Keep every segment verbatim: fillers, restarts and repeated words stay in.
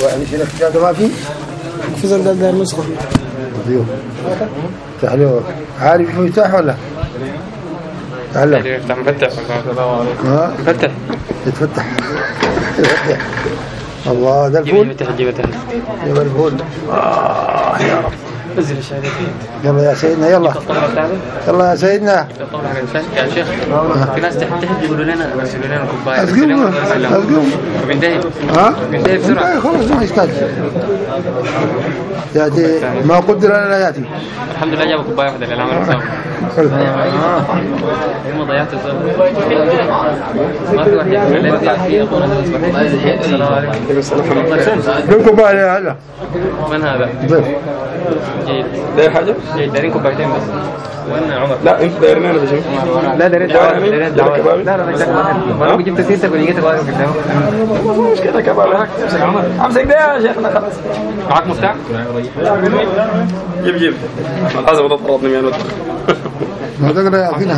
يعني شنو الكتاب ما في؟ في زندان داير نسخة. ايوه. تحلو عارف شو يفتح ولا؟ تعلم. يفتح مفتح. ها؟ فتح. يتفتح. يفتح. الله ده الفول. يفتح جيبته. يلا الفول. آه يا رب. نزل الشهادتين. يلا يا سيدنا يلا. يلا يا سيدنا. يا شيخ في ناس تحت يقولوا لنا يقولوا لنا كوبايه. أسقوم. أسقوم. بنتهي. ها؟ بنتهي بسرعه. خلاص ما يحتاج. يأتي ما قدر لنا يأتي. الحمد لله جابوا كوبايه واحده للعمل مساوي. ما ضيعت الزمن. ما في واحد الليل قاعد فيه اخونا السلام عليكم. كم كوبايه هذا؟ من هذا؟ ضيف. جيد. داير حاجه؟ جيد دايرين كوبايتين بس. وين عمر؟ لا انت دايرين انا بشوف. لا دايرين دعوه دايرين دعوه. لا لا لا انا جبت سيرتك ولقيتك واقف قدامك. مش كده كبار. امسك ده يا شيخنا خلاص. معك مفتاح؟ جيب جيب. لازم تطردني من المطبخ. ما تقدر يعطينا.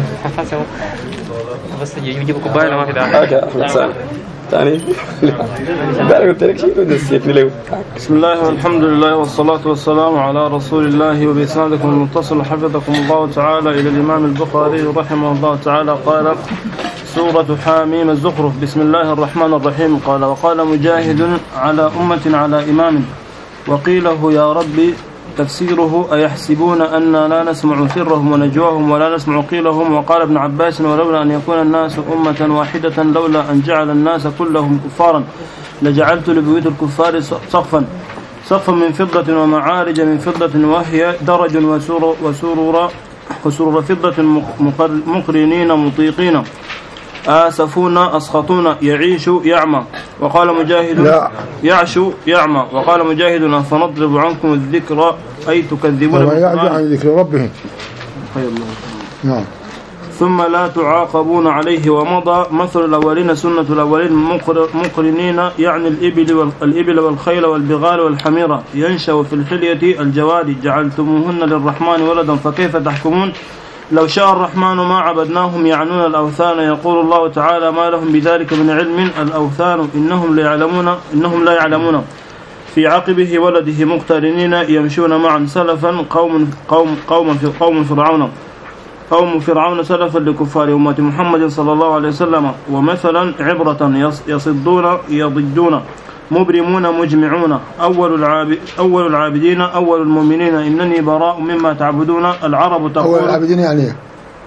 بس يجيبوا كوبايه ولا ما في داعي. هكا احمد سالم. ثاني بقى قلت لك شيء ونسيتني له. بسم الله والحمد لله والصلاة والسلام على رسول الله وبإسنادكم المتصل حفظكم الله تعالى إلى الإمام البخاري رحمه الله تعالى قال سورة حاميم الزخرف بسم الله الرحمن الرحيم قال وقال مجاهد على أمة على إمام وقيله يا ربي تفسيره أيحسبون أننا لا نسمع سرهم ونجواهم ولا نسمع قيلهم وقال ابن عباس ولولا أن يكون الناس أمة واحدة لولا أن جعل الناس كلهم كفارا لجعلت لبيوت الكفار سقفا سقفا من فضة ومعارج من فضة وهي درج وسرور وسرور وسرور فضة مقرنين مطيقين آسفون أسخطون يعيش يعمى وقال مجاهد لا. يعش يعمى وقال مجاهد فنضرب عنكم الذكر أي تكذبون وما يعجب عن ذكر ربهم. نعم. ثم لا تعاقبون عليه ومضى مثل الأولين سنة الأولين مقرنين يعني الإبل والإبل والخيل والبغال والحميرة ينشأ في الحلية الجواد جعلتموهن للرحمن ولدا فكيف تحكمون لو شاء الرحمن ما عبدناهم يعنون الأوثان يقول الله تعالى ما لهم بذلك من علم الأوثان إنهم لا يعلمون إنهم لا يعلمون في عقبه ولده مقترنين يمشون معا سلفا قوم قوم قوم في قوم فرعون قوم فرعون سلفا لكفار أمة محمد صلى الله عليه وسلم ومثلا عبرة يصدون يضجون مبرمون مجمعون أول العابد أول العابدين أول المؤمنين إنني براء مما تعبدون العرب تقول أول العابدين يعني إيه؟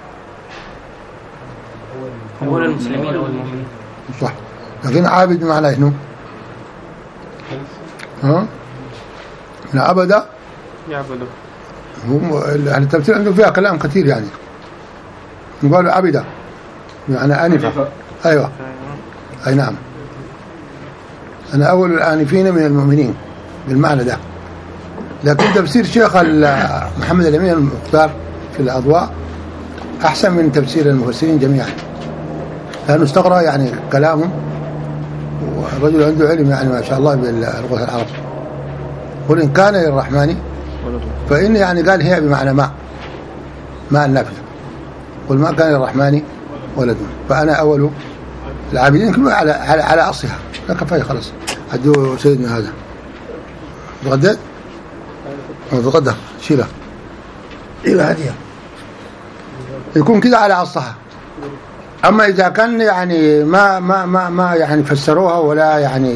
أول المسلمين أول المؤمنين صح لكن عابد معناه شنو؟ ها؟ من عبد يعبدوا هم يعني التفسير عندهم فيها كلام كثير يعني يقولوا عبد يعني أنفة أيوة أي نعم أنا أول الآنفين من المؤمنين بالمعنى ده لكن تفسير شيخ محمد الأمين المختار في الأضواء أحسن من تفسير المفسرين جميعا لأنه استقرأ يعني كلامهم والرجل عنده علم يعني ما شاء الله باللغة العرب قل إن كان للرحمن فإن يعني قال هي بمعنى ما ما النافذة قل ما كان للرحمن ولد فأنا أول العابدين كلهم على على على أصلها لا كفاية خلاص عدوا سيدنا هذا تغديت تغدى شيله إيه هدية يكون كده على أصلها أما إذا كان يعني ما ما ما ما يعني فسروها ولا يعني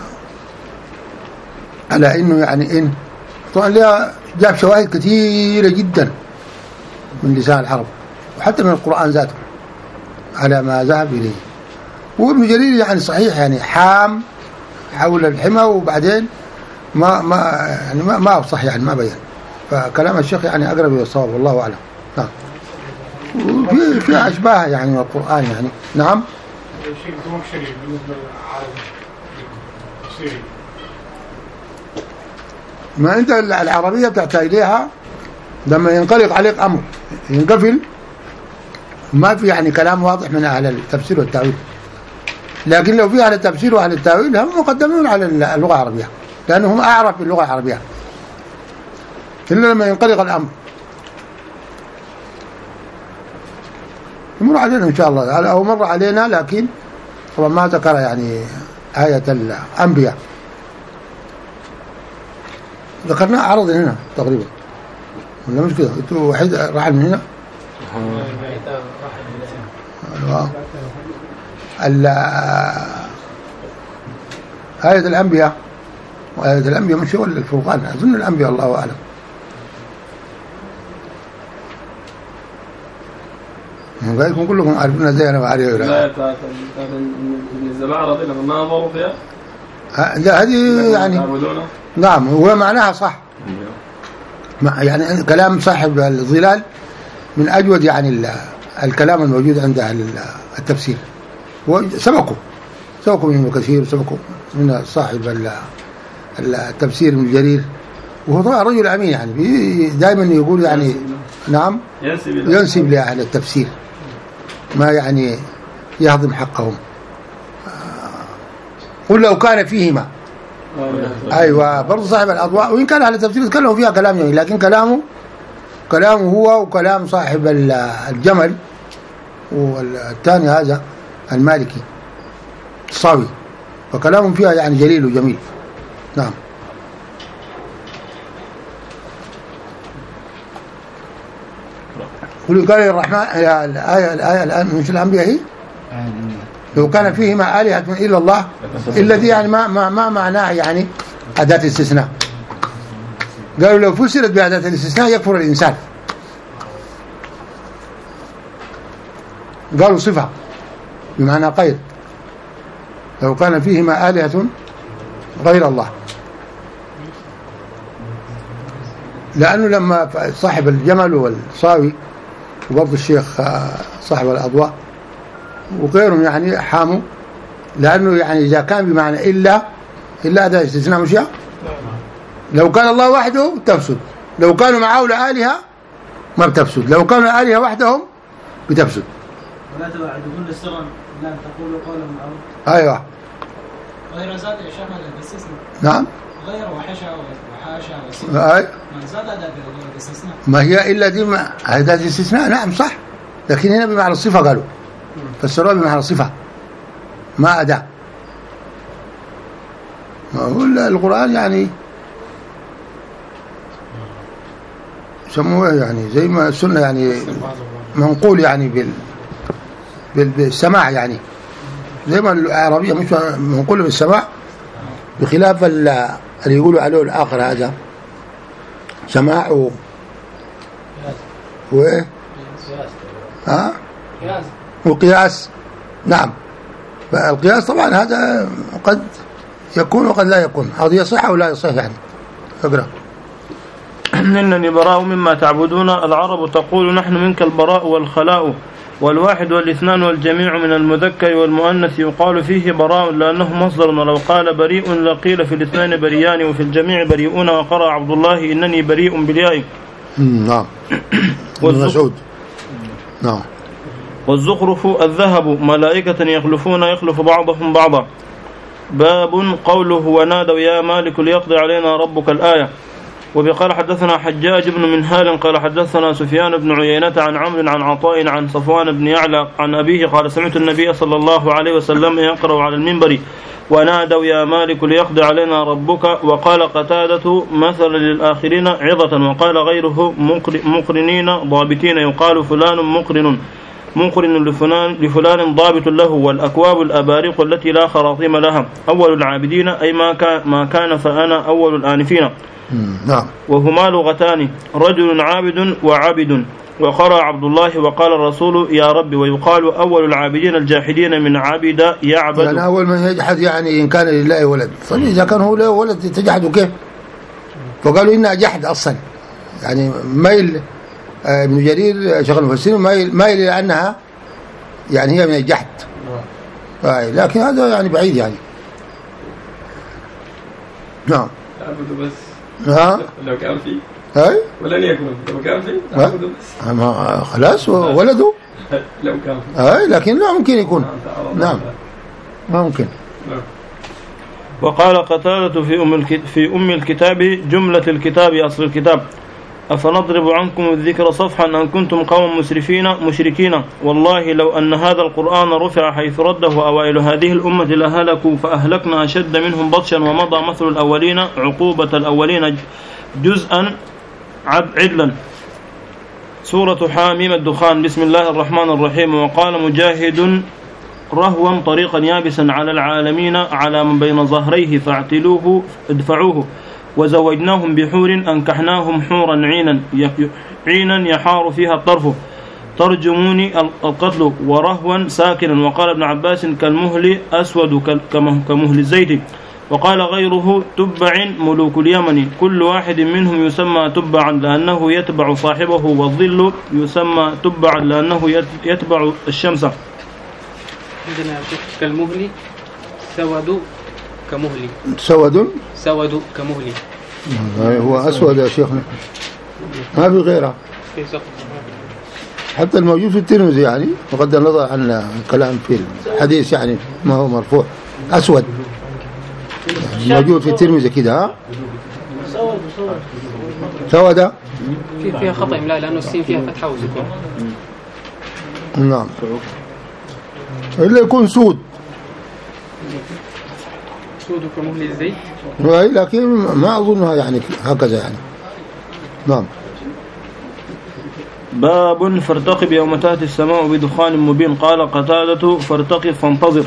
على إنه يعني إن طبعا لها جاب شواهد كثيرة جدا من لسان العرب وحتى من القرآن ذاته على ما ذهب إليه وابن جرير يعني صحيح يعني حام حول الحمى وبعدين ما ما يعني ما ما صح يعني ما بين فكلام الشيخ يعني أقرب إلى الصواب والله أعلم نعم في في أشباه يعني من القرآن يعني نعم ما أنت العربية تحتاج لها لما ينقلق عليك أمر ينقفل ما في يعني كلام واضح من أهل التفسير والتأويل لكن لو في أهل التفسير وأهل التأويل هم مقدمون على اللغة العربية لأنهم أعرف باللغة العربية إلا لما ينقلق الأمر يمر علينا إن شاء الله أو مر علينا لكن طبعا ما ذكر يعني آية الأنبياء ذكرناه عرض هنا تقريبا ولا مش كده؟ انتوا وحيد رحل من هنا. ايوه آية الأنبياء وآية الأنبياء مش ولا الفرقان أظن الأنبياء الله أعلم. قايلكم كلكم عارفين زي أنا بعرف. لا بتاعت ابن الزبعرة دي لما نظروا فيها. لا هذه يعني نعم هو معناها صح. يعني كلام صاحب الظلال من أجود يعني الكلام الموجود عند أهل التفسير. وسبقوا سبقوا من كثير وسبقوا من صاحب التفسير من جرير وهو طبعا رجل أمين يعني دائما يقول يعني نعم ينسب لأهل التفسير ما يعني يهضم حقهم. قل لو كان فيهما أيوة برضو صاحب الأضواء وإن كان أهل التفسير يتكلموا فيها كلام يعني لكن كلامه كلامه هو وكلام صاحب الجمل والثاني هذا المالكي الصاوي وكلامهم فيها يعني جليل وجميل. نعم. قل قال الرحمن الآية الآية الآن مش الأنبياء هي لو كان فيهما آلهة إلا الله إلا دي يعني ما ما ما معناها يعني أداة الاستثناء. قالوا لو فسرت بأداة الاستثناء يكفر الإنسان. قالوا صفة بمعنى قيد لو كان فيهما آلهة غير الله لأنه لما صاحب الجمل والصاوي وبرضه الشيخ صاحب الأضواء وغيرهم يعني حاموا لأنه يعني إذا كان بمعنى إلا إلا هذا استثناء مشياء لو كان الله وحده تفسد لو كانوا معه لآلهة ما بتفسد لو كانوا الآلهة وحدهم بتفسد. ولا توعدون للسرا لا تقولوا قولا معروفا. أيوة غير زاد يشمل الاستثناء. نعم غير وحشا وحاشا وسيا. أي ما زاد هذا الاستثناء. ما هي إلا دي ما هذا الاستثناء نعم صح لكن هنا بمعنى الصفة قالوا فسروها بمعنى الصفة ما أداة. ما هو القرآن يعني سموه يعني زي ما السنة يعني منقول يعني بال بالسماع يعني زي ما العربية مش منقول بالسماع بخلاف اللي يقولوا عليه الآخر هذا سماع و وإيه ها وقياس. نعم فالقياس طبعا هذا قد يكون وقد لا يكون هذا يصح أو لا يصح يعني. اقرأ. إنني براء مما تعبدون العرب تقول نحن منك البراء والخلاء والواحد والاثنان والجميع من المذكر والمؤنث يقال فيه براء لأنه مصدر ولو قال بريء لقيل في الاثنان بريان وفي الجميع بريئون وقرأ عبد الله إنني بريء بالياء. نعم والزخرف نعم والزخرف الذهب ملائكة يخلفون يخلف بعضهم بعضا. باب قوله ونادوا يا مالك ليقضي علينا ربك الآية. وبقال حدثنا حجاج بن منهال قال حدثنا سفيان بن عيينة عن عمرو عن عطاء عن صفوان بن يعلى عن أبيه قال سمعت النبي صلى الله عليه وسلم يقرأ على المنبر ونادوا يا مالك ليقضي علينا ربك. وقال قتادة مثل للآخرين عظة وقال غيره مقرنين ضابطين يقال فلان مقرن مقرن لفلان, لفلان ضابط له. والأكواب الأباريق التي لا خراطيم لها أول العابدين أي ما كان, ما كان فأنا أول الآنفين. نعم. وهما لغتان رجل عابد وعابد. وقرأ عبد الله وقال الرسول يا رب. ويقال أول العابدين الجاحدين من عبد يعبد يعني أول من يجحد يعني إن كان لله ولد فإذا كان هو له ولد تجحده كيف فقالوا إنها جحد أصلا يعني ميل ابن جرير شيخ المفسرين مايل مايل إلى أنها يعني هي من الجحد لكن هذا يعني بعيد يعني. نعم تعبد بس ها لو كان فيه هاي ولن يكون لو كان فيه تعبد بس ما خلاص ولده لو كان فيه هاي لكن لا ممكن يكون نعم ما ممكن. وقال قتادة في أم في أم الكتاب جملة الكتاب أصل الكتاب أفنضرب عنكم الذكر صفحا أن كنتم قوم مسرفين مشركين والله لو أن هذا القرآن رفع حيث رده أوائل هذه الأمة لهلكوا فأهلكنا أشد منهم بطشا ومضى مثل الأولين عقوبة الأولين جزءا عدلا. سورة حاميم الدخان. بسم الله الرحمن الرحيم. وقال مجاهد رهوا طريقا يابسا على العالمين على من بين ظهريه فاعتلوه ادفعوه وزوجناهم بحور أنكحناهم حورا عينا عينا يحار فيها الطرف ترجموني القتل ورهوا ساكنا. وقال ابن عباس كالمهل أسود كمهل الزيت. وقال غيره تبع ملوك اليمن كل واحد منهم يسمى تبعا لأنه يتبع صاحبه والظل يسمى تبعا لأنه يتبع الشمس. عندنا كالمهل سود كمهل سود سود كمهل هو أسود يا شيخنا ما في غيره حتى الموجود في الترمذي يعني بغض النظر عن الكلام في الحديث يعني ما هو مرفوع أسود موجود في الترمذي كده. ها سود في فيها خطأ لا لأنه السين فيها فتحة وسكون. نعم إلا يكون سود سود كمهل الزيت لكن ما أظنها يعني هكذا يعني. نعم. باب فارتقب يوم تأتي السماء بدخان مبين. قال قتادة فارتقب فانتظر.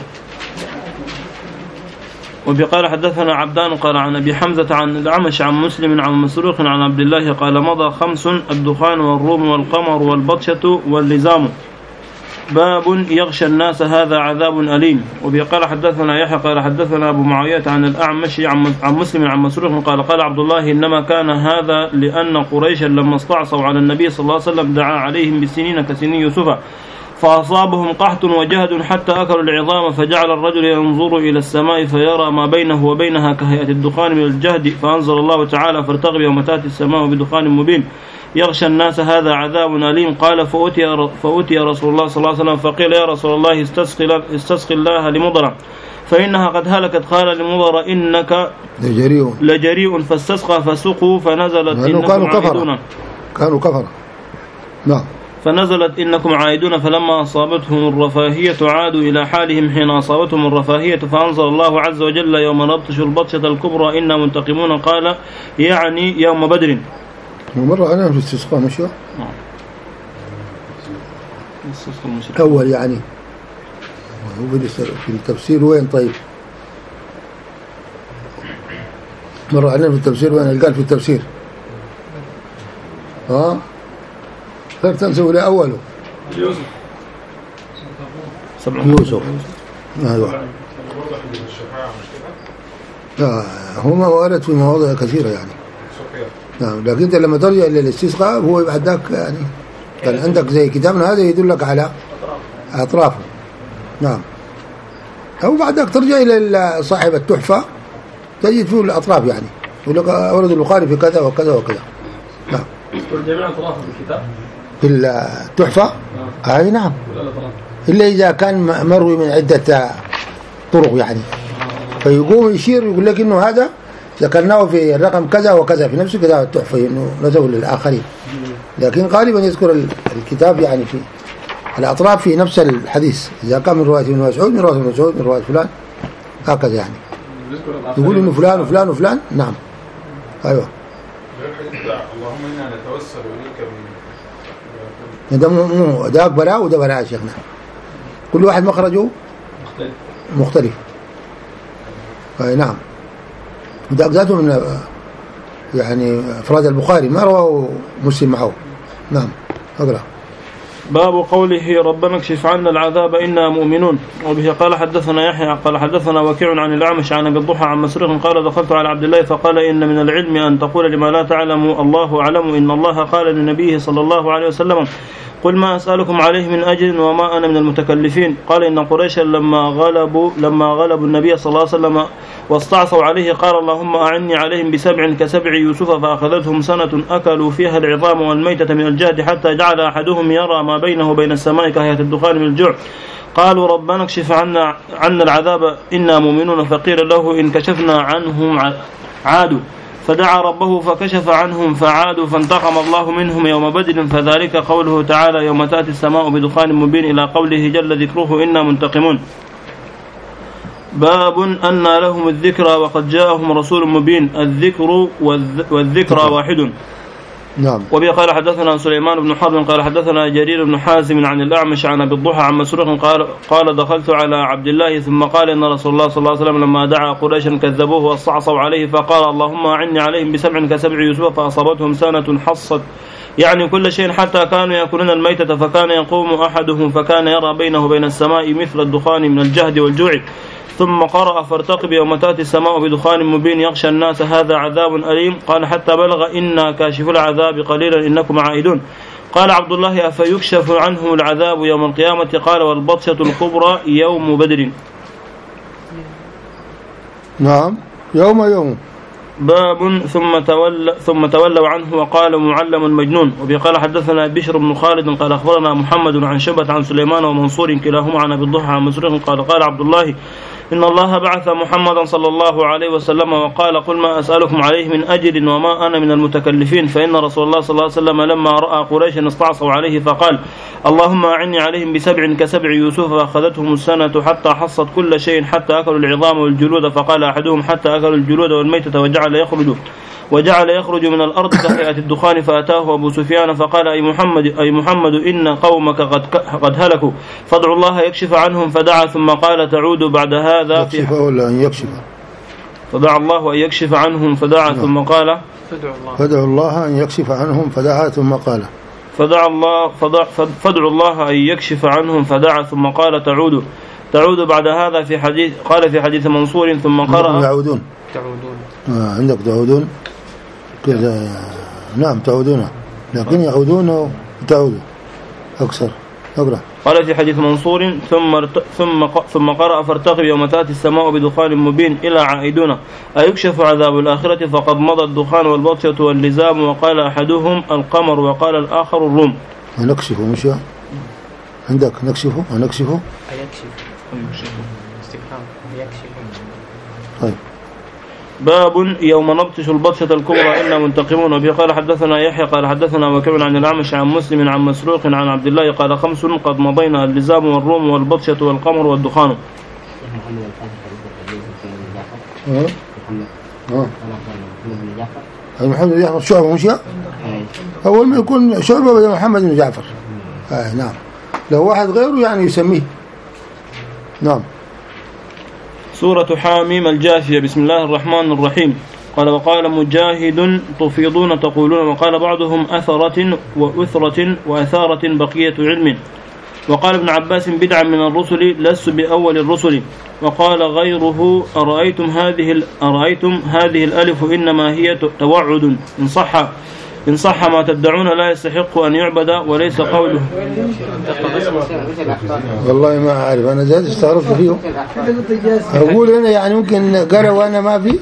وبقال حدثنا عبدان قال عن أبي حمزة عن الأعمش عن مسلم عن مسروق عن عبد الله قال مضى خمس الدخان والروم والقمر والبطشة واللزام. باب يغشى الناس هذا عذاب أليم. وبقال حدثنا يحيى قال حدثنا أبو معاوية عن الأعمش عن مسلم عن مسروق قال قال عبد الله إنما كان هذا لأن قريشا لما استعصوا على النبي صلى الله عليه وسلم دعا عليهم بالسنين كسنين يوسف فأصابهم قحط وجهد حتى أكلوا العظام فجعل الرجل ينظر إلى السماء فيرى ما بينه وبينها كهيئة الدخان من الجهد فأنزل الله تعالى فارتقب يوم تأتي السماء بدخان مبين يغشى الناس هذا عذاب أليم. قال فأتي, فأتي رسول الله صلى الله عليه وسلم فقيل يا رسول الله استسقي, استسقي الله لمضر فإنها قد هلكت. قال لمضر إنك لجريء, لجريء فاستسقى فسقوا فنزلت إنكم كانوا عائدون كانوا كفر. نعم. فنزلت إنكم عائدون فلما أصابتهم الرفاهية عادوا إلى حالهم حين أصابتهم الرفاهية فأنزل الله عز وجل يوم نبطش البطشة الكبرى إنا منتقمون. قال يعني يوم بدر. مرة أنا في الاستسقاء مشي أول يعني هو في التفسير وين طيب مرة أنا في التفسير وين قال في التفسير ها لا تنسوا إلى أوله يوسف يوسف أيوة. لا هما وارد في مواضع كثيرة يعني. نعم لكن انت لما ترجع للاستسقاء هو بعد ذاك يعني كان عندك زي كتابنا هذا يدلك على اطرافه. نعم. او بعد ذاك ترجع الى صاحب التحفه تجد فيه الاطراف يعني يقول لك اورد البخاري في كذا وكذا وكذا. نعم. جميع اطراف الكتاب في التحفه اي نعم الا اذا كان مروي من عده طرق يعني فيقوم يشير يقول لك انه هذا ذكرناه في الرقم كذا وكذا في نفس كتاب التحفة إنه نزول للآخرين. لكن غالبا يذكر الكتاب يعني في الأطراف في نفس الحديث إذا كان من رواية ابن مسعود من رواية ابن مسعود من رواية فلان هكذا يعني يقول إنه فلان وفلان وفلان. نعم أيوة. اللهم إنا نتوسل إليك من ده مو ده براء وده براء شيخنا كل واحد مخرجه مختلف مختلف. أي نعم. وده ذاته من يعني افراد البخاري ما رواه مسلم معه. نعم اقرا. باب قوله ربنا اكشف عنا العذاب إنا مؤمنون. وبه قال حدثنا يحيى قال حدثنا وكيع عن الأعمش عن أبي الضحى عن مسروق قال دخلت على عبد الله فقال إن من العلم أن تقول لما لا تعلم الله أعلم إن الله قال لنبيه صلى الله عليه وسلم قل ما أسألكم عليه من أجر وما أنا من المتكلفين. قال إن قريشا لما غلبوا لما غلبوا النبي صلى الله عليه وسلم واستعصوا عليه قال اللهم أعني عليهم بسبع كسبع يوسف فأخذتهم سنة أكلوا فيها العظام والميتة من الجهد حتى جعل أحدهم يرى ما بينه وبين السماء كهيئة الدخان من الجوع. قالوا ربنا اكشف عنا عنا العذاب إنا مؤمنون. فقيل له إن كشفنا عنهم عادوا فدعا ربه فكشف عنهم فعادوا فانتقم الله منهم يوم بدر. فذلك قوله تعالى يوم تأتي السماء بدخان مبين إلى قوله جل ذكره إنا منتقمون. باب أن لهم الذكرى وقد جاءهم رسول مبين. الذكر والذكرى واحد. نعم. وبه قال حدثنا سليمان بن حرب قال حدثنا جرير بن حازم عن الأعمش عن أبي الضحى عن مسروق قال قال دخلت على عبد الله ثم قال إن رسول الله صلى الله عليه وسلم لما دعا قريشا كذبوه واستعصوا عليه فقال اللهم أعني عليهم بسبع كسبع يوسف فأصابتهم سنة حصت يعني كل شيء حتى كانوا يأكلون الميتة فكان يقوم أحدهم فكان يرى بينه وبين السماء مثل الدخان من الجهد والجوع ثم قرأ فارتقب يوم تأتي السماء بدخان مبين يغشى الناس هذا عذاب أليم. قال حتى بلغ إنا كاشف العذاب قليلا إنكم عائدون. قال عبد الله أفيكشف عنهم العذاب يوم القيامة؟ قال والبطشة الكبرى يوم بدر. نعم يوم يوم. باب ثم تولى ثم تولوا عنه وقال معلم مجنون. وبه قال حدثنا بشر بن خالد قال أخبرنا محمد عن شعبة عن سليمان ومنصور كلاهما عن أبي الضحى عن مسروق قال قال عبد الله إن الله بعث محمدا صلى الله عليه وسلم وقال قل ما أسألكم عليه من أجر وما أنا من المتكلفين فإن رسول الله صلى الله عليه وسلم لما رأى قريشا استعصوا عليه فقال اللهم أعني عليهم بسبع كسبع يوسف فأخذتهم السنة حتى حصت كل شيء حتى أكلوا العظام والجلود فقال أحدهم حتى أكلوا الجلود والميتة وجعل يخرج وجعل يخرج من الأرض كهيئة الدخان فأتاه أبو سفيان فقال أي محمد أي محمد إن قومك قد قد هلكوا فادعوا الله يكشف عنهم فدعا ثم قال تعود بعد هذا في ولا أن يكشف فدعا الله أن يكشف عنهم فدعا نعم. ثم قال فدعوا الله أن يكشف عنهم فدعا ثم قال فدعا الله فدعوا الله أن يكشف عنهم فدعا ثم قال تعود تعود بعد هذا في حديث قال في حديث منصور ثم قرأ يعودون تعودون آه عندك تعودون كذا نعم تعودون لكن يعودون وتعودوا أكثر أقرأ. قال في حديث منصور ثم ثم ثم قرأ فارتقب يوم تأتي السماء بدخان مبين إلى عائدون أيكشف عذاب الآخرة فقد مضى الدخان والبطشة واللزام وقال أحدهم القمر وقال الآخر الروم. نكشف مش عندك نكشفه ونكشفه يكشف استفهام يكشف. طيب. باب يوم نبطش البطشة الكبرى إنا منتقمون. وبه قال حدثنا يحيى قال حدثنا وكيع عن الأعمش عن مسلم عن مسروق عن عبد الله قال خمس قد مضينا اللزام والروم والبطشة والقمر والدخان. اه اه محمد بن جعفر شعبة مش أول ما يكون شعبة بدل محمد بن جعفر. آه نعم لو واحد غيره يعني يسميه. نعم. سورة حاميم الجاثية. بسم الله الرحمن الرحيم. قال وقال مجاهد تفيضون تقولون وقال بعضهم أثرة وأثرة وأثارة بقية علم. وقال ابن عباس بدعا من الرسل لست بأول الرسل. وقال غيره أرأيتم هذه أرأيتم هذه الألف إنما هي توعد إن صح إن صح ما تدعون لا يستحق أن يعبد وليس قوله. والله ما أعرف أنا زاد استغربت فيه أقول أنا يعني ممكن قرأ وأنا ما في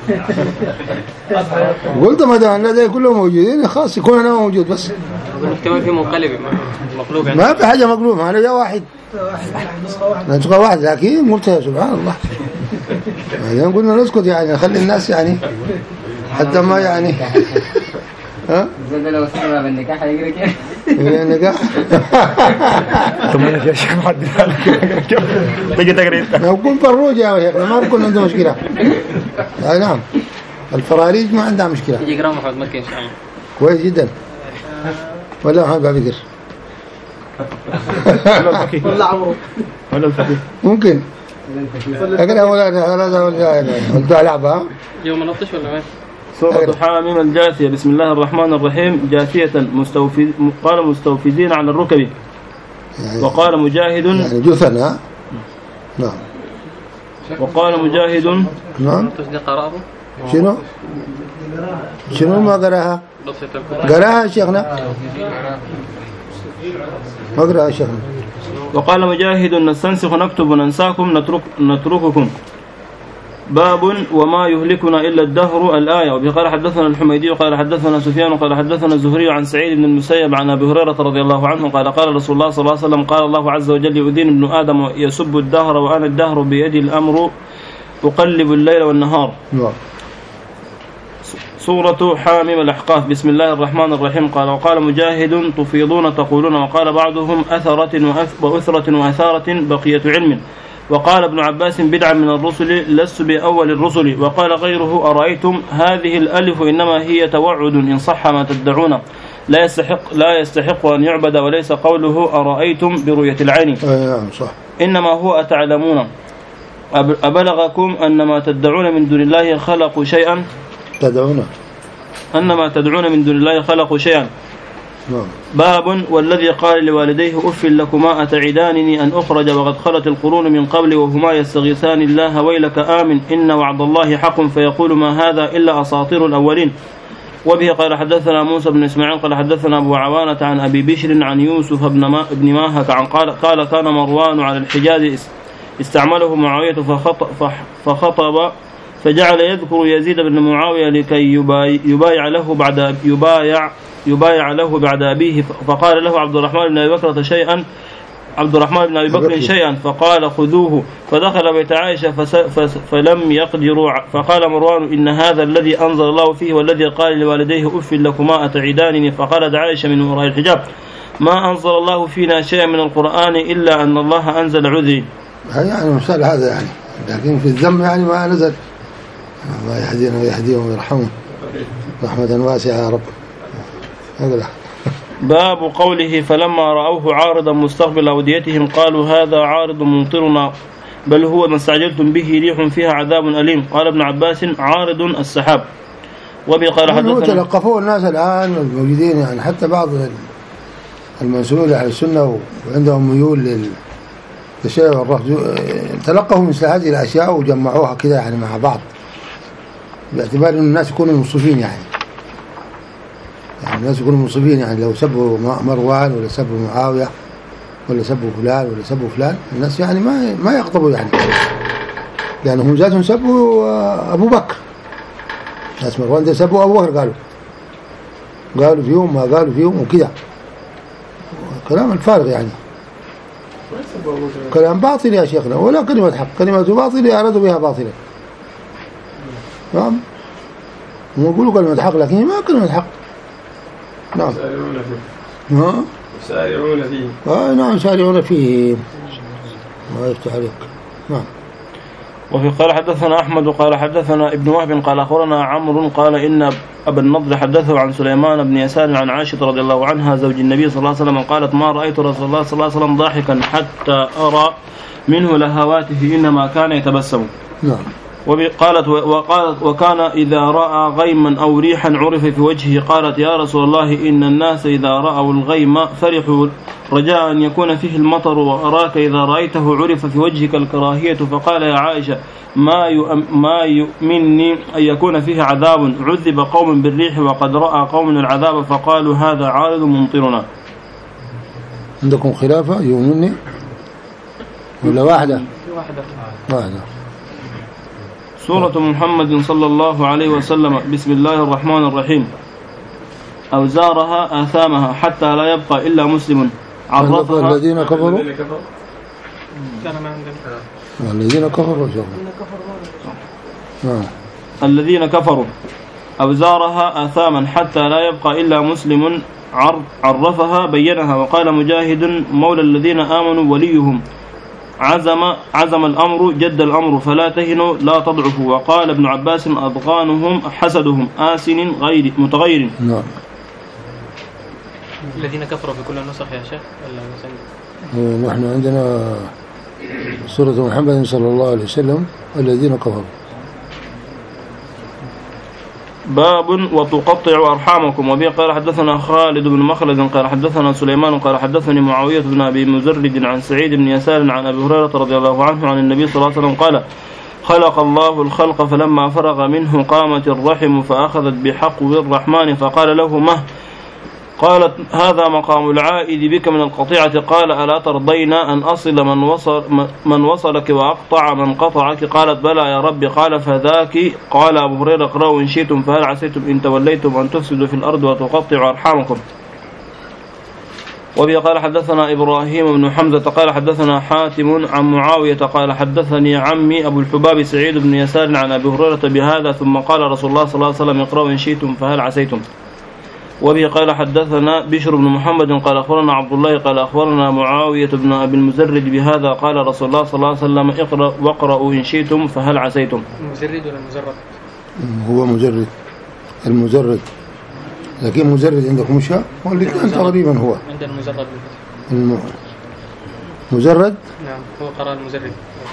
قلت ما دام لا كلهم موجودين خاص يكون أنا موجود بس المحتوى فيه منقلب مقلوب ما في حاجة مقلوبة أنا جاء واحد نسخة واحد لكن قلت يا سبحان الله يعني قلنا نسكت يعني نخلي الناس يعني حتى ما يعني ها زاد لو استمر بالنكاح هيجري كده النكاح طب انا يا شيخ محد تيجي تقري انت لو كنت فروج يا شيخ ما بكون عنده مشكله. اي نعم الفراريج ما عندها مشكله يجي جرام محمد مكي ان شاء الله كويس جدا ولا محمد بابكر ولا عمرو ولا الفقيه ممكن اقرا ولا هذا ولا ولا لعبه يوم نطش ولا وين. سورة حاميم الجاثية. بسم الله الرحمن الرحيم. جاثية مستوفز قال مستوفزين على الركب يعني وقال مجاهد يعني جثنا. نعم. وقال مجاهد نعم. تصديق قرأه شنو شنو ما قراها قراها شيخنا ما قراها شيخنا. وقال مجاهد نستنسخ نكتب وننساكم نترك نترككم. باب وما يهلكنا إلا الدهر الآية. وبقال حدثنا الحميدي قال حدثنا سفيان قال حدثنا الزهري عن سعيد بن المسيب عن أبي هريرة رضي الله عنه قال قال رسول الله صلى الله عليه وسلم قال الله عز وجل يؤذين ابن آدم يسب الدهر وأنا الدهر بيدي الأمر أقلب الليل والنهار. سورة حاميم الأحقاف. بسم الله الرحمن الرحيم. قال وقال مجاهد تفيضون تقولون وقال بعضهم أثرة وأثرة وأثارة بقية علم. وقال ابن عباس بدعا من الرسل لست بأول الرسل. وقال غيره أرأيتم هذه الألف إنما هي توعد إن صح ما تدعون لا يستحق, لا يستحق أن يعبد وليس قوله أرأيتم برؤية العين إنما هو أتعلمون أبلغكم أن ما تدعون من دون الله خلقوا شيئا تدعون أن ما تدعون من دون الله خلقوا شيئا. باب والذي قال لوالديه أف لكما أتعدانني أن أخرج وقد خلت القرون من قبل وهما يستغيثان الله ويلك آمن إن وعد الله حق فيقول ما هذا إلا أساطير الأولين. وبه قال حدثنا موسى بن إسماعيل قال حدثنا أبو عوانة عن أبي بشر عن يوسف بن ما بن ماهك عن قال قال كان مروان على الحجاز استعمله معاوية فخطب, فخطب فجعل يذكر يزيد بن معاوية لكي يبايع له بعد يبايع يبايع له بعد أبيه فقال له عبد الرحمن بن أبي بكر شيئا عبد الرحمن بن أبي بكر شيئا فقال خذوه فدخل بيت عائشة فلم يقدروا فقال مروان إن هذا الذي أنزل الله فيه والذي قال لوالديه أف لكما أتعدانني فقالت عائشة من وراء الحجاب ما أنزل الله فينا شيئا من القرآن إلا أن الله أنزل عذري. يعني مثال هذا يعني لكن في الذم يعني ما نزل. الله يهدينا ويهديهم ويرحمهم رحمة واسعة يا رب. هذا باب قوله فلما رأوه عارضا مستقبل أوديتهم قالوا هذا عارض ممطرنا بل هو ما استعجلتم به ريح فيها عذاب أليم. قال ابن عباس عارض السحاب. وبه قال حدثنا تلقفوه الناس الآن الموجودين يعني حتى بعض المنسوبين على السنة وعندهم ميول للشيء والرفض تلقفوا مثل هذه الأشياء وجمعوها كذا يعني مع بعض باعتبار أن الناس يكونوا منصفين يعني يعني الناس يكونوا منصفين يعني لو سبوا مروان ولا سبوا معاوية ولا سبوا فلان ولا سبوا فلان الناس يعني ما ما يغضبوا يعني لأنهم ذاتهم سبوا أبو بكر ناس مروان ده سبوا أبو بكر قالوا قالوا في يوم ما قالوا في يوم وكذا كلام الفارغ يعني كلام باطل يا شيخنا ولا كلمة حق كلمة باطل يعرضوا بها باطلا نعم هم يقولوا كلمة حق لكن ما كلمة حق. نعم يسارعون فيه ها يسارعون فيه آه نعم يسارعون فيه ما يفتح عليك. نعم. وفي قال حدثنا أحمد قال حدثنا ابن وهب قال أخبرنا عمرو قال إن أبا النضر حدثه عن سليمان بن يسار عن عائشة رضي الله عنها زوج النبي صلى الله عليه وسلم قالت ما رأيت رسول الله صلى الله عليه وسلم ضاحكا حتى أرى منه لهواته إنما كان يتبسم. نعم. وقالت وقالت وكان إذا رأى غيما أو ريحا عرف في وجهه. قالت يا رسول الله إن الناس إذا رأوا الغيم فرحوا رجاء أن يكون فيه المطر وأراك إذا رأيته عرف في وجهك الكراهية. فقال يا عائشة ما ما يؤمنني أن يكون فيه عذاب عذب قوم بالريح وقد رأى قوم العذاب فقالوا هذا عارض ممطرنا. عندكم خلافة يؤمنني ولا واحدة؟ واحدة واحدة. سورة محمد صلى الله عليه وسلم. بسم الله الرحمن الرحيم. أوزارها آثامها حتى لا يبقى إلا مسلم عرفها. الذين كفروا كان ما عندنا الذين كفروا نعم الذين كفروا أوزارها آثاما حتى لا يبقى إلا مسلم عرفها بينها. وقال مجاهد مولى الذين آمنوا وليهم عزم عزم الأمر جد الأمر فلا تهنوا لا تضعفوا. وقال ابن عباس أضغانهم حسدهم آسن غير متغير. نعم. الذين كفروا في كل النسخ يا شيخ ولا نحن عندنا سورة محمد صلى الله عليه وسلم الذين كفروا. باب وتقطع أرحامكم. وبه قال حدثنا خالد بن مخلد قال حدثنا سليمان قال حدثني معاوية بن أبي مزرد عن سعيد بن يسار عن أبي هريرة رضي الله عنه عن النبي صلى الله عليه وسلم قال خلق الله الخلق فلما فرغ منه قامت الرحم فأخذت بحقو الرحمن فقال له مه. قالت هذا مقام العائد بك من القطيعة. قال ألا ترضين أن أصل من, وصل من وصلك وأقطع من قطعك؟ قالت بلى يا رب. قال فذاك. قال أبو هريرة اقرأوا إن شئتم فهل عسيتم إن توليتم أن تفسدوا في الأرض وتقطعوا أرحامكم. وبه قال حدثنا إبراهيم بن حمزة قال حدثنا حاتم عن معاوية قال حدثني عمي أبو الحباب سعيد بن يسار عن أبي هريرة بهذا ثم قال رسول الله صلى الله عليه وسلم اقرأوا إن شئتم فهل عسيتم. وبه قال حدثنا بشر بن محمد قال أخبرنا عبد الله قال أخبرنا معاوية بن أبي المزرد بهذا قال رسول الله صلى الله عليه وسلم اقرأ واقرأوا إن شئتم فهل عسيتم. المزرد ولا المزرد؟ هو مزرد المزرد، لكن مزرد عندكم مش هو اللي كان تقريبا هو عندنا المزرد الم... مزرد. نعم هو قرأ المزرد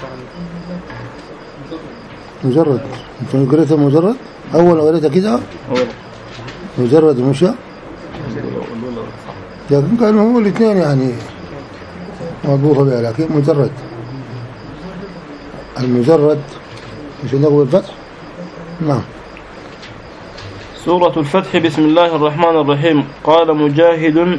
مجرد. انت قريتها مجرد اول قريتها كده مجرد مش لكن كانوا هو الاثنين يعني مضبوطه بها، لكن مجرد المجرد مش نقول الفتح. نعم. سورة الفتح. بسم الله الرحمن الرحيم. قال مجاهد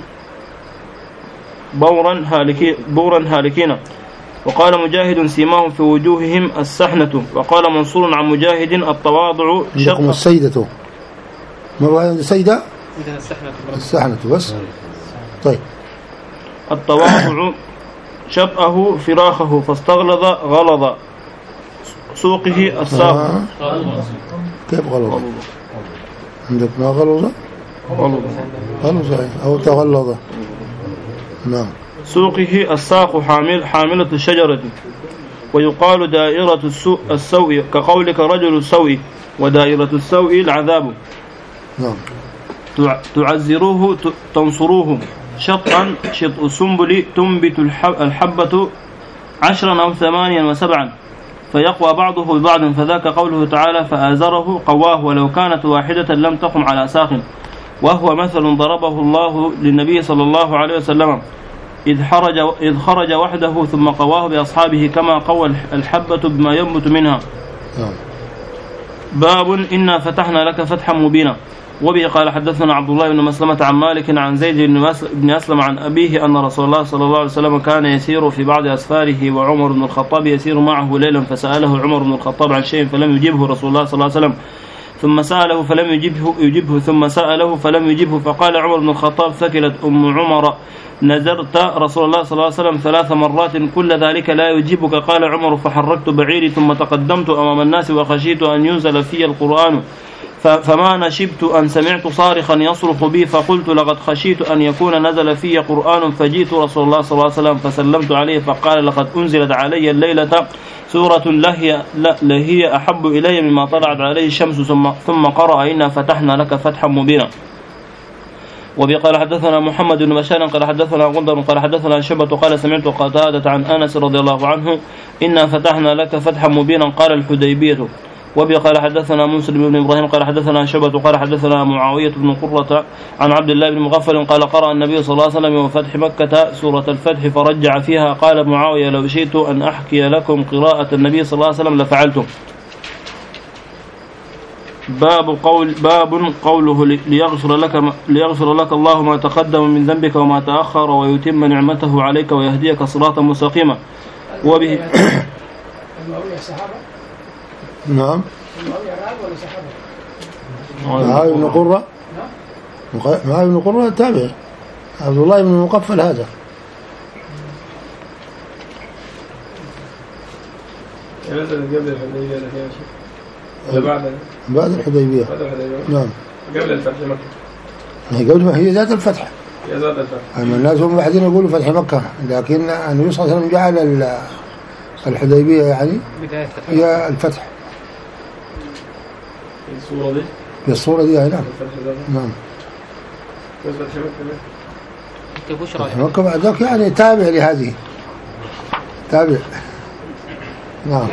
بورا هالكين بورا هالكين وقال مجاهد سيماهم في وجوههم السحنة. وقال منصور عن مجاهد التواضع شق السيدة مرة السيدة السحنة السحنة بس. طيب. التواضع شبأه فراخه فاستغلظ غلظ سوقه الساق. آه. كيف غلظ؟ عندك ما غلظ؟ غلظ غلظ أو تغلظ. نعم. سوقه الساق حامل حاملة الشجرة. ويقال دائرة السوء السوء كقولك رجل السوء، ودائرة السوء العذاب. نعم. تعزروه تنصروه. شطا شط السنبل تنبت الحبة عشرا أو ثمانيا وسبعا فيقوى بعضه ببعض، فذاك قوله تعالى فآزره قواه ولو كانت واحدة لم تقم على ساق. وهو مثل ضربه الله للنبي صلى الله عليه وسلم إذ خرج, إذ خرج وحده ثم قواه بأصحابه كما قوى الحبة بما ينبت منها. باب إنا فتحنا لك فتحا مبينا. وبه قال حدثنا عبد الله بن مسلمة عن مالك عن زيد بن أسلم عن أبيه أن رسول الله صلى الله عليه وسلم كان يسير في بعض أسفاره وعمر بن الخطاب يسير معه ليلا، فسأله عمر بن الخطاب عن شيء فلم يجبه رسول الله صلى الله عليه وسلم، ثم سأله فلم يجبه, يجبه ثم سأله فلم يجبه، فقال عمر بن الخطاب ثكلت أم عمر نزرت رسول الله صلى الله عليه وسلم ثلاث مرات كل ذلك لا يجيبك. قال عمر فحركت بعيري ثم تقدمت أمام الناس وخشيت أن ينزل في القرآن فما نشبت أن سمعت صارخا يصرخ بي، فقلت لقد خشيت أن يكون نزل في قرآن، فجئت رسول الله صلى الله عليه وسلم فسلمت عليه فقال لقد أنزلت علي الليلة سورة لهي, لهي أحب إلي مما طلعت عليه الشمس، ثم, ثم قرأ إنا فتحنا لك فتحا مبينا. وبي قال حدثنا محمد بن بشار قال حدثنا غندر قال حدثنا شعبة قال سمعت قتادة عن أنس رضي الله عنه إنا فتحنا لك فتحا مبينا قال الحديبية. وبي قال حدثنا مسلم بن إبراهيم قال حدثنا شعبة قال حدثنا معاوية بن قرة عن عبد الله بن مغفل قال قرأ النبي صلى الله عليه وسلم يوم فتح مكة سورة الفتح فرجع فيها. قال معاوية لو شئت أن أحكي لكم قراءة النبي صلى الله عليه وسلم لفعلته. باب قول باب قوله ليغفر لك ليغفر لك الله ما تقدم من ذنبك وما تأخر ويتم نعمته عليك ويهديك صراطا مستقيما. وبه نعم. معاوية بن قرة معاوية بن قرة تابع عبد الله بن مغفل هذا. قبل الحديبية بعد بعد الحديبية. نعم. قبل الفتح مكة. هي قبل هي ذات الفتح. هي ذات الفتح. أما الناس هم بعدين يقولوا فتح مكة، لكن النبي صلى الله عليه وسلم جعل الحديبية يعني هي الفتح. الصورة دي. في الصورة دي نعم. نعم. فتح مكة بعد ذاك يعني تابع لهذه. تابع. نعم.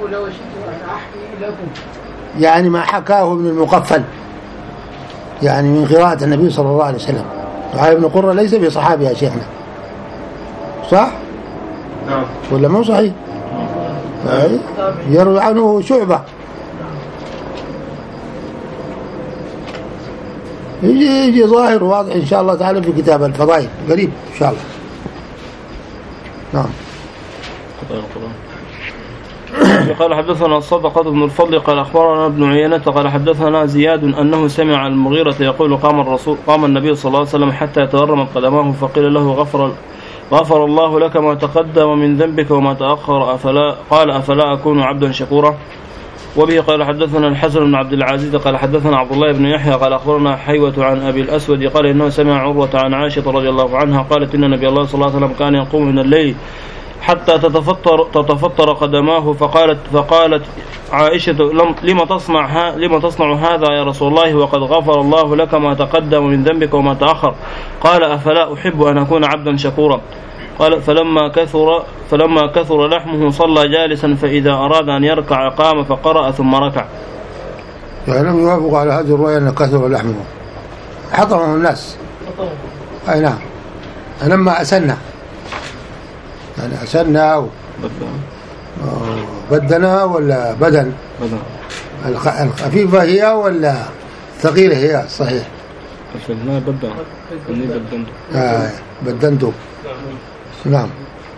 يعني ما حكاه ابن المغفل يعني من قراءة النبي صلى الله عليه وسلم. معاوية بن قرة ليس بصحابي يا شيخنا، صح؟ نعم. ولا مو صحيح؟ نعم. يروي عنه شعبة. يجي يجي ظاهر واضح إن شاء الله تعالى في كتاب الفضائل قريب إن شاء الله. نعم. قال حدثنا الصدقة بن الفضل قال أخبرنا ابن عيينة قال حدثنا زياد أنه سمع المغيرة يقول قام الرسول قام النبي صلى الله عليه وسلم حتى يتغرمت قدماه فقيل له غفر غفر الله لك ما تقدم من ذنبك وما تأخر أفلا قال أفلا أكون عبدا شكورا. وبه قال حدثنا الحسن بن عبد العزيز قال حدثنا عبد الله بن يحيى قال أخبرنا حيوة عن أبي الأسود قال إنه سمع عروة عن عائشة رضي الله عنها قالت إن نبي الله صلى الله عليه وسلم كان يقوم من الليل حتى تتفطر تتفطر قدماه فقالت فقالت عائشة لما تصنع لما تصنع هذا يا رسول الله وقد غفر الله لك ما تقدم من ذنبك وما تأخر. قال أفلا أحب أن أكون عبدا شكورا. قال فلما كثر فلما كثر لحمه صلى جالسا فإذا أراد أن يركع قام فقرأ ثم ركع. يعني لم يوافق على هذه الرواية أن كثر لحمه حطمه الناس. أي نعم. لما أسنى يعني أسنى و... بدنا ولا بدن الخفيفة هي ولا ثقيلة هي صحيح لا بدن إني بدنت آه بدنته نعم.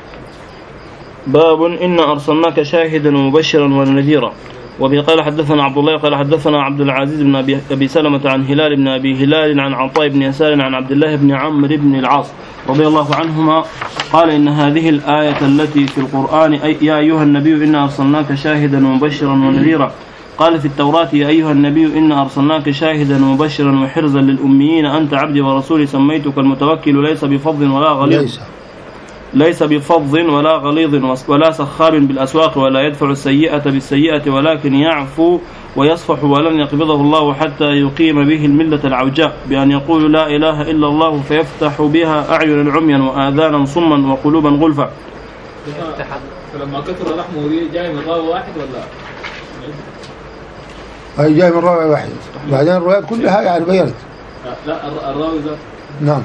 باب إن أرسلناك شاهدا ومبشرا ونذيرا. وبه قال حدثنا عبد الله قال حدثنا عبد العزيز بن أبي, أبي سلمة عن هلال بن أبي هلال عن عطاء بن يسار عن عبد الله بن عمرو بن العاص رضي الله عنهما قال إن هذه الآية التي في القرآن أي يا أيها النبي إنا أرسلناك شاهدا ومبشرا ونذيرا قال في التوراة يا أيها النبي إنا أرسلناك شاهدا ومبشرا وحرزا للأميين أنت عبدي ورسولي سميتك المتوكل ليس بفظ ولا غليظ ليس, ليس بفظ ولا غليظ ولا سخاب بالأسواق ولا يدفع السيئة بالسيئة ولكن يعفو ويصفح ولن يقبضه الله حتى يقيم به الملة العوجاء بأن يقول لا إله إلا الله فيفتح بها أعين عميا وآذانا صما وقلوبا غلفا. فلما كثر لحمه جاي من راوي واحد ولا أي جاي من راوي واحد بعدين الروايات كلها يعني بينت لا الراوي ذا نعم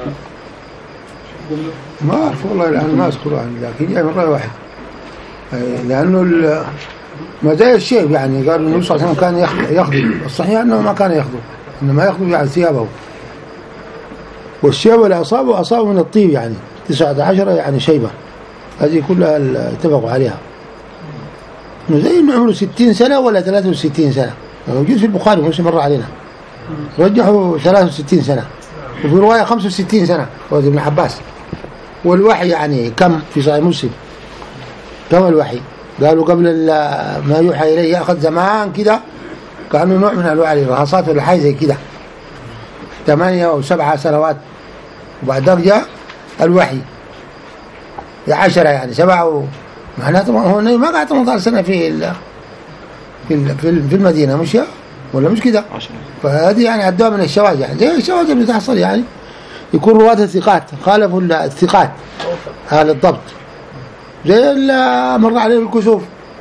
ما أعرف والله الآن ما أذكر عنه لكن جاي من راوي واحد لأنه ما زي الشيب يعني قالوا النبي صلى الله عليه وسلم كان يخضب الصحيح أنه ما كان يخضب إنما يخضب يعني ثيابه والشيب اللي أصابه أصابه من الطيب يعني تسعة عشر يعني شيبة هذه كلها اتفقوا عليها إنه زي إنه عمره ستين سنة ولا ثلاثة وستين سنة موجود في البخاري مش مر علينا رجحوا ثلاثة وستين سنة وفي رواية خمسة وستين سنة وهذا ابن عباس. والوحي يعني كم في صحيح مسلم كم الوحي قالوا قبل ما يوحى إليه أخذ زمان كده كانوا نوع من الوحي الرهصات والحي زي كده ثمانية أو سبعة سنوات وبعد جاء الوحي عشرة يعني سبعة معناته هو ما قاعد ثمانية عشر سنة في ال في ال في المدينة مش ولا مش كده فهذه يعني عدوها من الشواذ يعني زي الشواذ اللي تحصل يعني يكون رواة الثقات خالفوا الثقات هذا الضبط زي اللي مر عليه الكسوف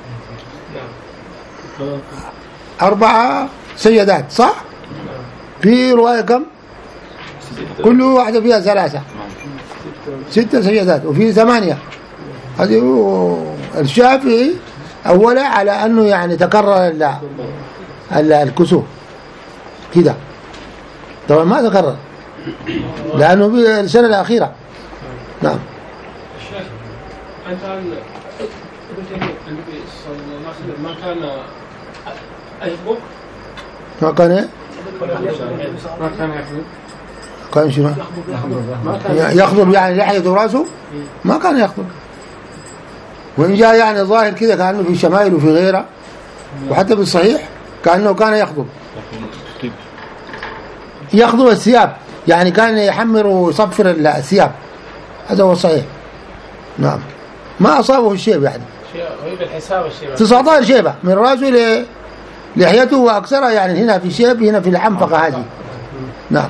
أربعة سيدات صح في رواية كم كل واحدة فيها ثلاثة ستة سيدات وفي ثمانية. هذه الشافعي أولا على أنه يعني تكرر الكسوف كده طبعا ما تكرر لأنه في السنة الأخيرة. نعم. أنت النبي صلى الله عليه وسلم ما كان يخطب ما كان إيه؟ ما كان يخطب كان شنو؟ يخطب يعني لحية راسه ما كان يخطب وإن جاء يعني ظاهر كده كأنه في شمائل وفي غيره وحتى بالصحيح كأنه كان يخطب يخطب الثياب يعني كان يحمر ويصفر الثياب هذا هو صحيح. نعم ما أصابه الشيب يعني تسعة عشر شيبة من راسه لحيته وأكثرها يعني هنا في شيب هنا في العنفقة هذه. نعم.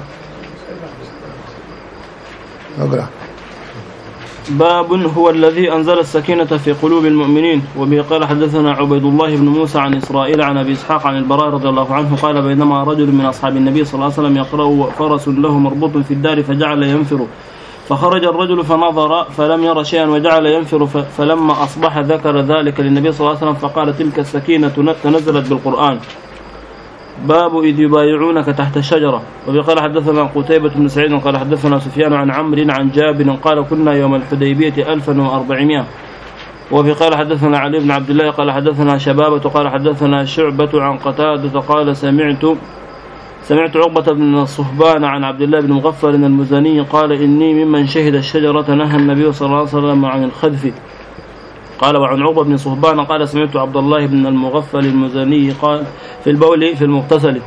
أقرأ. باب هو الذي أنزل السكينة في قلوب المؤمنين. وبه قال حدثنا عبيد الله بن موسى عن إسرائيل عن أبي إسحاق عن البراء رضي الله عنه قال بينما رجل من أصحاب النبي صلى الله عليه وسلم يقرأ فرس له مربوط في الدار فجعل ينفر فخرج الرجل فنظر فلم ير شيئا وجعل ينفر فلما أصبح ذكر ذلك للنبي صلى الله عليه وسلم فقال تلك السكينة تنزلت بالقرآن. باب إذ يبايعونك تحت الشجرة. وقال حدثنا قتيبة بن سعيد قال حدثنا سفيان عن عمرو عن جابر قال كنا يوم الحديبية ألفا وأربعمائة. وقال حدثنا علي بن عبد الله قال حدثنا شبابة قال حدثنا شعبة عن قتادة قال سمعت سمعت عقبة بن الصهبان عن عبد الله بن مغفل المزني قال إني ممن شهد الشجرة نهى النبي صلى الله عليه وسلم عن الخذف قال وعن عقبة بن صهبان قال سمعت عبد الله بن المغفل المزني قال في البول في المغتسل. ايش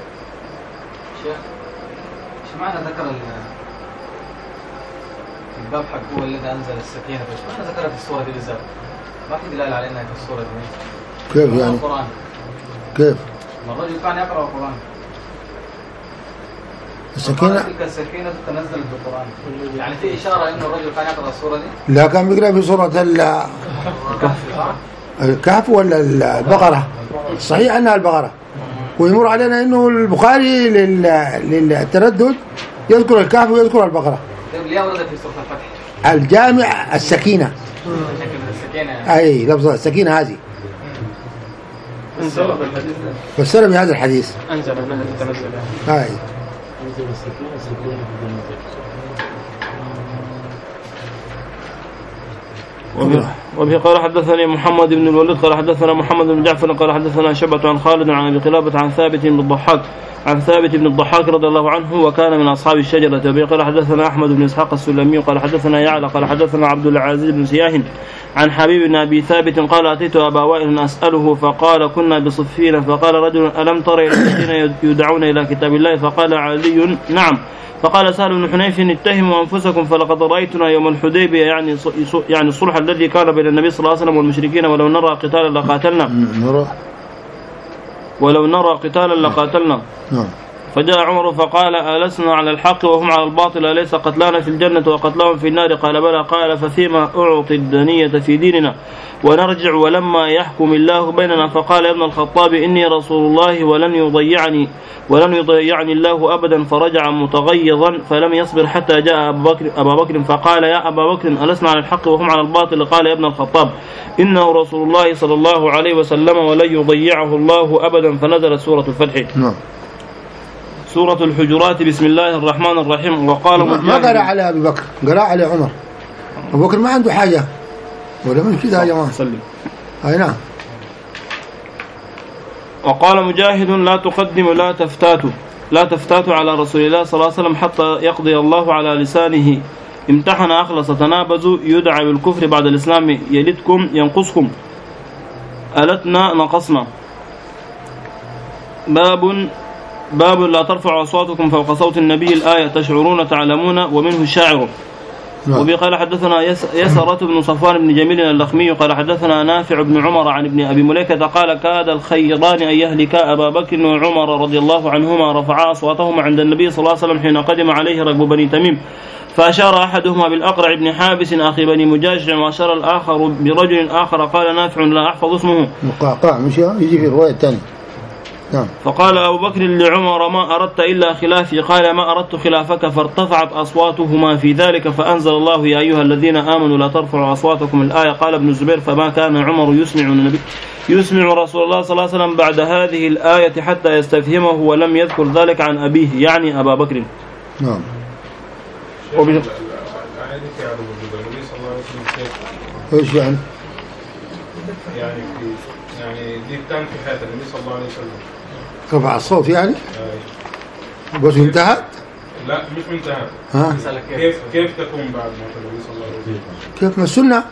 معنى ذكر الباب حقه الذي انزل السكينه؟ ايش معنى ذكرها في السوره دي بالذات؟ ما في دلاله على انها في السوره دي. كيف يعني؟ القران كيف؟ الرجل كان يقرا القران. السكينة تلك السكينة تنزل بالقرآن، يعني في إشارة إنه الرجل كان يقرأ السورة دي؟ لا، كان بيقرأ في سورة الكهف ولا البقرة. صحيح أنها البقرة، ويمر علينا إنه البخاري للتردد يذكر الكهف ويذكر البقرة. ليه ورد في سورة الفتح؟ الجامع السكينة. السكينة أي لفظ السكينة هذه فسر بهذا الحديث. أنزل أنها تتنزل. أي وبه قال حدثني محمد بن الوليد قال حدثنا محمد بن جعفر قال حدثنا شعبة عن خالد عن أبي قلابة عن ثابت بن الضحاك عن ثابت بن الضحاك رضي الله عنه وكان من أصحاب الشجرة. وبه قال حدثنا أحمد بن إسحاق السلمي قال حدثنا يعلى قال حدثنا عبد العزيز بن سياح عن حبيب بن أبي ثابت قال أتيت أبا وائل أسأله فقال كنا بصفين فقال رجل ألم تر إلى الذين يدعون إلى كتاب الله؟ فقال علي نعم. فقال سهل بن حنيف اتهموا أنفسكم فلقد رأيتنا يوم الحديبية يعني يعني الصلح الذي كان بين النبي صلى الله عليه وسلم والمشركين ولو نرى قتالا لقاتلنا ولو نرى قتالا لقاتلنا. فجاء عمر فقال ألسنا على الحق وهم على الباطل أليس قتلانا في الجنة وقتلاهم في النار؟ قال بلى. قال ففيما أعطي الدنية في ديننا ونرجع ولما يحكم الله بيننا؟ فقال يا ابن الخطاب إني رسول الله ولن يضيعني ولن يضيعني الله أبدا. فرجع متغيظا فلم يصبر حتى جاء أبا بكر, أبا بكر فقال يا أبا بكر ألسنا على الحق وهم على الباطل؟ قال يا ابن الخطاب إنه رسول الله صلى الله عليه وسلم ولن يضيعه الله أبدا. فنزلت سورة الفتح. نعم. سورة الحجرات بسم الله الرحمن الرحيم. وقال ما قرأ على أبي بكر، قرأ على عمر. أبو بكر ما عنده حاجة ولا من كده يا جماعة. أي نعم. وقال مجاهد لا تقدم لا تفتاتوا لا تفتاتوا على رسول الله صلى الله عليه وسلم حتى يقضي الله على لسانه. امتحن أخلص تنابزوا يدعى بالكفر بعد الإسلام يلدكم ينقصكم ألتنا نقصنا. باب باب لا ترفعوا أصواتكم فوق صوت النبي الآية تشعرون تعلمون ومنه الشاعر. وبي قال حدثنا يسرة بن صفوان بن جميل اللخمي قال حدثنا نافع بن عمر عن ابن أبي مليكة قال كاد الخيران أن يهلكا أبا بكر وعمر رضي الله عنهما رفعا أصواتهما عند النبي صلى الله عليه وسلم حين قدم عليه ركب بني تميم فأشار أحدهما بالأقرع بن حابس أخي بني مجاشع وأشار الآخر برجل آخر. قال نافع لا أحفظ اسمه مقعقع مش يجي في الرواية الثانية. نعم. فقال أبو بكر لعمر ما أردت إلا خلافي؟ قال ما أردت خلافك. فارتفعت أصواتهما في ذلك فأنزل الله يا أيها الذين آمنوا لا ترفعوا أصواتكم الآية. قال ابن الزبير فما كان عمر يسمع النبي يسمع رسول الله صلى الله عليه وسلم بعد هذه الآية حتى يستفهمه ولم يذكر ذلك عن أبيه يعني أبا بكر. نعم. وبه... ايش يعني؟ يعني في يعني دي كان في حياة النبي صلى الله عليه وسلم رفع الصوت يعني؟ أي. بس انتهت؟ لا مش منتهى. ها؟ كيف كيف تكون بعد موت النبي صلى الله عليه وسلم؟ كيف ما السنة؟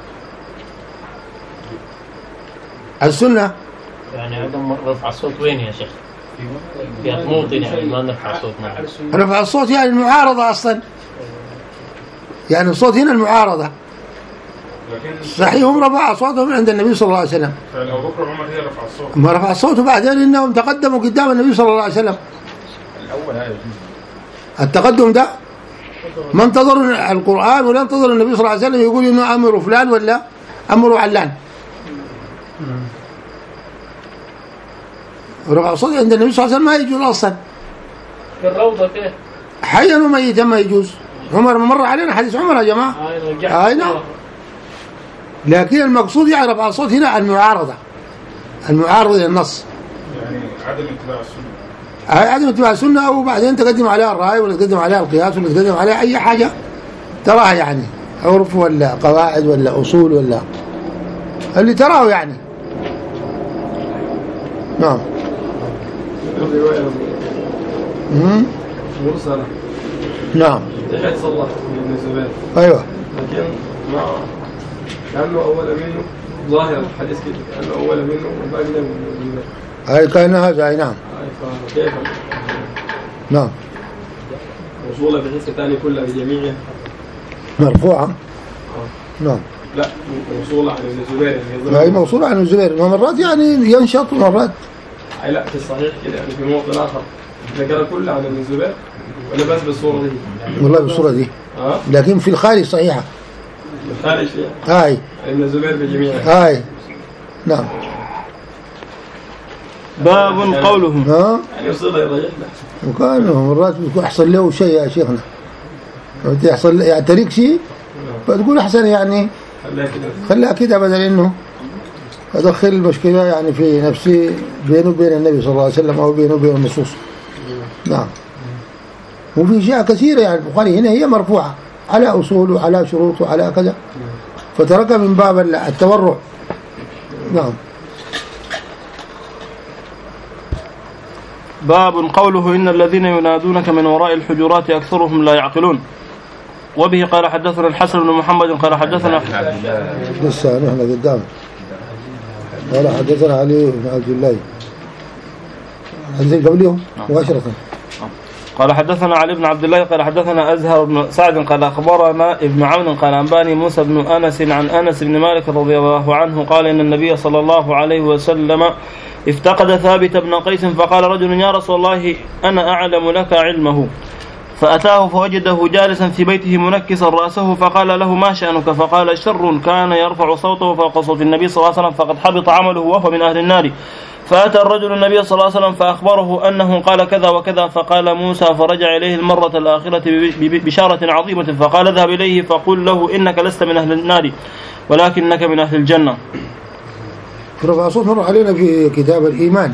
السنة يعني عدم رفع الصوت وين يا شيخ؟ في موطن يعني ما نرفع صوتنا. رفع الصوت يعني المعارضة أصلا، يعني الصوت هنا المعارضة. صحيح هم رفع أصواتهم عند النبي صلى الله عليه وسلم. فأبو بكر وعمر هي رفع الصوت. ما رفع الصوت بعدين إنهم تقدموا قدام النبي صلى الله عليه وسلم. الأول هذا التقدم ده ما انتظروا القرآن ولا انتظروا النبي صلى الله عليه وسلم يقول إنه أمروا فلان ولا أمروا علان. رفع الصوت عند النبي صلى الله عليه وسلم ما يجوز أصلا. في الروضة كيف؟ حيا وميتا ما يجوز. عمر مر علينا حديث عمر يا جماعة. آه نعم. لكن المقصود يعني رفع الصوت هنا المعارضة، المعارضة للنص. يعني عدم اتباع السنة. هاي عدم اتباع السنة، وبعدين تقدم عليها الرأي ولا تقدم عليها القياس ولا تقدم عليها أي حاجة تراها يعني عرف ولا قواعد ولا أصول ولا اللي تراه يعني. نعم. امم مرسلة. نعم. تحت صلح من الزبير. أيوة. لكن ما كانه أول منه ظاهر الحديث كده كأنه أول منه وباقي منه. أي كان هذا أي نعم. كيف؟ نعم. موصولة بحيث ثاني كلها بجميعها. مرفوعة. نعم. لا موصولة عن ابن الزبير. هي موصولة عن ابن الزبير ومرات يعني ينشط ومرات. أي لا في الصحيح كده يعني في موطن آخر ذكر كله عن ابن الزبير ولا بس بالصورة دي؟ والله بالصورة دي. آه. لكن في الخارج صحيحة. الخارج فيها. هاي. ابن الزبير بجميعها. هاي. نعم. باب قوله. ها؟ يعني يصير يريحنا. وكانوا مرات بيكون أحصل له شيء يا شيخنا. يحصل يعني تريك شيء فتقول أحسن يعني خليها كده بدل إنه أدخل المشكلة يعني في نفسي بينه وبين النبي صلى الله عليه وسلم أو بينه وبين النصوص. نعم. وفي أشياء كثيرة يعني البخاري هنا هي مرفوعة على أصول وعلى شروط وعلى كذا فتركها من باب التورع. نعم. باب قوله إن الذين ينادونك من وراء الحجرات أكثرهم لا يعقلون. وبه قال حدثنا الحسن بن محمد قال حدثنا لسه نحن قدام قال حدثنا علي بن عبد الله هذين قبلهم مباشرة. قال حدثنا علي بن عبد الله قال حدثنا أزهر بن سعد قال أخبرنا ابن عون قال أنباني موسى بن أنس عن أنس بن مالك رضي الله عنه قال إن النبي صلى الله عليه وسلم افتقد ثابت بن قيس فقال رجل يا رسول الله أنا أعلم لك علمه فأتاه فوجده جالسا في بيته منكسا رأسه فقال له ما شأنك فقال شر كان يرفع صوته فوق صوت النبي صلى الله عليه وسلم فقد حبط عمله وهو من أهل النار. فأتى الرجل النبي صلى الله عليه وسلم فأخبره أنه قال كذا وكذا فقال موسى فرجع إليه المرة الآخرة ببشارة عظيمة فقال اذهب إليه فقل له إنك لست من أهل النار ولكنك من أهل الجنة. رفع صوت مر علينا في كتاب الإيمان.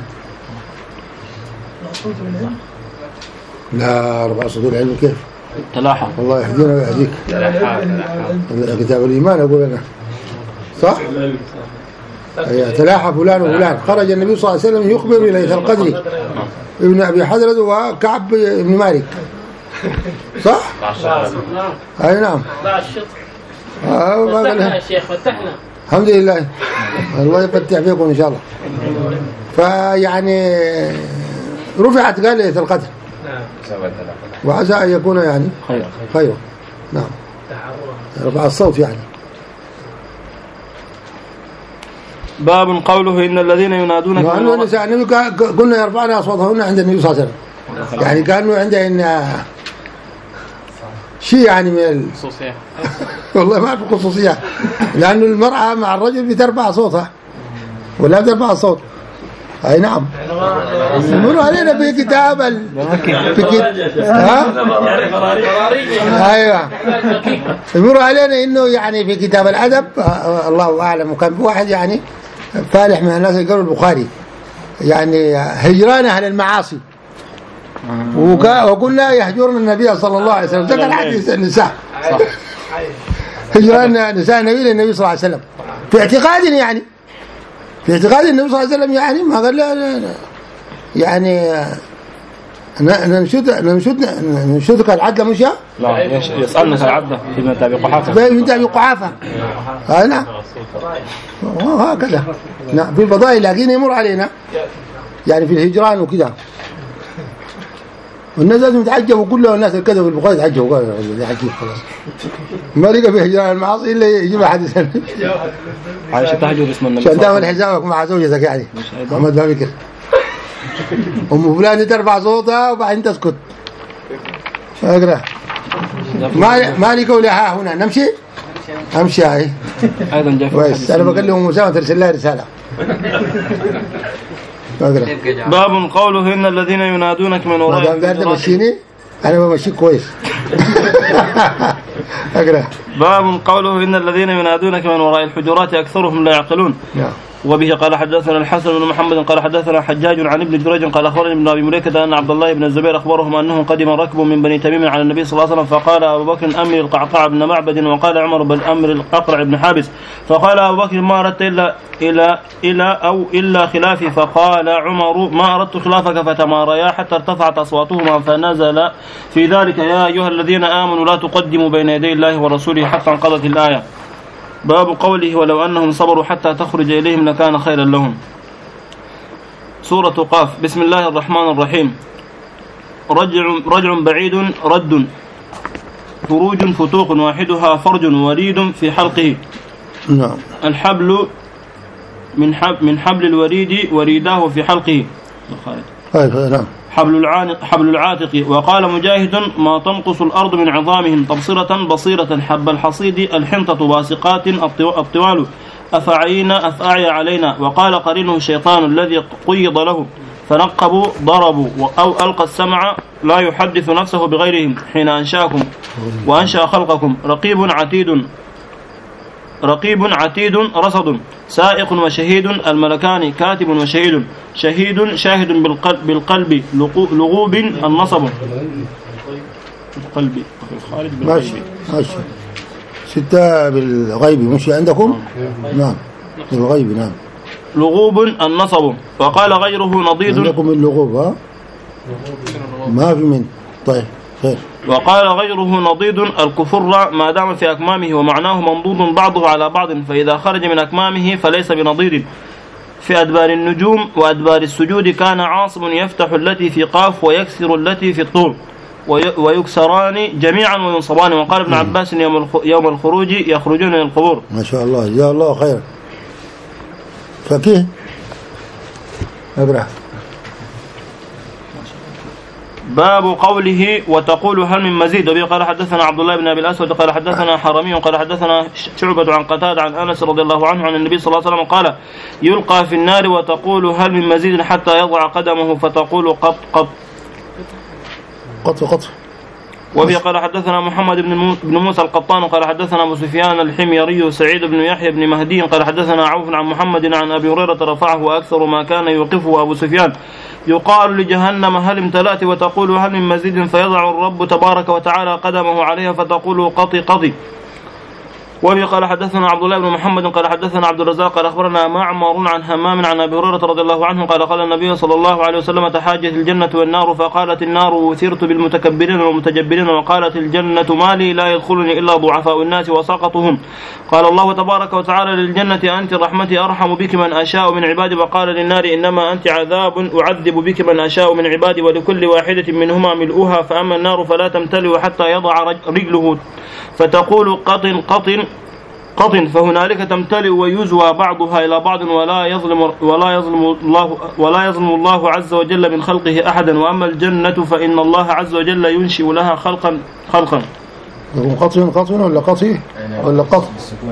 لا رفع صوت العلم كيف؟ تلاحى. الله يهدينا ويهديك. كتاب الإيمان أقول أنا صح؟ أيه. تلاحى فلان وفلان. خرج النبي صلى الله عليه وسلم يخبر بليلة القدر ابن أبي حضرة وكعب بن مالك صح؟ أي نعم. آه ما قالها. الحمد لله الله يفتح فيكم إن شاء الله. فيعني رفعت قال ليلة القدر وعسى أن يكون يعني خير خير. نعم. رفع الصوت يعني. باب قوله إن الذين ينادونك من النساء النبي قلنا يرفعن أصواتهن عند النبي صلى الله عليه وسلم يعني كانوا عنده إن شيء يعني من الخصوصية والله ما في خصوصية لأنه المرأة مع الرجل بترفع صوتها ولا بترفع الصوت. أي نعم. يمر علينا في كتاب ال... في كتاب ها أيوة يمر علينا إنه يعني في كتاب الأدب الله أعلم. وكان في واحد يعني فالح من الناس يقرأوا البخاري يعني هجران أهل المعاصي وقلنا يهجرن النبي صلى الله عليه وسلم. ذكر حديث النساء هجران نساء النبي للنبي صلى الله عليه وسلم في اعتقاد يعني في اعتقاد النبي صلى الله عليه وسلم يعني ما قال لا يعني ننشد ننشد ننشدك العدل مش لا يسألنك العدل في متى بقحافة في متى بقحافة. آه نعم وهكذا. نعم في الفضائل لكن يمر علينا يعني في الهجران وكذا والناس لازم يتعجبوا كلهم. الناس كذا في البخاري يتعجبوا قالوا ده حكيم خلاص ما لقى في هجران المعاصي الا يجيب حديث عايشه تحجب اسم النبي عشان تعمل حسابك مع زوجتك يعني محمد ما فكر ام فلان ترفع صوتها وبعدين تسكت. اقرا ما ما لي قولي ها هنا نمشي امشي هاي ايضا جاء كويس. انا بكلم مسامه ترسل لها رساله. باب قوله إن الذين ينادونك من وراء الحجرات تمشيني أنا بمشيك كويس. أقرأ. باب قوله إن الذين ينادونك من وراء الحجرات أكثرهم لا يعقلون. نعم. وبه قال حدثنا الحسن بن محمد قال حدثنا حجاج عن ابن جريج قال أخبرني ابن أبي مليكة أن عبد الله بن الزبير أخبرهم أنه قدم ركب من بني تميم على النبي صلى الله عليه وسلم فقال أبو بكر أمر القعقاع بن معبد وقال عمر بن أمر الأقرع بن حابس فقال أبو بكر ما أردت إلا إلى إلى أو إلا خلافي فقال عمر ما أردت خلافك فتماريا حتى ارتفعت أصواتهما فنزل في ذلك يا أيها الذين آمنوا لا تقدموا بين يدي الله ورسوله حتى انقضت الآية. باب قوله ولو أنهم صبروا حتى تخرج إليهم لكان خيرا لهم. سورة قاف. بسم الله الرحمن الرحيم. رجع, رجع بعيد رد فروج فتوق واحدها فرج وريد في حلقه. نعم. الحبل من حبل, من حبل الوريد وريداه في حلقه. نعم. حبل العاتق, حبل العاتق. وقال مجاهد ما تنقص الأرض من عظامهم تبصرة بصيرة حب الحصيد الحنطة باسقات الطوال أفعينا أفأعي علينا. وقال قرينه الشيطان الذي قيض له فنقبوا ضربوا أو ألقى السمع لا يحدث نفسه بغيرهم حين أنشأكم وأنشأ خلقكم. رقيب عتيد رقيب عتيد رصد سائق وشهيد الملكان كاتب وشهيد. شهيد شاهد بالقلب, بالقلب لغوب النصب القلب ماشي ماشي. ستة بالغيب مش عندكم؟ نعم بالغيب. نعم. لغوب النصب. وقال غيره نضيد. عندكم اللغوب ها؟ ما في من. طيب خير. وقال غيره نضيد الكفر ما دام في أكمامه ومعناه منضود بعضه على بعض فإذا خرج من أكمامه فليس بنضيد. في أدبار النجوم وأدبار السجود كان عاصم يفتح التي في قاف ويكسر التي في الطور ويكسران جميعا وينصبان. وقال ابن عباس يوم الخروج يخرجون من القبور. ما شاء الله جزاه الله خير. فكيه اقرأ. باب قوله وتقول هل من مزيد. وبه قال حدثنا عبد الله بن أبي الأسود قال حدثنا حرمي قال حدثنا شعبة عن قتادة عن أنس رضي الله عنه عن النبي صلى الله عليه وسلم قال يلقى في النار وتقول هل من مزيد حتى يضع قدمه فتقول قط قط قط قط. وبه قال حدثنا محمد بن موسى القطان قال حدثنا أبو سفيان الحميري سعيد بن يحيى بن مهدي قال حدثنا عوف عن محمد عن أبي هريرة رفعه وأكثر ما كان يوقفه أبو سفيان يقال لجهنم هل امتلأت وتقول هل من مزيد فيضع الرب تبارك وتعالى قدمه عليها فتقول قطي قطي. وبه قال حدثنا عبد الله بن محمد قال حدثنا عبد الرزاق قال أخبرنا معمر عن همام عن أبي هريرة رضي الله عنه قال قال النبي صلى الله عليه وسلم تحاجت الجنة والنار فقالت النار وثرت بالمتكبرين والمتجبرين وقالت الجنة مالي لا يدخلني إلا ضعفاء الناس وسقطهم. قال الله تبارك وتعالى للجنة أنت رحمتي أرحم بك من أشاء من عبادي. وقال للنار إنما أنت عذاب أعذب بك من أشاء من عبادي ولكل واحدة منهما ملؤها فأما النار فلا تمتلئ حتى يضع رجله فتقول قطن قطن قطن فهنالك تمتلئ ويزوى بعضها إلى بعض ولا يظلم ولا يظلم الله ولا يظلم الله عز وجل من خلقه أحدا. وأما الجنة فإن الله عز وجل ينشئ لها خلقا خلقا. قطن قطن ولا قطي ولا قط؟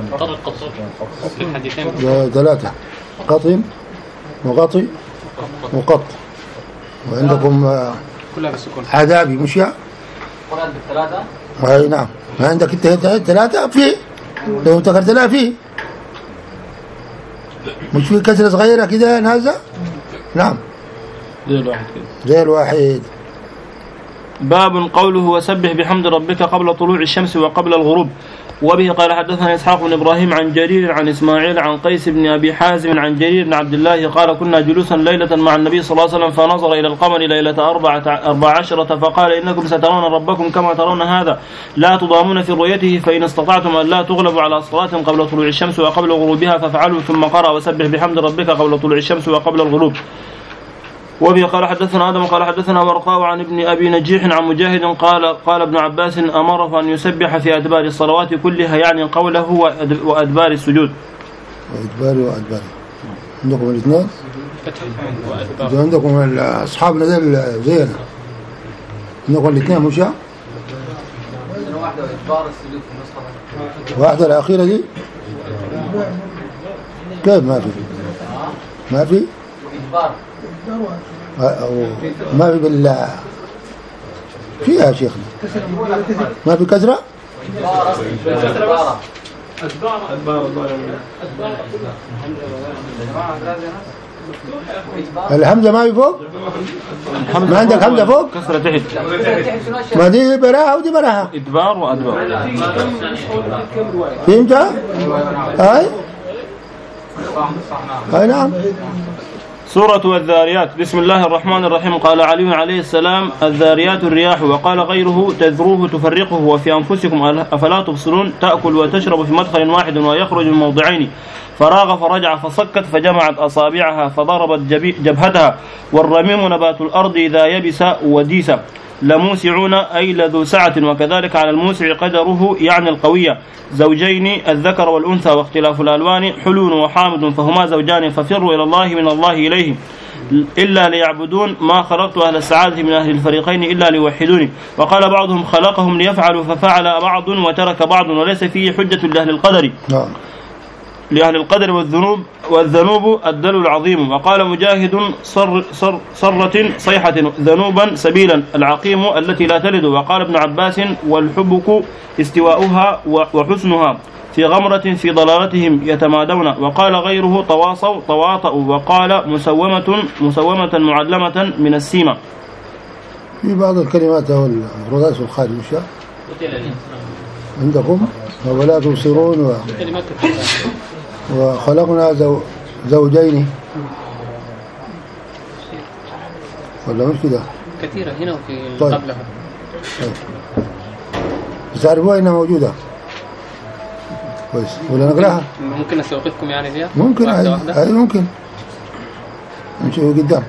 ثلاثة قطن وقطي وقط. وعندكم عذابي مش يا؟ قرآن بالثلاثة. أي نعم. عندك ثلاثة في لو ذكرت لها فيه مش في كسرة صغيرة كده نازة. نعم زي الواحد كده زي الواحد. باب قوله وسبح بحمد ربك قبل طلوع الشمس وقبل الغروب. وبه قال حدثنا إسحاق بن إبراهيم عن جرير عن إسماعيل عن قيس بن أبي حازم عن جرير بن عبد الله قال كنا جلوسا ليلة مع النبي صلى الله عليه وسلم فنظر إلى القمر ليلة أربعة أربع عشرة فقال إنكم سترون ربكم كما ترون هذا لا تضامون في رؤيته فإن استطعتم أن لا تغلبوا على صلاة قبل طلوع الشمس وقبل غروبها فافعلوا. ثم قرأ وسبح بحمد ربك قبل طلوع الشمس وقبل الغروب. وبه قال حدثنا آدم قال حدثنا ورقاء عن ابن أبي نجيح عن مجاهد قال قال ابن عباس أمره أن يسبح في أدبار الصلوات كلها يعني قوله وأدبار السجود. وأدبار وأدبار. عندكم الاثنين؟ عندكم أصحابنا ذي زينا. عندكم الاثنين مش يا؟ واحدة وأدبار السجود في النسخة. واحدة الأخيرة دي؟ كيف ما في؟ ما في؟ إدبار. ما في بالله فيها يا شيخنا ما في كسرة الحمزة ما في فوق ما عندك حمزة فوق كسرة تحت ما دي براها ودي براها إدبار وأدبار فهمت هاي هاي نعم سورة والذاريات. بسم الله الرحمن الرحيم. قال علي عليه السلام: الذاريات الرياح. وقال غيره: تذروه تفرقه وفي أنفسكم أفلا تبصرون. تأكل وتشرب في مدخل واحد ويخرج من موضعين. فراغ فرجع فصكت فجمعت أصابعها فضربت جبهتها. والرميم نبات الأرض إذا يبس وديس. لموسعون أي لذو سعة. وكذلك على الموسع قدره يعني القوية. زوجين الذكر والأنثى واختلاف الألوان. حلو وحامد فهما زوجان. ففروا إلى الله من الله إليه إلا ليعبدون. ما خلقت أهل السعادة من أهل الفريقين إلا ليوحدوني. وقال بعضهم: خلقهم ليفعلوا ففعل بعض وترك بعض. وليس فيه حجة لأهل القدر لأهل القدر والذنوب والذنوب الدل العظيم. وقال مجاهد: صر صر صرة صيحة ذنوبا سبيلا العقيم التي لا تلد. وقال ابن عباس: والحبك استواؤها وحسنها في غمرة في ضلالتهم يتمادون. وقال غيره: تواصوا تواطؤوا. وقال مسومة مسومة معلمة من السيمة. في بعض الكلمات والمفردات الخارج الشعر عندكم ولا تبصرون و... وخلقنا زو... زوجين ولا مش كده كثيرة هنا وفي طيب. قبلها طيب. بس تعرفوها انها موجودة كويس ولا نقراها؟ ممكن نستوقفكم يعني فيها؟ ممكن واحدة هاي واحدة؟ ممكن نشوف قدام.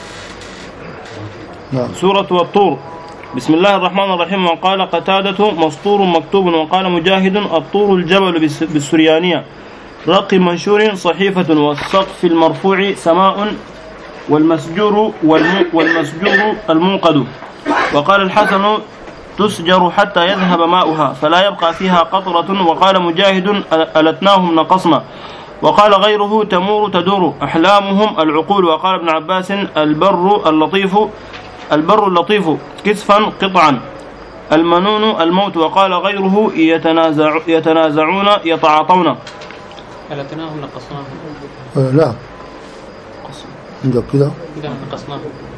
نعم. سورة والطور. بسم الله الرحمن الرحيم. وقال قتادة: مسطور مكتوب. وقال مجاهد: الطور الجبل بالسريانية. رق منشور صحيفة. والسقف المرفوع سماء. والمسجور والمسجور الموقد. وقال الحسن: تسجر حتى يذهب ماؤها فلا يبقى فيها قطرة. وقال مجاهد: ألتناهم نقصنا. وقال غيره: تمور تدور أحلامهم العقول. وقال ابن عباس: البر اللطيف البر اللطيف كسفا قطعا. المنون الموت. وقال غيره: يتنازع يتنازعون يتعاطون. ألتناهم نقصناهم. لا عندك كده كده نقصناهم.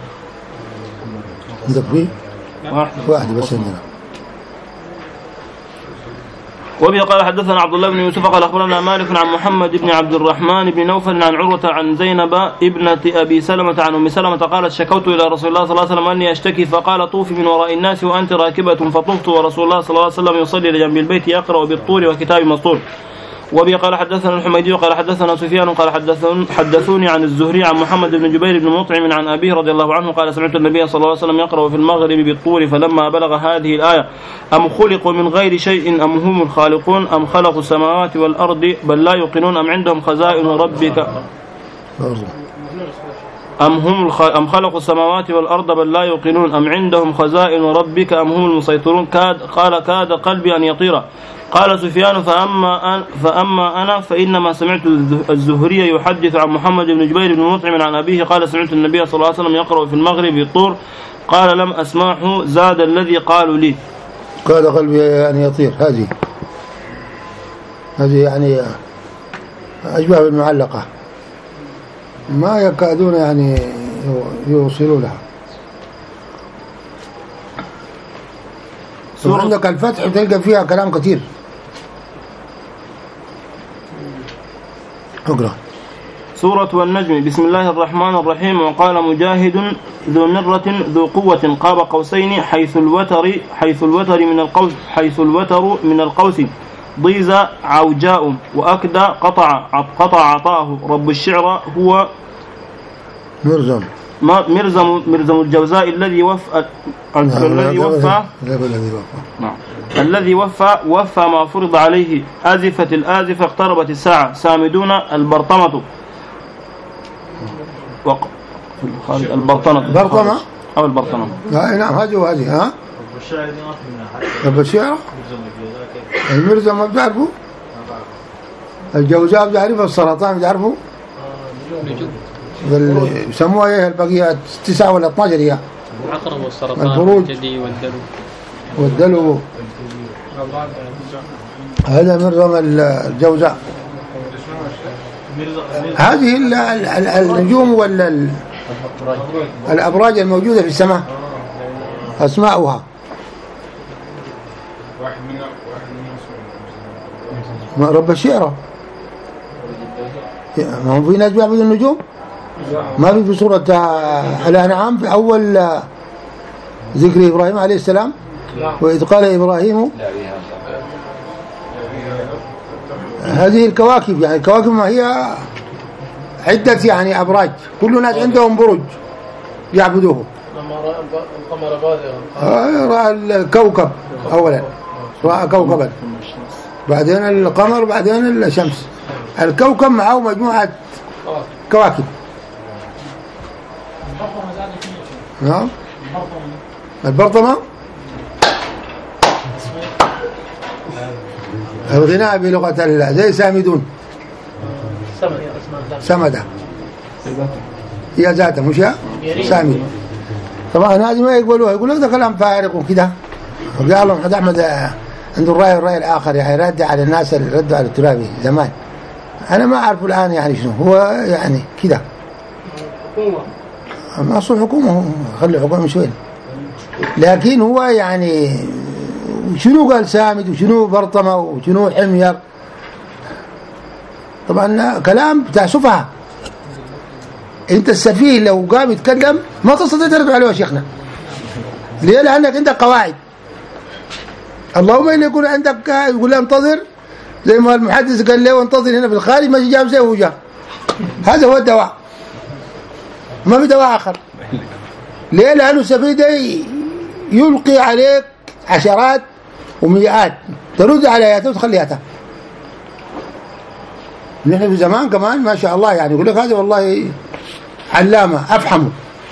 عندك فيه واحد واحد بس عندنا. وبه قال حدثنا عبد الله بن يوسف قال أخبرنا مالك عن محمد بن عبد الرحمن بن نوفل عن عروة عن زينب ابنة أبي سلمة عن أم سلمة قالت: شكوت إلى رسول الله صلى الله عليه وسلم أني أشتكي. فقال: طوفي من وراء الناس وأنت راكبة. فطفت ورسول الله صلى الله عليه وسلم يصلي لجنب البيت يقرأ بالطور وكتاب مسطور. وبه قال حدثنا الحميدي قال حدثنا سفيان قال حدثوني عن الزهري عن محمد بن جبير بن مطعم عن أبيه رضي الله عنه قال: سمعت النبي صلى الله عليه وسلم يقرأ في المغرب بالطور. فلما بلغ هذه الآية: أم خلقوا من غير شيء أم هم الخالقون أم خلقوا السماوات والأرض بل لا يوقنون أم عندهم خزائن ربك أم هم الخ... أم خلقوا السماوات والأرض بل لا يوقنون أم عندهم خزائن ربك أم هم المسيطرون. كاد قال: كاد قلبي أن يطير. قال سفيان: فأما, أن فأما أنا فإنما سمعت الزهري يحدث عن محمد بن جبير بن مطعم عن أبيه قال: سمعت النبي صلى الله عليه وسلم يقرأ في المغرب بالطور. قال: لم أسمعه زاد الذي قالوا لي. كاد قلبي أن يطير. هذه هذه يعني أشبه بالمعلقة ما يكادون يعني يوصلوا لها. عندك الفتح تلقى فيها كلام كثير. اقرأ. سورة والنجم. بسم الله الرحمن الرحيم. وقال مجاهد: ذو مرة ذو قوة قاب قوسين حيث الوتر حيث الوتر من القوس حيث الوتر من القوس ضيز عوجاء. وأكدى قطع قطع عطاه. رب الشعر هو مرزم مرزم مرزم الجوزاء الذي وفى الذي وفى نعم الذي وفى وفى ما فرض عليه. آزفت الآزفة اقتربت الساعة. سامدون البرطمة وق... البرطمة برطمة أو البرطمة. نعم هذه وهذه. ها رب الشعر المرزم ما بتعرفوا؟ الجوزاء بتعرفوا؟ السرطان بتعرفوا؟ يسموها ايه البقية تسعة ولا اثناشر هي؟ العقرب والسرطان والجدي والدلو والدلو. هذا مرزم الجوزاء. هذه النجوم ولا الأبراج الموجودة في السماء أسماؤها. رب الشعر ما هم في ناس بيعبدوا النجوم ما في في سورة آه، الأنعام في أول آه، ذكر إبراهيم عليه السلام وإذ قال إبراهيم هذه الكواكب يعني الكواكب ما هي عدة يعني أبراج كل الناس عندهم برج يعبدوه. لما رأى القمر بازغا آه، رأى الكوكب أولا رأى كوكبا بعدين القمر بعدين الشمس. الكوكب معه مجموعة كواكب. نعم البرطمة الغناء بلغة الله زي سامدون سمدة هي ذاته مش سامد. طبعا هذه ما يقولوها يقول لك ده كلام فارغ وكده. وقال لهم حد أحمد عنده الرأي الرأي الآخر يعني رد على الناس اللي ردوا على الترابي زمان. أنا ما أعرف الآن يعني شنو هو يعني كده ما أصل حكومة خلي حكومة مش وين لكن هو يعني شنو قال سامد وشنو برطمة وشنو حمير. طبعا كلام بتاع سفهاء. انت السفيه لو قام يتكلم ما تستطيع ترد عليه يا شيخنا. ليه؟ لانك عندك قواعد. اللهم ان يكون عندك يقول له انتظر زي ما المحدث قال له انتظر هنا في الخارج ما جاب زي هو جاء. هذا هو الدواء ما في دواء اخر. ليه؟ لانه السفيه ده يلقي عليك عشرات ومئات ترد عليها وتخليها. نحن في زمان كمان ما شاء الله يعني يقول لك هذا والله علامة أفحمه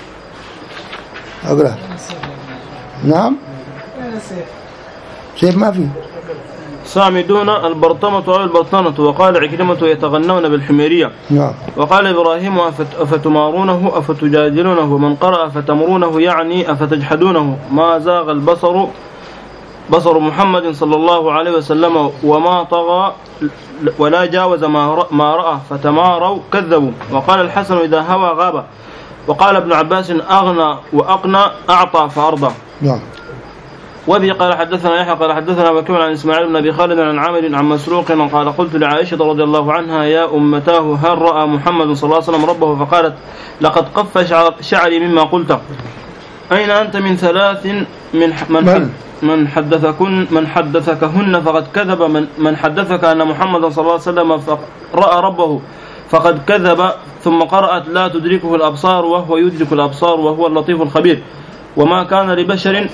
أقرأ. نعم سيف ما في صامدون البرطمة أو البرطنة. وقال عكرمة يتغنون بالحميرية. نعم. وقال إبراهيم أفتمارونه أفتجادلونه من قرأ فتمرونه يعني أفتجحدونه ما زاغ البصر بصر محمد صلى الله عليه وسلم وما طغى ولا جاوز ما رأى فتماروا كذبوا. وقال الحسن إذا هوى غاب. وقال ابن عباس أغنى وأقنى أعطى فأرضى. نعم. وبه قال حدثنا يحيى قال حدثنا وكيع عن إسماعيل بن أبي خالد عن عامر عن مسروق قال قلت لعائشة رضي الله عنها يا أمتاه هل رأى محمد صلى الله عليه وسلم ربه فقالت لقد قف شعري مما قلت. أين أنت من ثلاث من من من حدثكن من حدثكهن فقد كذب من من حدثك أن محمد صلى الله عليه وسلم رأى ربه فقد كذب. ثم قرأت لا تدركه الأبصار وهو يدرك الأبصار وهو اللطيف الخبير. وما كان لبشر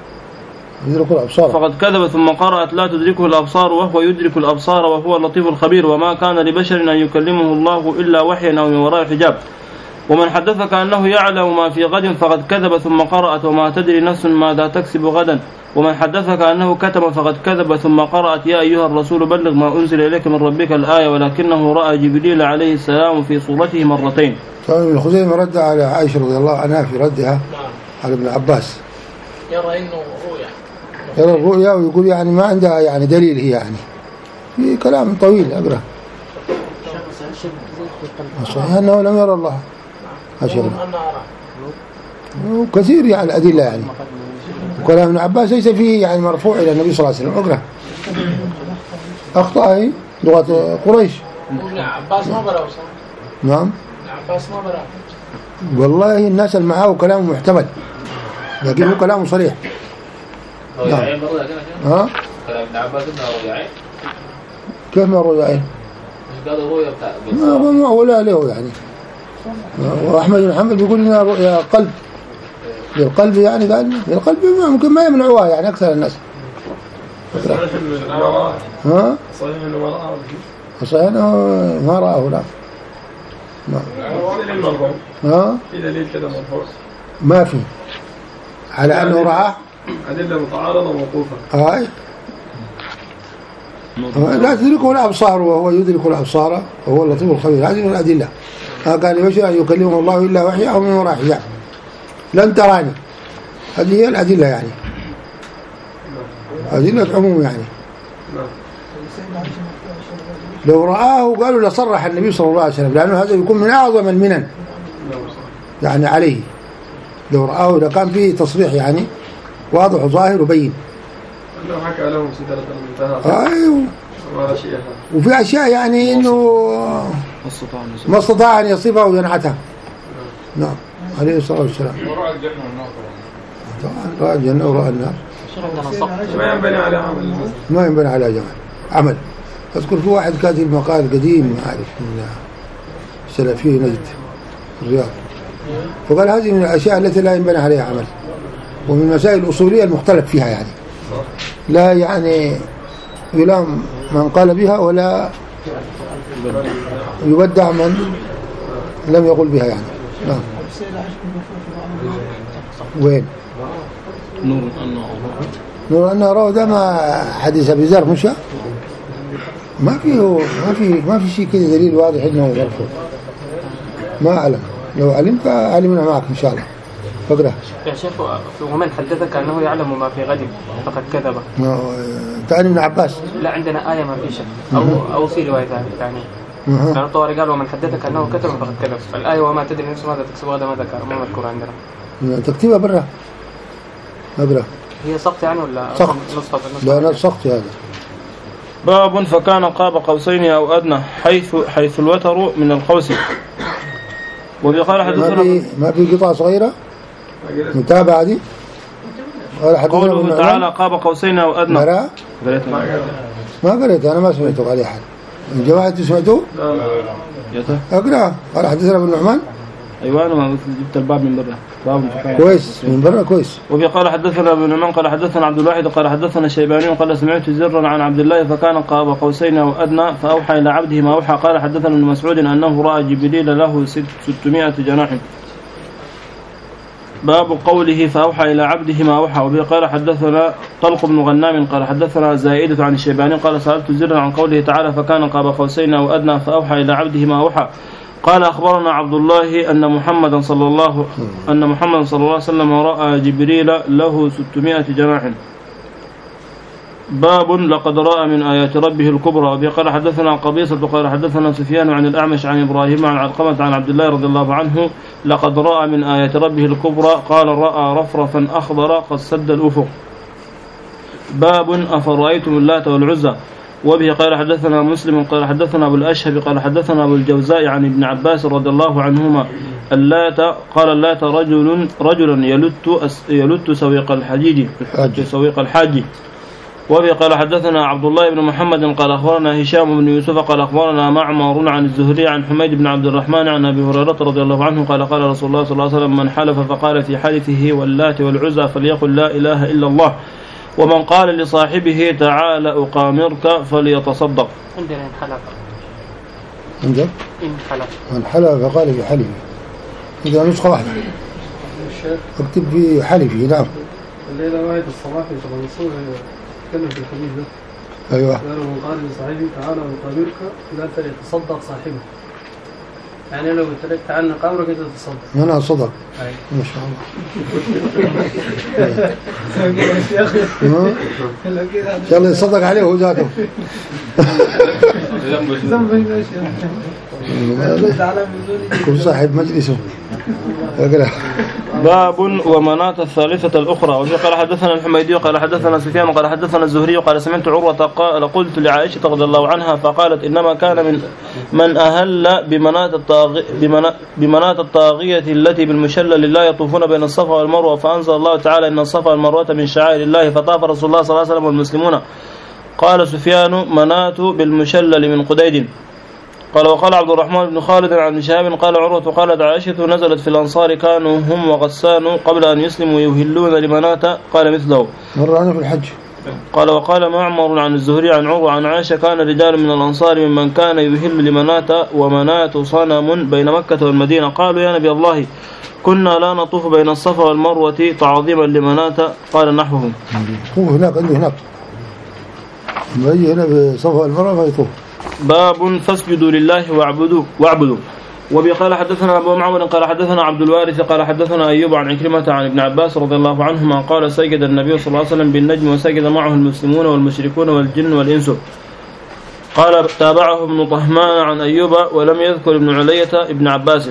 فقد كذب. ثم قرأت لا تدركه الأبصار وهو يدرك الأبصار وهو اللطيف الخبير. وما كان لبشر أن يكلمه الله إلا وحيا أو من وراء حجاب. ومن حدثك أنه يعلم ما في غد فقد كذب. ثم قرأت وما تدري نفس ماذا تكسب غدا. ومن حدثك أنه كتب فقد كذب. ثم قرأت يا أيها الرسول بلغ ما أنزل إليك من ربك الآية ولكنه رأى جبريل عليه السلام في صورته مرتين. ابن خزيمة رد على عائشة رضي الله عنها في ردها على ابن عباس يرى إنه رؤيا يرى الرؤيا ويقول يعني ما عندها يعني دليل هي يعني في كلام طويل أقرأ. صحيح أنه لم يرى الله أشهر وكثير يعني الأدلة يعني. وكلام ابن عباس ليس فيه يعني مرفوع إلى النبي صلى الله عليه وسلم. أقرأ أخطأ هي لغة قريش. ابن عباس ما برأه. نعم ابن عباس ما برأه. والله الناس اللي معاه كلامه محتمل لكن هو كلامه صريح. نعم. ها ابن عباس انه رؤيا. كيف ما رؤيا؟ مش قال رؤيا بتاع ما هو لا له يعني. وأحمد بن حنبل بيقول لنا رؤيا قلب للقلب يعني قال للقلب ممكن ما يمنعوها يعني أكثر الناس. ها صحيح انه ما رآه. صحيح انه ما رآه لا. ها في دليل كده مرفوع ما في على انه رآه أدلة متعارضة وموقوفة. هاي لا تدركه الأبصار وهو يدرك الأبصار وهو اللطيف الخبير. هذه من الأدلة. ما كان لبشر أن يكلمه الله إلا وحيا أو من وراء حجاب لن تراني. هذه هي الأدلة يعني أدلة عموم يعني. لو رآه قالوا لصرح النبي صلى الله عليه وسلم لأنه هذا يكون من أعظم المنن يعني عليه. لو رآه إذا كان فيه تصريح يعني واضح وظاهر وبين. لو حكى لهم سدرة المنتهى. أيوه. وفي أشياء يعني إنه ما استطاع أن يصفها وينعتها نعم عليه الصلاة والسلام. ورأى الجنة والنار طبعا رأى الجنة ورأى النار. ما ينبني على عمل. ما ينبني على جمال عمل. أذكر في واحد كاتب مقال قديم ما أعرف من سلفي نجد الرياض، وقال هذه من الأشياء التي لا ينبني عليها عمل، ومن المسائل الأصولية المختلف فيها، يعني لا يعني يلام من قال بها ولا يبدع من لم يقل بها يعني. نعم. وين نور أنه نور أنه روى ده ما حديث أبي ذر مش ما فيه ما في ما في شيء كذا دليل واضح انه مرفوع. ما اعلم، لو علمت علمنا معك ان شاء الله. فقره يا شيخ، ومن حدثك انه يعلم ما في غد فقد كذب. تعني ابن عباس؟ لا عندنا آية ما في شك، او او في رواية ثانية. كان الطواري قال ومن حدثك انه كتب فقد كذب. الآية وما تدري نفس ماذا تكسب غدا ما ذكر ما مذكور عندنا. تكتبها برا برا. هي سقط يعني ولا سقط؟ لا لا سقط هذا. باب فكان قاب قوسين أو أدنى حيث حيث الوتر من القوس. وبقال حدثنا ما في ما في قطعة صغيرة متابعة دي. قال حدثنا قوله تعالى قاب قوسين أو أدنى. مرا ما قريت أنا ما سمعته قال أحد. الجماعة سمعتوه؟ أقرأ. قال حدثنا ابن نعمان. أيوة أنا جبت الباب من برا. كويس من برا كويس. وفي قال حدثنا ابن نعمان قال حدثنا عبد الواحد قال حدثنا الشيباني قال سمعت زرا عن عبد الله فكان قاب قوسين أو أدنى فأوحى إلى عبده ما أوحى. قال حدثنا ابن مسعود أنه رأى جبريل له ستمائة جناح. باب قوله فأوحى إلى عبده ما أوحى. وفي قال حدثنا طلق بن غنام قال حدثنا زائدة عن الشيباني قال سألت زرا عن قوله تعالى فكان قاب قوسين أو أدنى فأوحى إلى عبده ما أوحى. قال أخبرنا عبد الله أن محمدا صلى الله أن محمد صلى الله عليه وسلم رأى جبريل له ستمائة جناح. باب لقد رأى من آيات ربه الكبرى. وبه قال حدثنا قبيصة قال حدثنا سفيان عن الأعمش عن إبراهيم عن علقمة عن عبد الله رضي الله عنه لقد رأى من آيات ربه الكبرى. قال رأى رفرفا أخضر قد سد الأفق. باب أفرأيتم اللات والعزى. وبه قال حدثنا مسلم قال حدثنا أبو الأشهب قال حدثنا أبو الجوزاء عن ابن عباس رضي الله عنهما اللات قال اللات رجل رجل يلت يلت سويق الحجيج سويق الحاج. وبه قال حدثنا عبد الله بن محمد قال أخبرنا هشام بن يوسف قال أخبرنا معمر عن الزهري عن حميد بن عبد الرحمن عن أبي هريرة رضي الله عنه قال قال رسول الله صلى الله عليه وسلم من حلف فقال في حلفه واللات والعزى فليقل لا إله إلا الله ومن قال لصاحبه تعال أقامرك فليتصدق. عندنا إن حلف عندك إن حلف من حلف فقال في حلفه. إذا نسخة واحدة اكتب في حلفه. نعم. الليلة واحد الصباح يشغل الصور يتكلم في الحديث ده. أيوة. قال من قال لصاحبه تعال أقامرك قال فليتصدق صاحبه. يعني لو قلت لك تعال نقامرك أنت تتصدق. أنا أصدق. أي. ما شاء الله. إن شاء الله يصدق عليه هو ذاته. كل صاحب مجلسه. باب ومناة الثالثة الأخرى. وفي قال حدثنا الحميدي قال حدثنا سفيان قال حدثنا الزهري قال سمعت عروة قال قلت لعائشة رضي الله عنها فقالت إنما كان من من أهل بمناة الطاغية بمناة الطاغية التي بالمشلل لا يطوفون بين الصفا والمروة فأنزل الله تعالى إن الصفا والمروة من شعائر الله فطاف رسول الله صلى الله عليه وسلم والمسلمون. قال سفيان مناة بالمشلل من قديد. قال وقال عبد الرحمن بن خالد عن شهاب قال عروة قالت عائشة نزلت في الأنصار كانوا هم وغسان قبل أن يسلموا يهلون لمناة قال مثله. مر عنه في الحج. قال وقال معمر عن الزهري عن عروة عن عائشة كان رجال من الأنصار ممن كان يهل لمناة ومناة صنم بين مكة والمدينة. قالوا يا نبي الله كنا لا نطوف بين الصفا والمروة تعظيما لمناة قال نحوهم. طوف هناك عنده هناك ما يجي هنا بصفا والمروة فيطوف. باب فاسجدوا لله واعبدوا واعبدوا. وبي قال حدثنا أبو معمر قال حدثنا عبد الوارث قال حدثنا أيوب عن عكرمة عن ابن عباس رضي الله عنهما قال سجد النبي صلى الله عليه وسلم بالنجم وسجد معه المسلمون والمشركون والجن والإنس. قال تابعه ابن طهمان عن أيوب ولم يذكر ابن علية ابن عباس.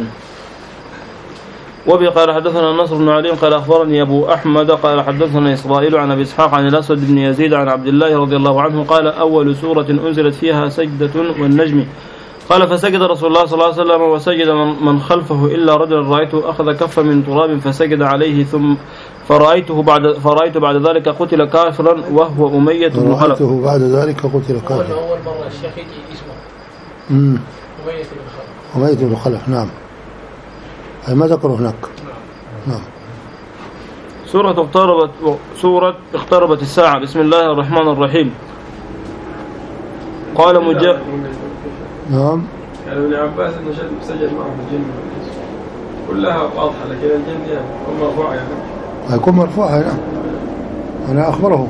وبي قال حدثنا النصر بن علي قال أخبرني أبو أحمد قال حدثنا إسرائيل عن أبي إسحاق عن الأسود بن يزيد عن عبد الله رضي الله عنه قال أول سورة أنزلت فيها سجدة والنجم قال فسجد رسول الله صلى الله عليه وسلم وسجد من خلفه إلا رجلا رأيته أخذ كفا من تراب فسجد عليه ثم فرأيته بعد فرأيت بعد ذلك قتل كافرا وهو أمية بن خلف. فرأيته بعد ذلك قتل كافرا. أول مرة الشيخ يجي اسمه امم أمية بن خلف. أمية بن خلف نعم. أي ما ذكروا هناك. نعم. سورة اقتربت سورة اقتربت الساعة. بسم الله الرحمن الرحيم. قال مجاهد نعم. يعني ابن عباس انه سجد معه الجن كلها واضحه، لكن الجن يعني هم مرفوع يعني هيكون مرفوع هنا. أنا أخبره.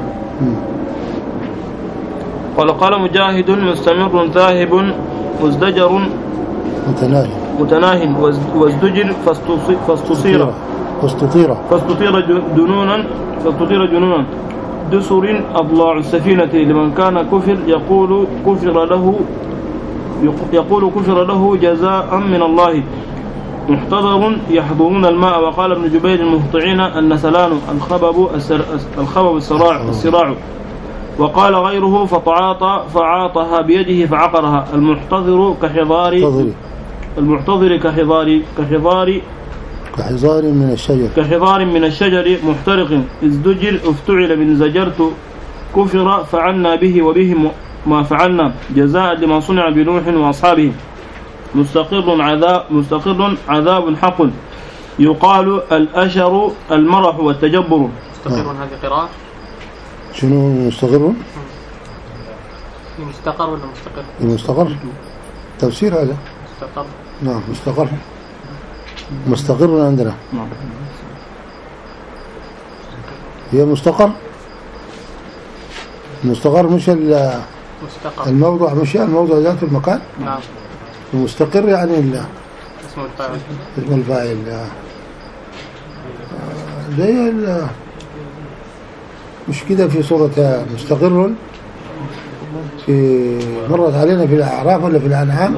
قال قال مجاهد مستمر ذاهب مزدجر متناهي متناه وازدجر فاستطير فاستطير فاستطير جنونا فاستطير جنونا دسر أضلاع السفينة لمن كان كفر يقول كفر له يقول كفر له جزاء من الله محتضر يحضرون الماء. وقال ابن جبير المهطعين النسلان الخبب الخبب السراع السراع. وقال غيره فطعاط فعاطها بيده فعقرها. المحتضر كحضار المحتضر كحضار كحضار كحضار من الشجر كحضار من الشجر محترق. ازدجر افتعل من زجرت كفر فعلنا به وبه ما فعلنا جزاء لما صنع بنوح وأصحابه. مستقر عذاب مستقر عذاب حق. يقال الأشر المرح والتجبر. مستقر هذه قراءة. شنو مستقر؟ مستقر ولا مستقر؟ المستقر تفسير هذا. مستقر. نعم مستقر مستقر عندنا. نعم. هي مستقر مستقر مش مستقر. الموضع مش الموضع ذات المكان. نعم. المستقر يعني ال اسم الفاعل. اسم الفاعل زي مش كده في صورة مستقر في مرت علينا في الأعراف ولا في الأنعام.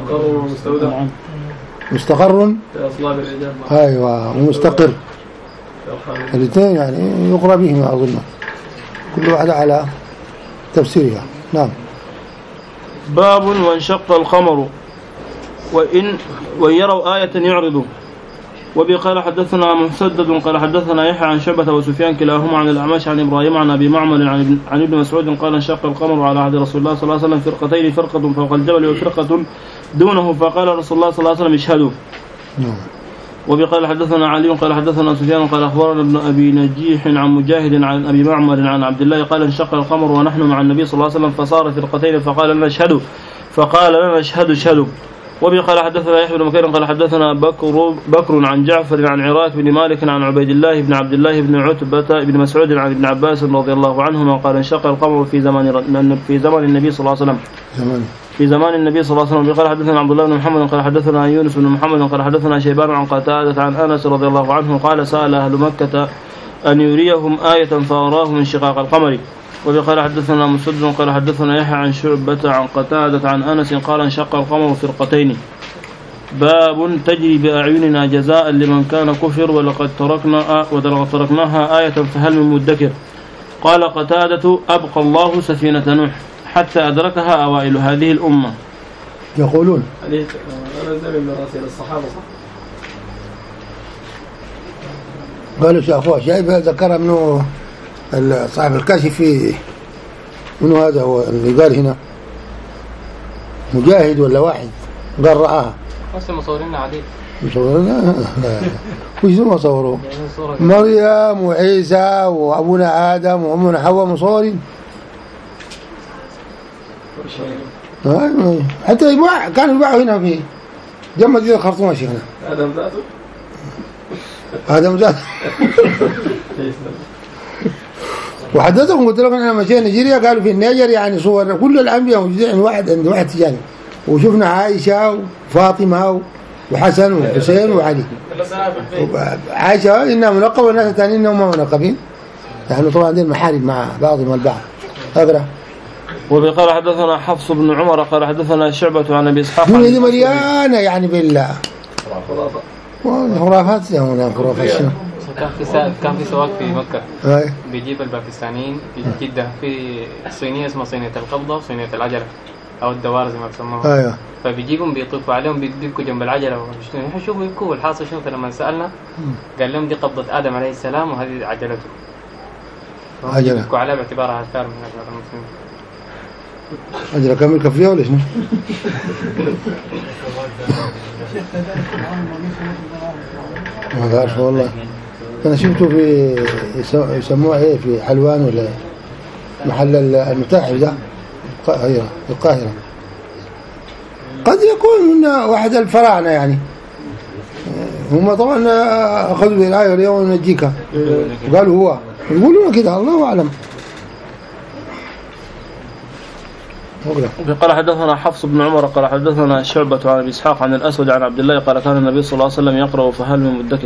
مستقر أيوة ومستقر الاثنين يعني يقرأ بهما أظن كل واحدة على تفسيرها. نعم. باب وانشق القمر وإن ويروا آية يعرضوا. وبي قال حدثنا مسدد قال حدثنا يحيى عن شعبة وسفيان كلاهما عن الأعمش عن إبراهيم عن أبي معمر عن عن ابن مسعود قال انشق القمر على عهد رسول الله صلى الله عليه وسلم فرقتين فرقة فوق الجبل وفرقة دونه فقال رسول الله صلى الله عليه وسلم اشهدوا. وبي قال حدثنا علي قال حدثنا سفيان قال أخبرنا ابن أبي نجيح عن مجاهد عن أبي معمر عن عبد الله قال انشق القمر ونحن مع النبي صلى الله عليه وسلم فصار فرقتين فقال لنا اشهدوا فقال لنا اشهدوا اشهدوا. وبي قال حدثنا يحيى بن بكير قال حدثنا بكر بكر عن جعفر عن عراك بن مالك عن عبيد الله بن عبد الله بن عتبة بن مسعود عن ابن عباس رضي الله عنهما قال انشق القمر في زمان في زمان النبي صلى الله عليه وسلم زمان في زمان النبي صلى الله عليه وسلم. قال حدثنا عبد الله بن محمد قال حدثنا يونس بن محمد قال حدثنا شيبان عن قتادة عن أنس رضي الله عنه قال سأل أهل مكة أن يريهم آية فأراهم انشقاق القمر. وقال حدثنا مسدد قال حدثنا يحيى عن شعبة عن قتادة عن أنس قال انشق القمر فرقتين. باب تجري بأعيننا جزاء لمن كان كفر ولقد تركنا ولقد تركناها آية فهل من مدكر. قال قتادة أبقى الله سفينة نوح حتى أدركها أوائل هذه الأمة. يقولون أنا زمن من رسائل الصحابة قالوا شافوها شايف ذكر منه صاحب الكاشف في منه هذا هو اللي قال هنا مجاهد ولا واحد قال رآها. بس مصورين عديد مصورين وش ما صوروا مريم وعيسى وأبونا آدم وأمنا حواء مصورين حتى يباع كانوا يباعوا هنا في جنب مدينة الخرطوم يا شيخنا. آدم ذاته آدم ذاته وحدثهم قلت لهم أنا مشينا نيجيريا قالوا في النيجر يعني صور كل الأنبياء موجودين واحد عند واحد تجاني وشفنا عائشة وفاطمة وحسن وحسين وعلي. عائشة إنها منقبة والناس الثانيين إنهم ما منقبين. نحن طبعا عندنا محارم مع بعضهم البعض. أقرأ. وقال حدثنا حفص بن عمر قال حدثنا شعبة عن أبي إسحاق. من هذه مليانة يعني بالله. خرافات يا هنا خرافات. كان في سا... كان في سواق في مكة هاي. بيجيب الباكستانيين في جدة في صينية اسمها صينية القبضة وصينية العجلة. أو الدوار زي ما بسموها. ايوه. فبيجيبهم بيطوفوا عليهم بيبكوا جنب العجلة ويشوفوا يبكوا. الحاصل شنو لما سألنا قال لهم دي قبضة آدم عليه السلام وهذه عجلته. عجلة. يبكوا عليها باعتبارها أذكار من أذكار المسلمين. عجلة كامل كفيها ولا شنو؟ ما بعرف والله. أنا شفته في يسموه إيه في حلوان ولا محل المتاحف ده القاهرة القاهرة. قد يكون من واحد الفراعنة يعني. هم طبعا أخذوا بالآية واليوم نجيك وقالوا هو يقولون كده الله أعلم. قال حدثنا حفص بن عمر قال حدثنا شعبة عن أبي إسحاق عن الأسود عن عبد الله قال كان النبي صلى الله عليه وسلم يقرأ فهل من مدكر.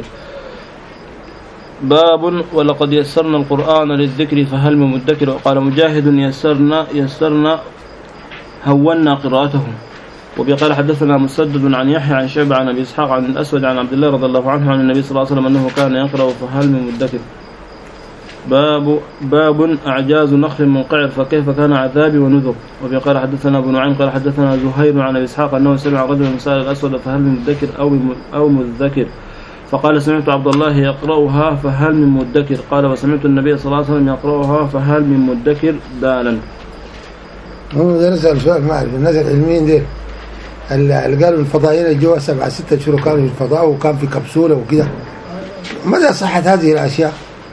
باب ولقد يسرنا القرآن للذكر فهل من مدكر. وقال مجاهد يسرنا يسرنا هونا قراءته. وبقال حدثنا مسدد عن يحيى عن شعبة عن أبي إسحاق عن الأسود عن عبد الله رضي الله عنه عن النبي صلى الله عليه وسلم أنه كان يقرأ فهل من مدكر. باب باب أعجاز نخل منقعر فكيف كان عذابي ونذر. وبقال حدثنا أبو نعيم قال حدثنا زهير عن أبي إسحاق أنه سمع رجلا سأل الأسود فهل من مدكر أو أو مذكر فقال سمعت عبد الله يقرأها فهل من مدكر. قال وسمعت النبي صلى الله عليه وسلم يقرأها فهل من مدكر دالا. هو ده نسأل سؤال ما أعرف الناس العلميين دي اللي قالوا الفضائيين الجوا سبعة ستة شهور كانوا في الفضاء وكان في كبسولة وكده. ماذا صحة هذه الأشياء؟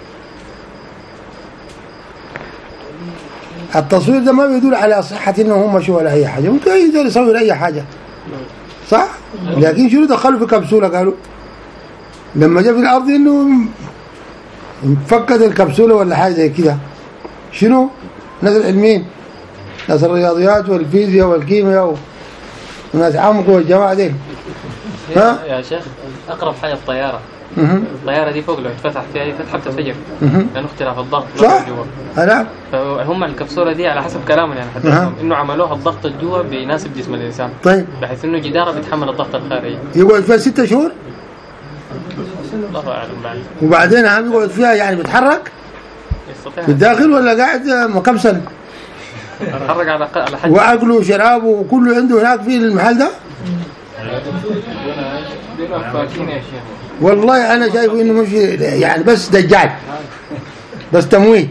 التصوير ده ما بيدل على صحة إنه هم شو ولا أي حاجة. ممكن يقدر يصور أي حاجة صح؟ لكن شنو دخلوا في كبسولة قالوا لما جاء في الأرض إنه فكت الكبسولة ولا حاجة زي كده. شنو؟ ناس العلمين ناس الرياضيات والفيزياء والكيمياء وناس عمق والجماعة دي. ها؟ يا شيخ أقرب حاجة الطيارة. الطيارة دي فوق لو اتفتح فيها فتحة بتنفجر لأنه اختلاف الضغط صح؟ أنا فهم الكبسولة دي على حسب كلامهم يعني حدثهم إنه عملوها الضغط الجوا بيناسب جسم الإنسان. طيب. بحيث إنه جداره بيتحمل الضغط الخارجي. يقعد فيها ستة شهور؟ الله أعلم بعد. وبعدين هم يقعد فيها يعني بيتحرك؟ في الداخل ولا قاعد مكمسل؟ بيتحرك على على حجم. وأكله وشرابه وكله عنده هناك في المحل ده؟ والله أنا شايفه إنه مش يعني بس دجال بس تمويه.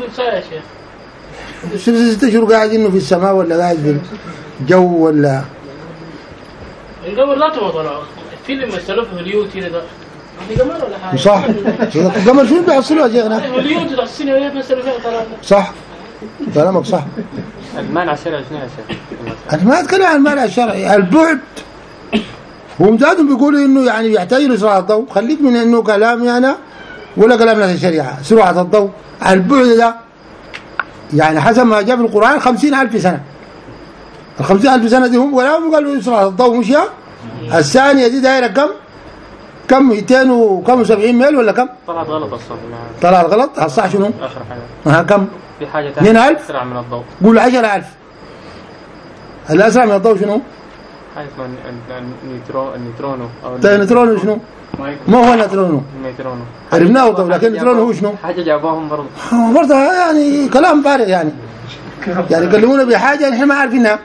ستة شهور قاعد إنه في السماء ولا قاعد في الجو ولا القمر لا تبغى طلع الفيلم مثلوه في هوليوود هنا ده في قمر ولا حاجة صح. القمر شو بيحصلوا يا شيخنا؟ هوليوود ده السينما مثلوا فيها طلع صح كلامك صح. المانع الشرعي شنو يا شيخ؟ أنا ما أتكلم عن المانع الشرعي البعد. هم ذاتهم بيقولوا إنه يعني يحتاج لسرعة الضوء. خليك من إنه كلامي أنا ولا كلام ناس الشريعة. سرعة الضوء البعد ده يعني حسب ما جاء في القرآن خمسين ألف سنة. الخمسين ألف سنة دي هم ولا هم قالوا سرعة الضوء مش يا الثانية دي دايرة كم كم مئتين وكم وسبعين ميل ولا كم؟ طلعت غلط أصلا. طلعت غلط. الصح شنو؟ آخر حاجة. ها كم؟ في حاجة ثانية. اثنين ألف. أسرع من الضوء. قول عشرة ألف. الأسرع من الضوء شنو؟ حاجة اسمها النيترو النيترونو. طيب النيترونو شنو؟ ما هو النيترونو؟ النيترونو. عرفناه طيب لكن النيترونو هو شنو؟ حاجة جابوهم برضه. برضه يعني كلام فارغ يعني. يعني يكلمونا بحاجة نحن ما عارفينها.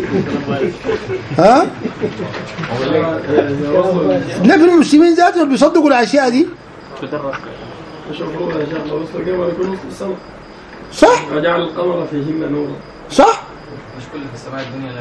ها؟ لكن المسلمين ذاتهم بيصدقوا الأشياء دي. صح؟ وجعل القمر فيهن نورا. صح؟ مش كل في السماء الدنيا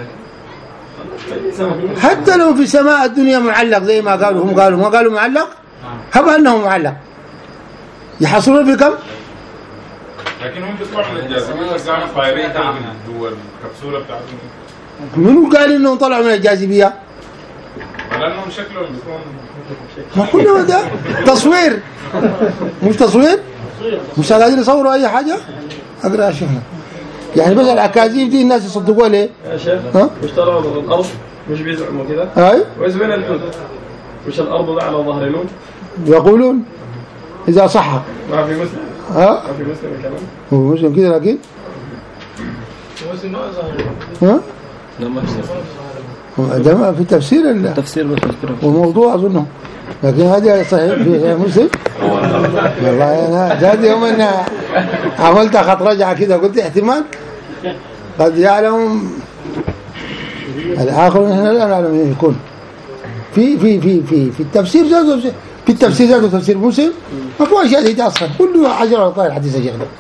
لكن حتى لو في سماء الدنيا معلق زي ما قالوا هم قالوا ما قالوا معلق هم أنه معلق يحصلون في كم؟ لكن هم بيطلعوا من الجاذبية كانوا فايرين جوا الكبسولة بتاعتهم. منو قال إنهم طلعوا من الجاذبية؟ ولأنهم شكلهم بيكون ما كله ده تصوير مش تصوير مش قاعدين يصوروا أي حاجة. أقرأ يا شيخنا يعني بس الأكاذيب دي الناس يصدقوها ليه؟ يا شيخ مش طلعوا من الأرض مش بيزعموا كده؟ أي وإذا بين الحوت مش الأرض ده على ظهر نون يقولون إذا صح ما في مسلم. ها؟ ما في مسلم الكلام. هو مسلم كده لكن ها؟ ده ما في تفسير ال تفسير وموضوع أظنه لكن هذا صحيح في مسلم. والله أنا ذات يوم أنا عملت خط رجعة كده قلت احتمال قد يعلم الآخر هنا لا نعلم يكون في في في في في التفسير ذاته في التفسير ذاته تفسير مسلم ما في أشياء دي أصلا كله حجر على طائر الحديث يا شيخنا.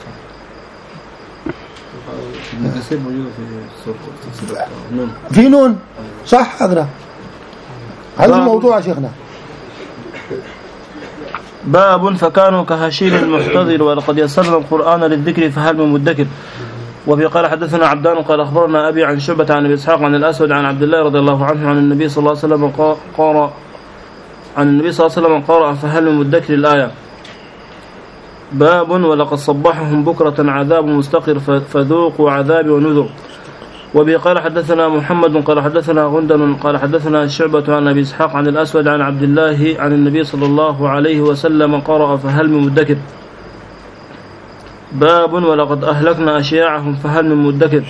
التفسير موجودة في السورة نون في نون صح أقرأ هذا الموضوع يا شيخنا. باب فكانوا كهشيم المحتضر ولقد يسرنا القرآن للذكر فهل من مدكر. وفي قال حدثنا عبدان قال أخبرنا أبي عن شعبة عن أبي إسحاق عن الأسود عن عبد الله رضي الله عنه عن النبي صلى الله عليه وسلم قرأ عن النبي صلى الله عليه وسلم قرأ فهل من مدكر الآية. باب ولقد صبحهم بكرة عذاب مستقر فذوقوا عذابي ونذر. وبه قال حدثنا محمد قال حدثنا غندن قال حدثنا شعبة عن أبي إسحاق عن الأسود عن عبد الله عن النبي صلى الله عليه وسلم قرأ فهل من مدكر. باب ولقد أهلكنا أشياعهم فهل من مدكر.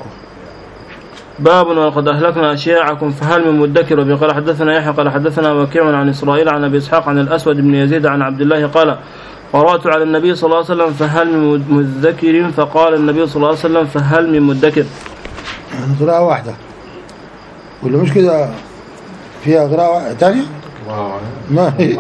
باب ولقد أهلكنا أشياعكم فهل من مدكر. وبه قال حدثنا يحيى قال حدثنا وكيع عن إسرائيل عن أبي إسحاق عن الأسود بن يزيد عن عبد الله قال قرأت على النبي صلى الله عليه وسلم فهل من مدكر فقال النبي صلى الله عليه وسلم فهل من مدكر. يعني قراءة واحدة ولا مش كده فيها قراءة ثانية؟ ما هي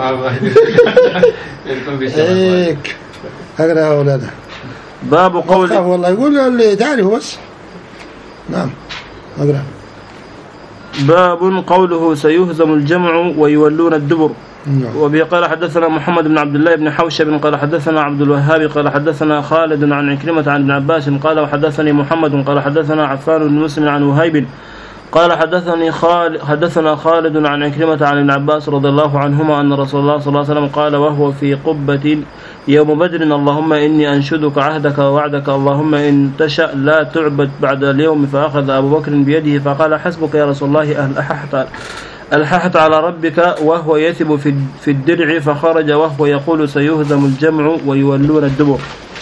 هيك أقرأ يا أولاده. باب قول والله يقول اللي تعرفه بس. نعم أقرأ. باب قوله سيهزم الجمع ويولون الدبر. نعم. وبه قال حدثنا محمد بن عبد الله بن حوشب قال حدثنا عبد الوهاب قال حدثنا خالد عن عكرمة عن ابن عباس قال وحدثني محمد قال حدثنا عفان بن مسلم عن وهيب قال حدثني خالد حدثنا خالد عن عكرمة عن ابن عباس رضي الله عنهما أن رسول الله صلى الله عليه وسلم قال وهو في قبة يوم بدر اللهم إني أنشدك عهدك ووعدك اللهم إن تشأ لا تعبد بعد اليوم. فأخذ أبو بكر بيده فقال حسبك يا رسول الله ألححت ألححت على ربك وهو يثب في الدرع فخرج وهو يقول سيهزم الجمع ويولون الدبر.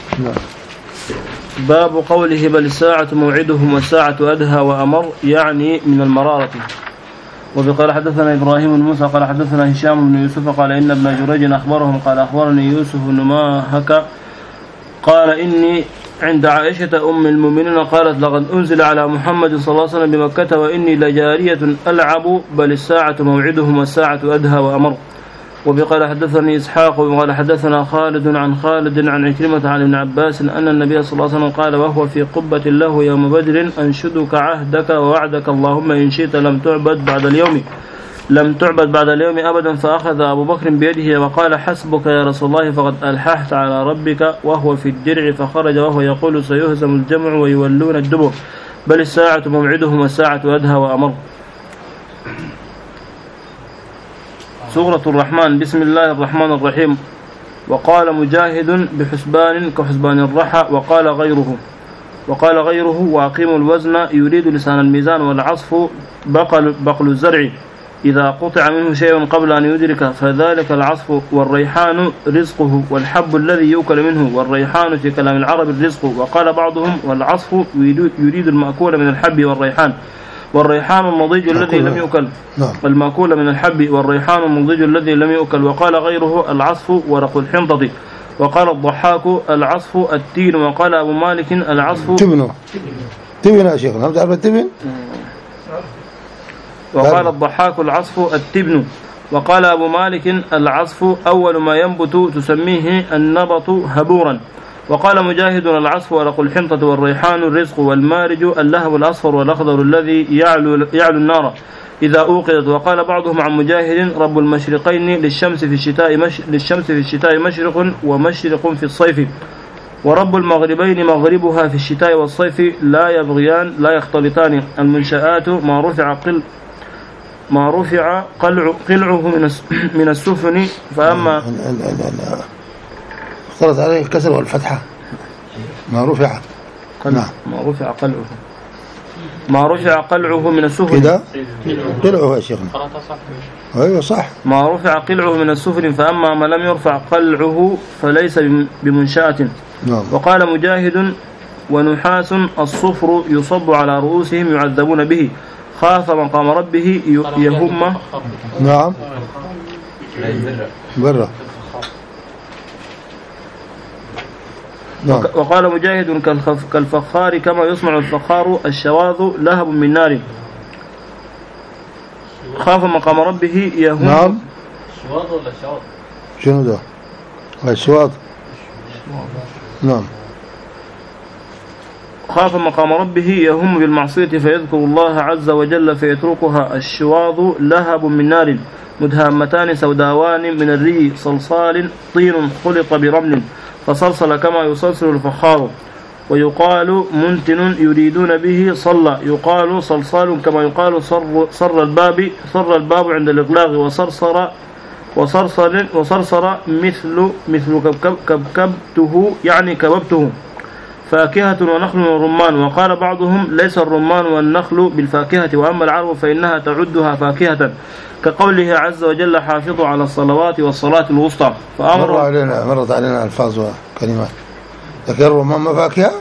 باب قوله بل الساعة موعدهم والساعة أدهى وأمر يعني من المرارة. وبقال حدثنا إبراهيم بن موسى قال حدثنا هشام بن يوسف قال إن ابن جريج أخبرهم قال أخبرني يوسف بن ماهك قال إني عند عائشة أم المؤمنين قالت لقد أنزل على محمد صلى الله عليه وسلم بمكة وإني لجارية ألعب بل الساعة موعدهم والساعة أدهى وأمر. وبقال حدثني إسحاق وقال حدثنا خالد عن خالد عن عكرمة عن ابن عباس أن النبي صلى الله عليه وسلم قال وهو في قبة له يوم بدر أنشدك عهدك ووعدك اللهم إن شئت لم تعبد بعد اليوم لم تعبد بعد اليوم أبدا. فأخذ أبو بكر بيده وقال حسبك يا رسول الله فقد ألححت على ربك وهو في الدرع فخرج وهو يقول سيهزم الجمع ويولون الدبر بل الساعة موعدهم والساعة أدهى وأمر. سورة الرحمن. بسم الله الرحمن الرحيم. وقال مجاهد بحسبان كحسبان الرحى وقال غيره وقال غيره وأقيموا الوزن يريد لسان الميزان والعصف بقل, بقل الزرع إذا قطع منه شيء قبل أن يدرك فذلك العصف. والريحان رزقه والحب الذي يؤكل منه والريحان في كلام العرب الرزق. وقال بعضهم والعصف يريد المأكول من الحب والريحان والريحان المضيج الذي لم يؤكل المأكول من الحب والريحان المضيج الذي لم يؤكل. وقال غيره العصف ورق الحنطة. وقال الضحاك العصف التين. وقال أبو مالك العصف تبنه تبن يا شيخنا هم تعرف التبن. وقال الضحاك العصف التبن. وقال أبو مالك العصف أول ما ينبت تسميه النبط هبورا. وقال مجاهد العصف ورق الحنطة والريحان الرزق والمارج اللهب الأصفر والأخضر الذي يعلو, يعلو النار إذا أوقدت. وقال بعضهم عن مجاهد رب المشرقين للشمس في الشتاء مش للشمس في الشتاء مشرق ومشرق في الصيف ورب المغربين مغربها في الشتاء والصيف لا يبغيان لا يختلطان. المنشآت ما رفع قل ما رفع قلع قلعه من من السفن فأما اختلط عليه الكسر والفتحة ما رفع نعم ما رفع قلعه ما رفع قلعه من السفن كده قلعه يا شيخنا ايوه صح ما رفع قلعه من السفن فأما ما لم يرفع قلعه فليس بمنشأة. نعم. وقال مجاهد ونحاس الصفر يصب على رؤوسهم يعذبون به خاف مقام ربه يهم. نعم برا. نعم. وقال مجاهد كالفخار كما يصنع الفخار الشواذ لهب من نار. خاف مقام ربه يهم. نعم. الشواط ولا الشواط؟ شنو ده؟ الشواط. نعم. خاف مقام ربه يهم بالمعصية فيذكر الله عز وجل فيتركها. الشواظ لهب من نار مدهامتان سوداوان من الري صلصال طين خلط برمل فصلصل كما يصلصل الفخار. ويقال منتن يريدون به صلى، يقال صلصال كما يقال صر, صر الباب صر الباب عند الإغلاق. وصرصر وصرصر وصرصر مثل مثل كبكب كبكبته يعني كببته. فاكهة ونخل ورمان. وقال بعضهم ليس الرمان والنخل بالفاكهة، وأما العرب فإنها تعدها فاكهة، كقوله عز وجل حافظوا على الصلوات والصلاة الوسطى. فأمر علينا مرت علينا ألفاظ وكلمات. لكن الرمان ما فاكهة؟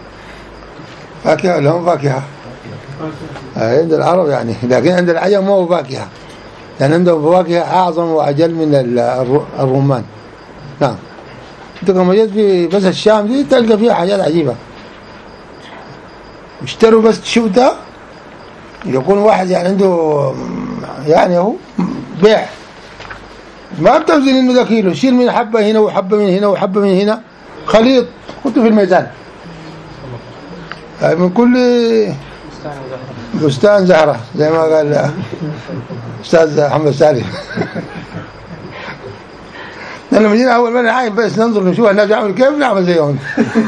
فاكهة لهم فاكهة عند العرب يعني، لكن عند العجم ما هو فاكهة، لأن عندهم فواكه أعظم وأجل من الرمان. نعم. انت لما جيت في بس الشام دي تلقى فيها حاجات عجيبة. اشتروا بس تشوف ده يكون واحد يعني عنده يعني هو بيع ما بتوزن انه ده كيلو، شيل من حبة هنا وحبة من هنا وحبة من هنا خليط حطه في الميزان من كل بستان زهرة زي ما قال أستاذ محمد سالم. لما جينا أول مرة عايم بس ننظر نشوف الناس يعملوا كيف نعمل زيهم.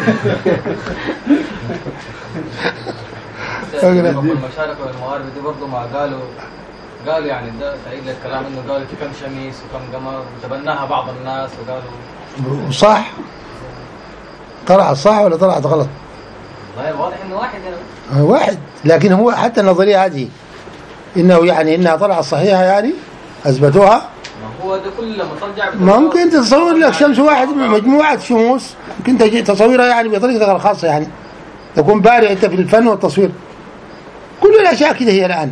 المشاركة والمغاربة دي برضه ما قالوا قالوا يعني ده سعيد للكلام إنه قالوا في كم شميس وكم قمر وتبناها بعض الناس وقالوا صح. طلعت صح ولا طلعت غلط؟ والله واضح إنه واحد يعني. واحد، لكن هو حتى النظرية هذه إنه يعني إنها طلعت صحيحة يعني أثبتوها. هو ده كل لما ترجع ممكن تصور لك شمس واحد مجموعة شموس ممكن تجي تصويرها يعني بطريقتك الخاصة يعني تكون بارع أنت في الفن والتصوير. كل الأشياء كده هي الآن.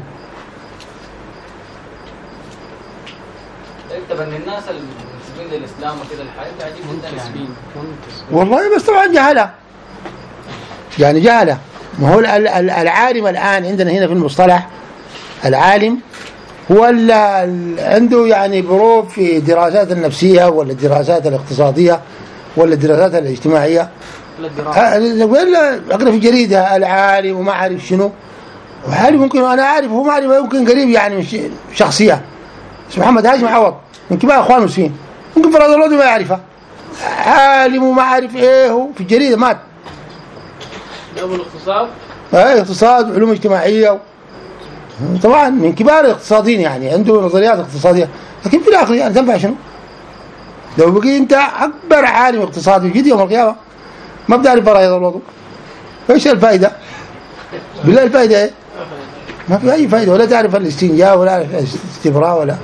تبني الناس المنتسبين للإسلام وكده الحياة عجيب جدا يعني. والله بس طبعا جهلة يعني جهلة. ما هو العالم الآن عندنا هنا في المصطلح العالم هو اللي عنده يعني بروف في الدراسات النفسية ولا الدراسات الاقتصادية ولا الدراسات الاجتماعية ولا أقرأ في جريدة العالم وما أعرف شنو وعالم ممكن أنا أعرف هو ما أعرف ممكن قريب يعني مش شخصية اسمه محمد هاشم عوض من كبار أخوان المسلمين ممكن فراد الله ما يعرفه عالم وما أعرف إيه هو في الجريدة مات. أبو الاقتصاد؟ إيه اقتصاد وعلوم اجتماعية طبعا من كبار الاقتصاديين يعني عنده نظريات اقتصادية، لكن في الآخر يعني تنفع شنو؟ لو بقي أنت أكبر عالم اقتصادي جدي يوم القيامة ما بتعرف فرائض الوضوء إيش الفائدة؟ بالله الفائدة إيه؟ ما في أي فائدة، ولا تعرف الاستنجاء ولا الاستبراء ولا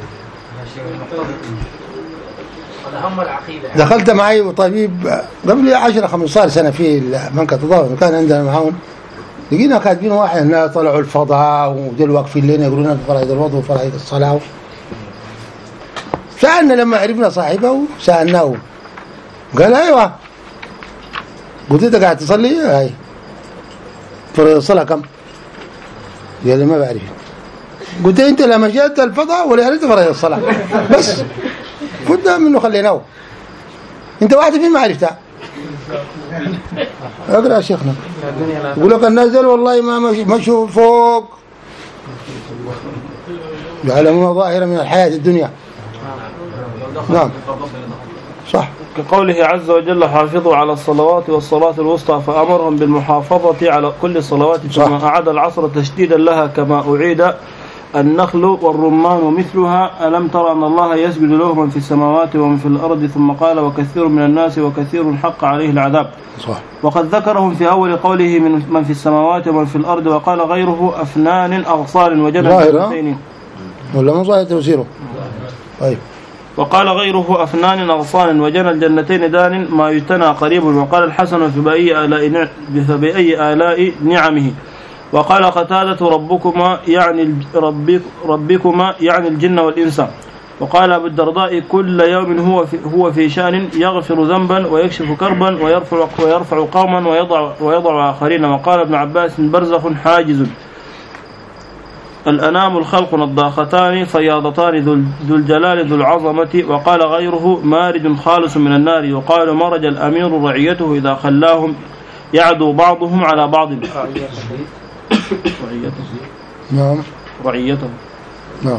هم العقيدة. دخلت معي طبيب قبل عشرة خمسة سنة في منطقة تضامن كان عندنا معاون لقينا كاتبين واحد هنا طلعوا الفضاء ودول واقفين لنا يقولون فرائض الوضوء وفرائض الصلاة. سألنا لما عرفنا صاحبه سألناه قال أيوة. قلت أنت قاعد تصلي؟ هاي فرائض الصلاة كم؟ قال لي ما بعرف. قلت أنت لما جاءت الفضاء ولا عرفت فرائض الصلاة بس فدنا منه خليناه. أنت واحد فين ما عرفتها؟ اقرأ يا شيخنا. يقول لك النازل والله ما مشوا فوق يعلمون ظاهرا من الحياة الدنيا. نعم صح. كقوله عز وجل حافظوا على الصلوات والصلاة الوسطى فأمرهم بالمحافظة على كل الصلوات كما أعاد العصر تشديدا لها كما أعيد النخل والرمان ومثلها. ألم ترى أن الله يسجد له من في السماوات ومن في الأرض ثم قال وكثير من الناس وكثير حق عليه العذاب. صح. وقد ذكرهم في أول قوله من من في السماوات ومن في الأرض وقال غيره أفنان أغصان وجنة جنتين ولا مو ظاهر تفسيره. طيب. وقال غيره أفنان أغصان وجنى الجنتين دان ما يجتنى قريب. وقال الحسن فبأي آلاء فبأي آلاء نعمه. وقال قتادة ربكما يعني ربك ربكما يعني الجن والإنس. وقال أبو الدرداء كل يوم هو في هو في شأن يغفر ذنبا ويكشف كربا ويرفع ويرفع قوما ويضع ويضع آخرين. وقال ابن عباس برزخ حاجز الأنام الخلق الضاختان فياضتان ذو الجلال ذو العظمة. وقال غيره مارج خالص من النار. يقال مرج الأمير رعيته إذا خلاهم يعدو بعضهم على بعض. رعيته نعم رعيته نعم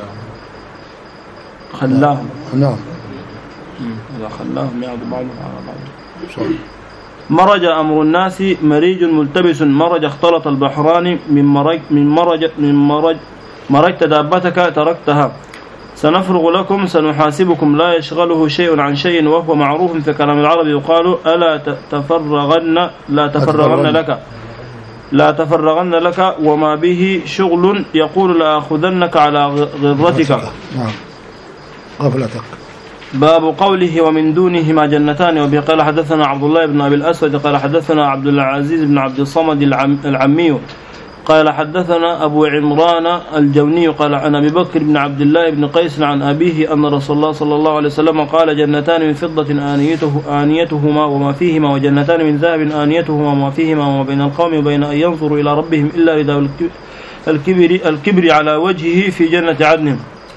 خلاهم نعم إذا خلاهم يعدو بعضهم على بعض. مرج أمر الناس مريج ملتبس. مرج اختلط البحران من مرج من مرج من مرج مرجت دابتك تركتها. سنفرغ لكم سنحاسبكم. لا يشغله شيء عن شيء وهو معروف في كلام العرب. يقال ألا تفرغن لا تفرغن لك لا تفرغن لك وما به شغل. يقول لآخذنك على غرتك. نعم غفلتك. باب قوله ومن دونهما جنتان. وبه قال حدثنا عبد الله بن أبي الأسود قال حدثنا عبد العزيز بن عبد الصمد العمي قال حدثنا أبو عمران الجوني قال عن أبي بكر بن عبد الله بن قيس عن أبيه أن رسول الله صلى الله عليه وسلم قال جنتان من فضة آنيته آنيتهما وما فيهما وجنتان من ذهب آنيتهما وما فيهما وما بين القوم وبين أن ينظروا إلى ربهم إلا رداء الكبر الكبر على وجهه في جنة عدن.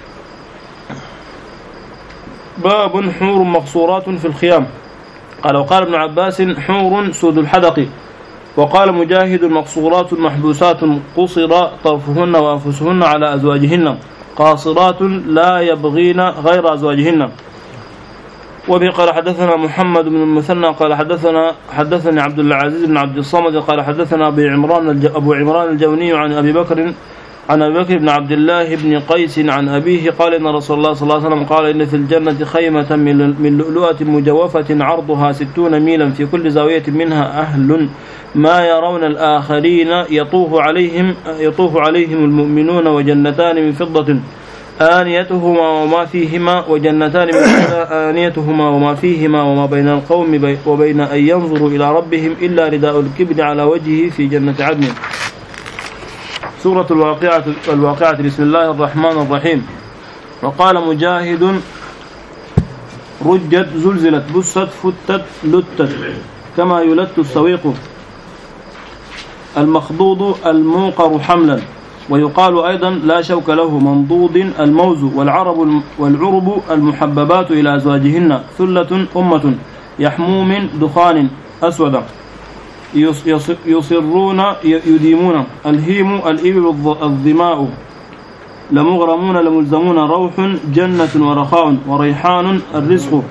باب حور مقصورات في الخيام. قال وقال ابن عباس حور سود الحدق. وقال مجاهد مقصورات محبوسات قصر طرفهن وأنفسهن على أزواجهن قاصرات لا يبغين غير أزواجهن. وبه قال حدثنا محمد بن المثنى قال حدثنا حدثني عبد العزيز بن عبد الصمد قال حدثنا أبو عمران أبو عمران الجوني عن أبي بكر عن أبي بكر بن عبد الله بن قيس عن أبيه قال إن رسول الله صلى الله عليه وسلم قال إن في الجنة خيمة من لؤلؤة مجوفة عرضها ستون ميلا في كل زاوية منها أهل ما يرون الآخرين يطوف عليهم يطوف عليهم المؤمنون. وجنتان من فضة آنيتهما وما فيهما وجنتان من آنيتهما وما فيهما وما بين القوم وبين أن ينظروا إلى ربهم إلا رداء الكبر على وجهه في جنة عدن. سورة الواقعة الواقعة بسم الله الرحمن الرحيم. وقال مجاهد رجت زلزلت بست فتت لتت كما يلت السويق. المخضوض الموقر حملا. ويقال أيضا لا شوك له منضود الموز. والعرب والعرب المحببات إلى أزواجهن ثلة أمة يحموم دخان أسود يصرون يديمون. الهيم الإبل الظماء. لمغرمون لملزمون. روح جنة ورخاء. وريحان الرزق.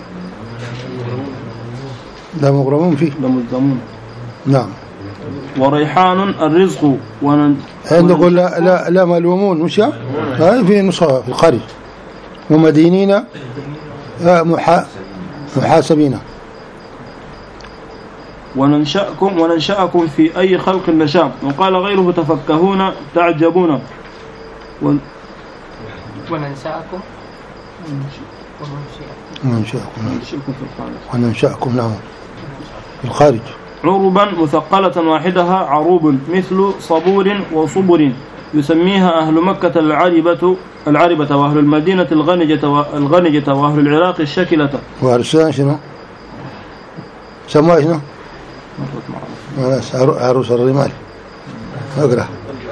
لمغرمون فيه لملزمون. نعم. وريحان الرزق. ونن... نقول لا لا لا ملومون مش هاي في نسخة في الخارج. ومدينين محا محاسبين. وننشأكم وننشأكم في أي خلق نشاء. وقال غيره تفكهون تعجبون. ون... وننشأكم وننشأكم وننشأكم نعم في الخارج. عربا مثقلة واحدها عروب مثل صبور وصبر. يسميها أهل مكة العربة العربة وأهل المدينة الغنجة والغنجة وأهل العراق الشكلة. وأهل السودان شنو؟ سموها شنو؟ عروس الرمال. أقرأ.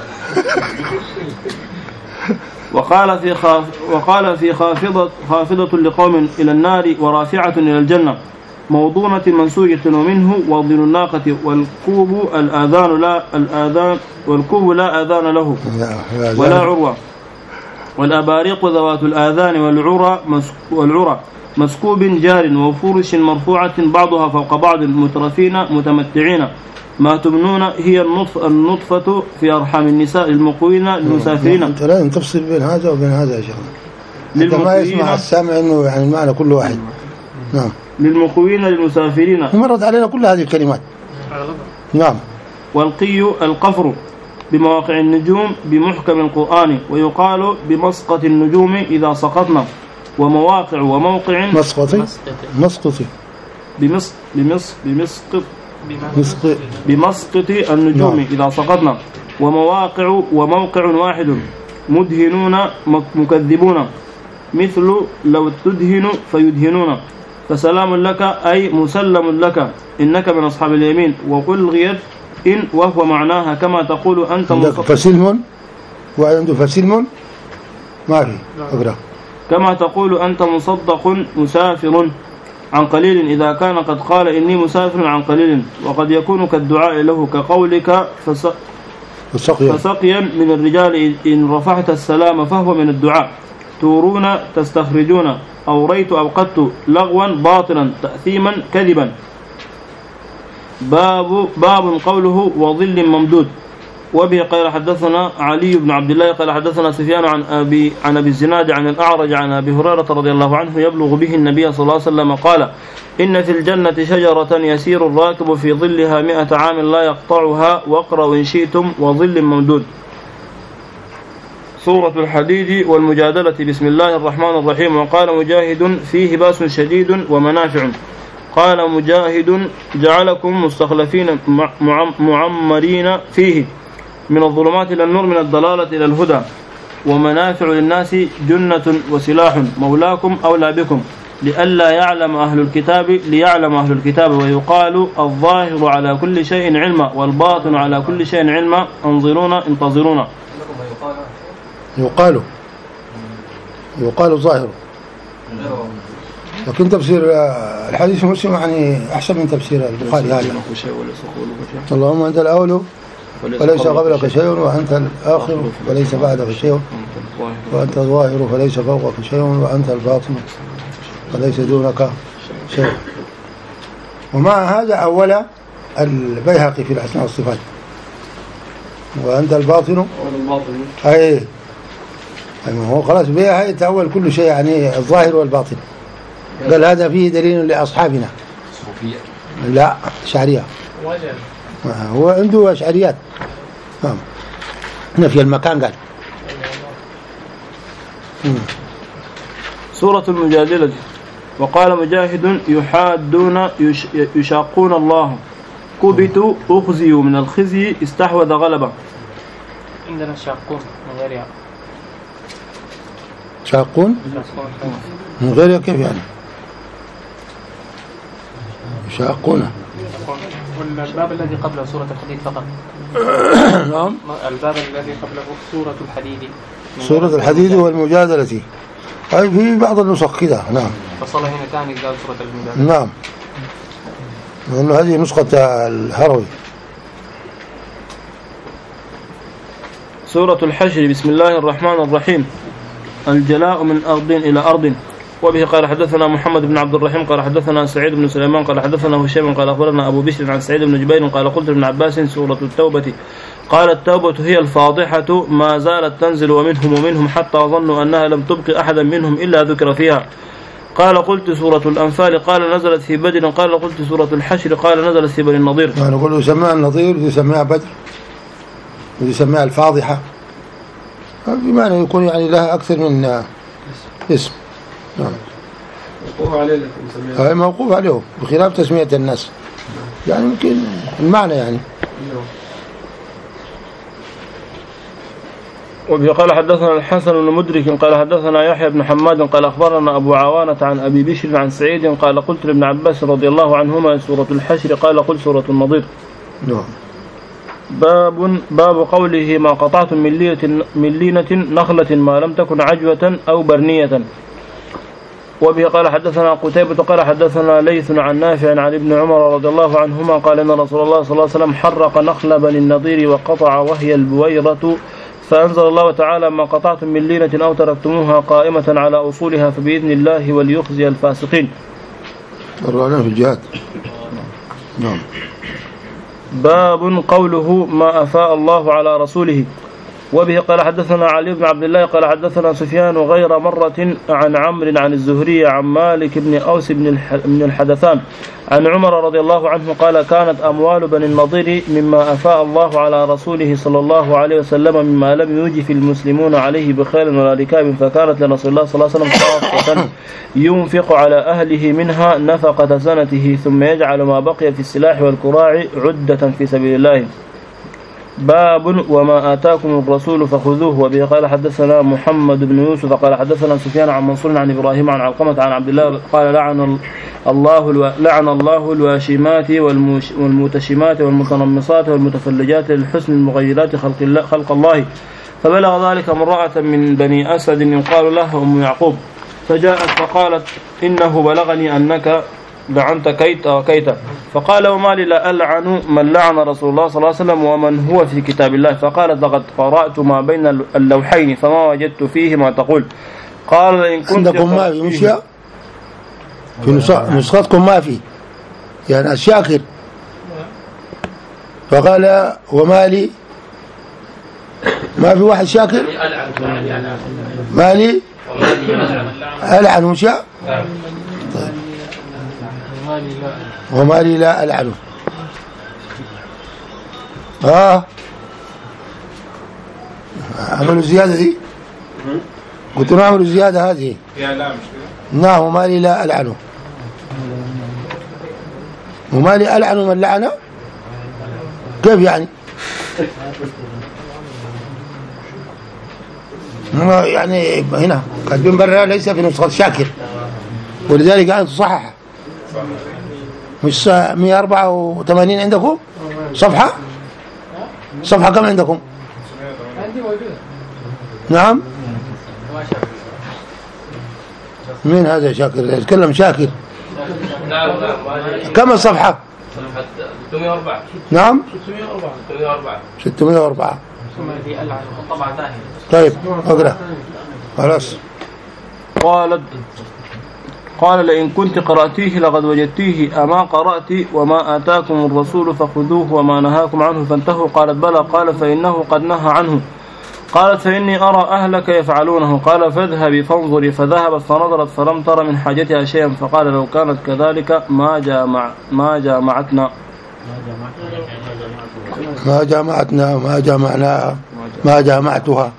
وقال في خاف وقال في خافضة خافضة لقوم إلى النار ورافعة إلى الجنة موضونة منسوجة ومنه وضن الناقة. والكوب الآذان لا الآذان والكوب لا آذان له ولا عروة. والأباريق ذوات الآذان والعرى والعرى مسكوب جار وفرش مرفوعة بعضها فوق بعض مترفين متمتعين. ما تمنون هي النطف النطفة في أرحام النساء المقوين للمسافرين. أنت لازم تفصل بين هذا وبين هذا يا شيخ. أنت ما يسمع السامع إنه يعني المعنى كل واحد. نعم. للمقوين للمسافرين. مرت علينا كل هذه الكلمات. نعم. والقي القفر بمواقع النجوم بمحكم القرآن. ويقال بمسقط النجوم إذا سقطنا. ومواقع وموقع مسقطي مسقطي بمسق بمسق بمسقط مسقط بمسقط النجوم نعم. إذا سقطنا. ومواقع وموقع واحد مدهنون مكذبون مثل لو تدهن فيدهنون. فسلام لك أي مسلم لك إنك من أصحاب اليمين. وألغيت إن وهو معناها كما تقول أنت فسلم وعنده فسلم ما في اقرأ. كما تقول أنت مصدق مسافر عن قليل إذا كان قد قال إني مسافر عن قليل، وقد يكون كالدعاء له كقولك فس... فسقيا. فسقيا من الرجال إن رفعت السلام فهو من الدعاء. تورون تستخرجون أوريت أوقدت لغوا باطلا تأثيما كذبا. باب باب قوله وظل ممدود. وبه قال حدثنا علي بن عبد الله قال حدثنا سفيان عن أبي عن أبي الزناد عن الأعرج عن أبي هريرة رضي الله عنه يبلغ به النبي صلى الله عليه وسلم قال إن في الجنة شجرة يسير الراكب في ظلها مئة عام لا يقطعها، واقرأوا إن شئتم وظل ممدود. سورة الحديد والمجادلة. بسم الله الرحمن الرحيم. وقال مجاهد فيه باس شديد ومنافع. قال مجاهد جعلكم مستخلفين معمرين فيه من الظلمات إلى النور من الضلالة إلى الهدى، ومنافع للناس جنة وسلاح مولاكم أولى بكم لئلا يعلم أهل الكتاب ليعلم أهل الكتاب. ويقال الظاهر على كل شيء علما والباطن على كل شيء علما انظرونا انتظرونا. يقال يقال الظاهر، لكن تفسير الحديث مسلم يعني أحسن من تفسير البخاري هذا. اللهم أنت الأول وليس قبلك شيء، وأنت الآخر وليس بعدك شيء، وأنت الظاهر فليس فوقك شيء، وأنت الباطن فليس دونك شيء. ومع هذا أول البيهقي في الأسماء والصفات وأنت الباطن أي هو خلاص بها هي تأول كل شيء يعني الظاهر والباطن. قال هذا فيه دليل لأصحابنا لا أشعرية، هو عنده أشعريات نفي المكان. قال سورة المجادلة. وقال مجاهد يحادون يشاقون الله كبتوا أخزيوا من الخزي استحوذ غلبة. عندنا شاقون من غير شاقون من غير كيف يعني يشاقون. والباب الذي قبله سورة الحديد فقط. نعم الباب الذي قبله سورة الحديد سورة الحديد والمجادلة أي في بعض النسخ كده. نعم فصل هنا ثاني قال سورة المجادلة. نعم لأنه هذه نسخة الهروي. سورة الحشر. بسم الله الرحمن الرحيم. الجلاء من أرض إلى أرض. وبه قال حدثنا محمد بن عبد الرحيم قال حدثنا سعيد بن سليمان قال حدثنا هشام قال أخبرنا أبو بشر عن سعيد بن جبير قال قلت ابن عباس سورة التوبة. قال التوبة هي الفاضحة ما زالت تنزل ومنهم ومنهم حتى ظنوا أنها لم تبق أحدا منهم إلا ذكر فيها. قال قلت سورة الأنفال قال نزلت في بدر. قال قلت سورة الحشر قال نزلت في بني النضير. يعني نقول يسميها النضير ويسميها بدر ويسميها الفاضحة بمعنى يكون يعني لها أكثر من اسم. نعم موقوف عليه هاي موقوف عليه بخلاف تسمية الناس يعني يمكن المعنى يعني. وبه قال حدثنا الحسن بن مدرك قال حدثنا يحيى بن حماد قال أخبرنا أبو عوانة عن أبي بشر عن سعيد قال قلت لابن عباس رضي الله عنهما سورة الحشر قال قل سورة النضير. نعم. باب باب قوله ما قطعتم من لينة نخلة ما لم تكن عجوة أو برنية. وبه قال حدثنا قتيبة قال حدثنا ليث عن نافع عن ابن عمر رضي الله عنهما قال إن رسول الله صلى الله عليه وسلم حرق نخل بني النضير وقطع وهي البويرة، فأنزل الله تعالى ما قطعتم من لينة أو تركتموها قائمة على أصولها فبإذن الله وليخزي الفاسقين. الرعلان في الجهاد. نعم. باب قوله ما أفاء الله على رسوله. وبه قال حدثنا علي بن عبد الله قال حدثنا سفيان غير مرة عن عمرو عن الزهري عن مالك بن أوس بن الحدثان عن عمر رضي الله عنه قال كانت أموال بني النضير مما أفاء الله على رسوله صلى الله عليه وسلم مما لم يوجف المسلمون عليه بخيل ولا ركاب، فكانت لرسول الله صلى الله عليه وسلم خاصة ينفق على أهله منها نفقة سنته ثم يجعل ما بقي في السلاح والكراع عدة في سبيل الله. باب وما آتاكم الرسول فخذوه. وبه قال حدثنا محمد بن يوسف قال حدثنا سفيان عن منصور عن إبراهيم عن علقمة عن عبد الله قال لعن الله لعن الله الواشمات والمتشمات والمتنمصات والمتفلجات للحسن المغيرات خلق الله خلق الله فبلغ ذلك امرأة من بني أسد يقال لها أم يعقوب، فجاءت فقالت إنه بلغني أنك لعنت كيت وكيت، فقال وما لي لا ألعن من لعن رسول الله صلى الله عليه وسلم ومن هو في كتاب الله، فقالت لقد قرأت ما بين اللوحين فما وجدت فيه ما تقول. قال إن كنت عندكم ما في مشي في نسختكم ما في يعني الشاكر، فقال وما لي ما في واحد شاكر ما لي ألعن مشي طيب. وما لي لا ألعنه آه عملوا الزيادة دي قلت له عملوا الزيادة هذه نعم وما لي لا ألعنه وما لي ألعنه من لعنه كيف يعني يعني هنا كاتبين برا ليس في نسخة شاكر ولذلك قاعد تصحح مش مئة وأربعة وثمانين عندكم صفحة صفحة كم عندكم عندي موجودة نعم مين هذا شاكر يتكلم شاكر نعم نعم كم الصفحة ستمائة وأربعة نعم ستمائة وأربعة ستمائة وأربعة دي ألعن طبعا ثانية طيب اقرأ خلاص. قالت قال لئن كنت قرأتيه لقد وجدتيه أما قرأت وما آتاكم الرسول فخذوه وما نهاكم عنه فانتهوا. قالت بلى. قال فإنه قد نهى عنه. قالت فإني أرى أهلك يفعلونه. قال فاذهبي فانظري. فذهبت فنظرت فلم تر من حاجتها شيئا، فقال لو كانت كذلك ما جامع ما جامعتنا ما جامعتنا ما جامعناها ما جامعتها.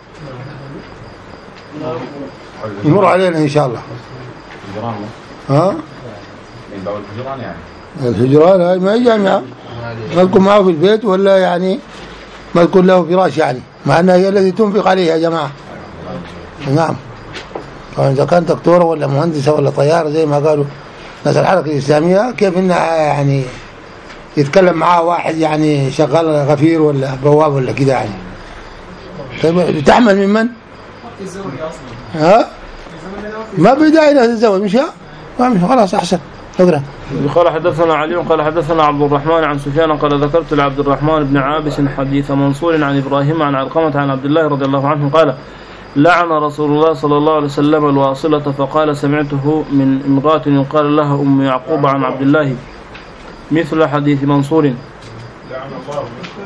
يمر علينا إن شاء الله. ها؟ من باب الهجران يعني. الهجران هاي ما هي جامعة، ما تكون معه في البيت ولا يعني ما تكون له فراش يعني، مع أنها هي التي تنفق عليه يا جماعة. نعم. إذا كان دكتورة ولا مهندسة ولا طيارة زي ما قالوا ناس الحركة الإسلامية، كيف إنها يعني يتكلم معاه واحد يعني شغال غفير ولا بواب ولا كده يعني. طيب تحمل من من؟ ها؟ ما بداية له الزواج مش ها؟ خلاص أحسن. اقرأ. قال حدثنا علي قال حدثنا عبد الرحمن عن سفيان قال ذكرت لعبد الرحمن بن عابس حديث منصور عن إبراهيم عن علقمة عن عبد الله رضي الله عنه قال لعن رسول الله صلى الله عليه وسلم الواصلة، فقال سمعته من امرأة يقال لها أم يعقوب عن عبد الله مثل حديث منصور. لعن الله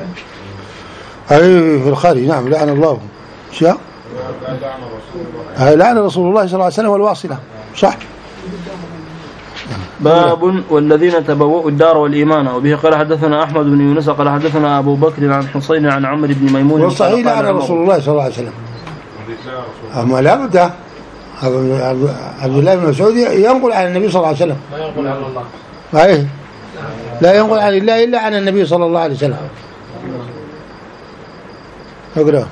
أي في الخارج. نعم لعن الله شاء لعن رسول الله صلى الله عليه وسلم والواصلة صح. باب والذين تبوؤوا الدار والإيمان. وبه قال حدثنا أحمد بن يونس قال حدثنا أبو بكر عن حسين عن عمرو بن ميمون والصحيح لعن رسول الله صلى الله عليه وسلم. أما لا بد عبد الله بن مسعود ينقل عن النبي صلى الله عليه وسلم، لا ينقل عن الله. أيه لا ينقل عن الله إلا عن النبي صلى الله عليه وسلم. اقرأ.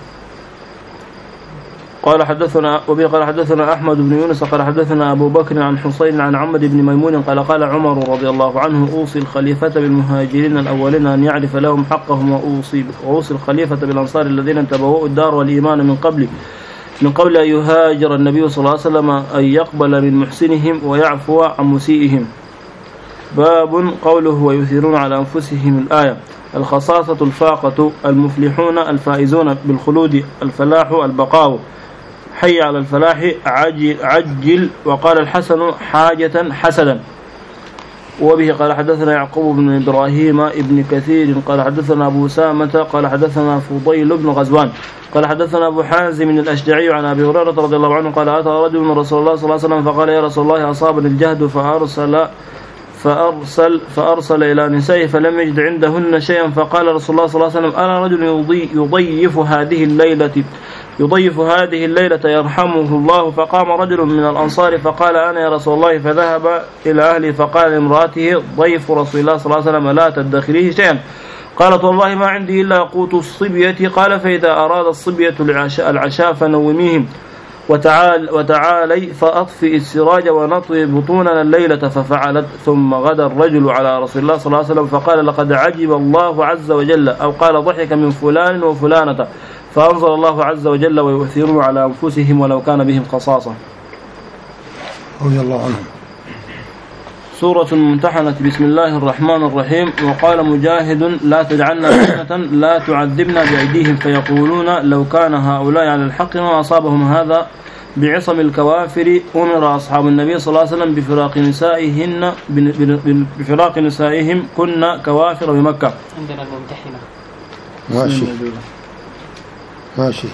قال حدثنا وبه قال حدثنا أحمد بن يونس قال حدثنا أبو بكر عن حسين عن عمرو بن ميمون قال قال عمر رضي الله عنه أوصي الخليفة بالمهاجرين الأولين أن يعرف لهم حقهم، وأوصي وأوصي الخليفة بالأنصار الذين تبوؤوا الدار والإيمان من قبل من قبل أن يهاجر النبي صلى الله عليه وسلم أن يقبل من محسنهم ويعفو عن مسيئهم. باب قوله ويثيرون على أنفسهم الآية. الخصاصة الفاقة المفلحون الفائزون بالخلود الفلاح البقاء حي على الفلاح عجل, عجل. وقال الحسن حاجة حسدا. وبه قال حدثنا يعقوب بن إبراهيم ابن كثير قال حدثنا أبو سامة قال حدثنا فضيل بن غزوان قال حدثنا أبو حازم الأشجعي عن أبي هريرة رضي الله عنه قال أتى رجل من رسول الله صلى الله عليه وسلم فقال يا رسول الله أصابني الجهد فأرسل فأرسل فأرسل إلى نسائه فلم يجد عندهن شيئا، فقال رسول الله صلى الله عليه وسلم أنا رجل يضي يضيف هذه الليلة يضيف هذه الليلة يرحمه الله. فقام رجل من الأنصار فقال أنا يا رسول الله، فذهب إلى أهله فقال لامرأته ضيف رسول الله صلى الله عليه وسلم لا تدخريه شيئا. قالت والله ما عندي إلا قوت الصبية. قال فإذا أراد الصبية العشاء فنوميهم وتعال وتعالي فأطفئ السراج ونطوي بطوننا الليلة. ففعلت. ثم غدا الرجل على رسول الله صلى الله عليه وسلم فقال لقد عجب الله عز وجل، أو قال ضحك من فلان وفلانة فأنزل الله عز وجل ويؤثرون على أنفسهم ولو كان بهم خصاصة. رضي الله عنهم. سورة الممتحنة. بسم الله الرحمن الرحيم. وقال مجاهد لا تجعلنا فتنة لا تعذبنا بأيديهم فيقولون لو كان هؤلاء على الحق ما أصابهم هذا بعصم الكوافر. أمر أصحاب النبي صلى الله عليه وسلم بفراق نسائهن بفراق نسائهم كنا كوافر بمكة. عندنا الممتحنة. ماشي ماشي.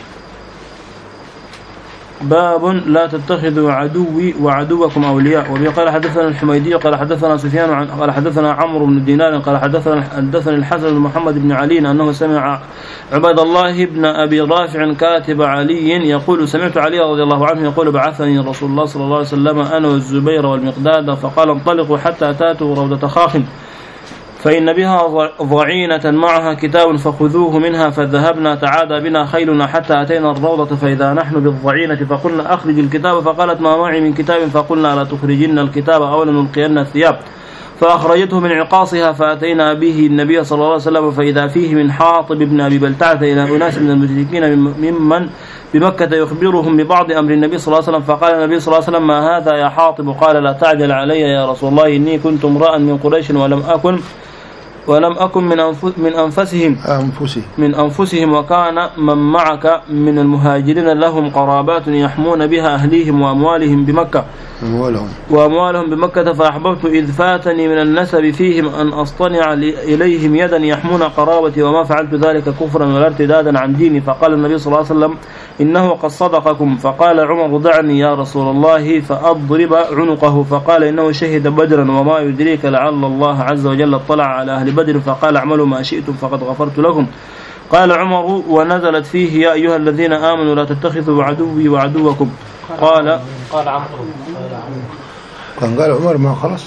باب لا تتخذوا عدوي وعدوكم أولياء. وبه قال حدثنا الحميدي قال حدثنا سفيان قال حدثنا عمرو بن دينار قال حدثنا حدثني الحسن بن محمد بن علي أنه سمع عباد الله بن أبي رافع كاتب علي يقول سمعت علي رضي الله عنه يقول بعثني رسول الله صلى الله عليه وسلم أنا والزبير والمقداد فقال انطلقوا حتى تاتوا روضة خاخ فإن بها ضعينة معها كتاب فخذوه منها فذهبنا تعادى بنا خيلنا حتى أتينا الروضة فإذا نحن بالضعينة فقلنا أخرج الكتاب فقالت ما معي من كتاب فقلنا لا تخرجن الكتاب أو لنلقين الثياب فأخرجته من عقاصها فأتينا به النبي صلى الله عليه وسلم فإذا فيه من حاطب بن أبي بلتعة إلى أناس من المشركين ممن بمكة يخبرهم ببعض أمر النبي صلى الله عليه وسلم فقال النبي صلى الله عليه وسلم ما هذا يا حاطب قال لا تعجل علي يا رسول الله إني كنت امرأ من قريش ولم أكن ولم أكن من من أنفسهم أنفسهم من أنفسهم وكان من معك من المهاجرين لهم قرابات يحمون بها أهليهم وأموالهم بمكة أموالهم وأموالهم بمكة فأحببت إذ فاتني من النسب فيهم أن أصطنع إليهم يدا يحمون قرابتي وما فعلت ذلك كفرا ولا ارتدادا عن ديني فقال النبي صلى الله عليه وسلم إنه قد صدقكم فقال عمر دعني يا رسول الله فأضرب عنقه فقال إنه شهد بدرا وما يدريك لعل الله عز وجل اطلع على أهل بدر فقال اعملوا ما شئتم فقد غفرت لكم. قال عمر ونزلت فيه يا أيها الذين آمنوا لا تتخذوا عدوي وعدوكم. قال قال عمر كان قال عمر ما خلص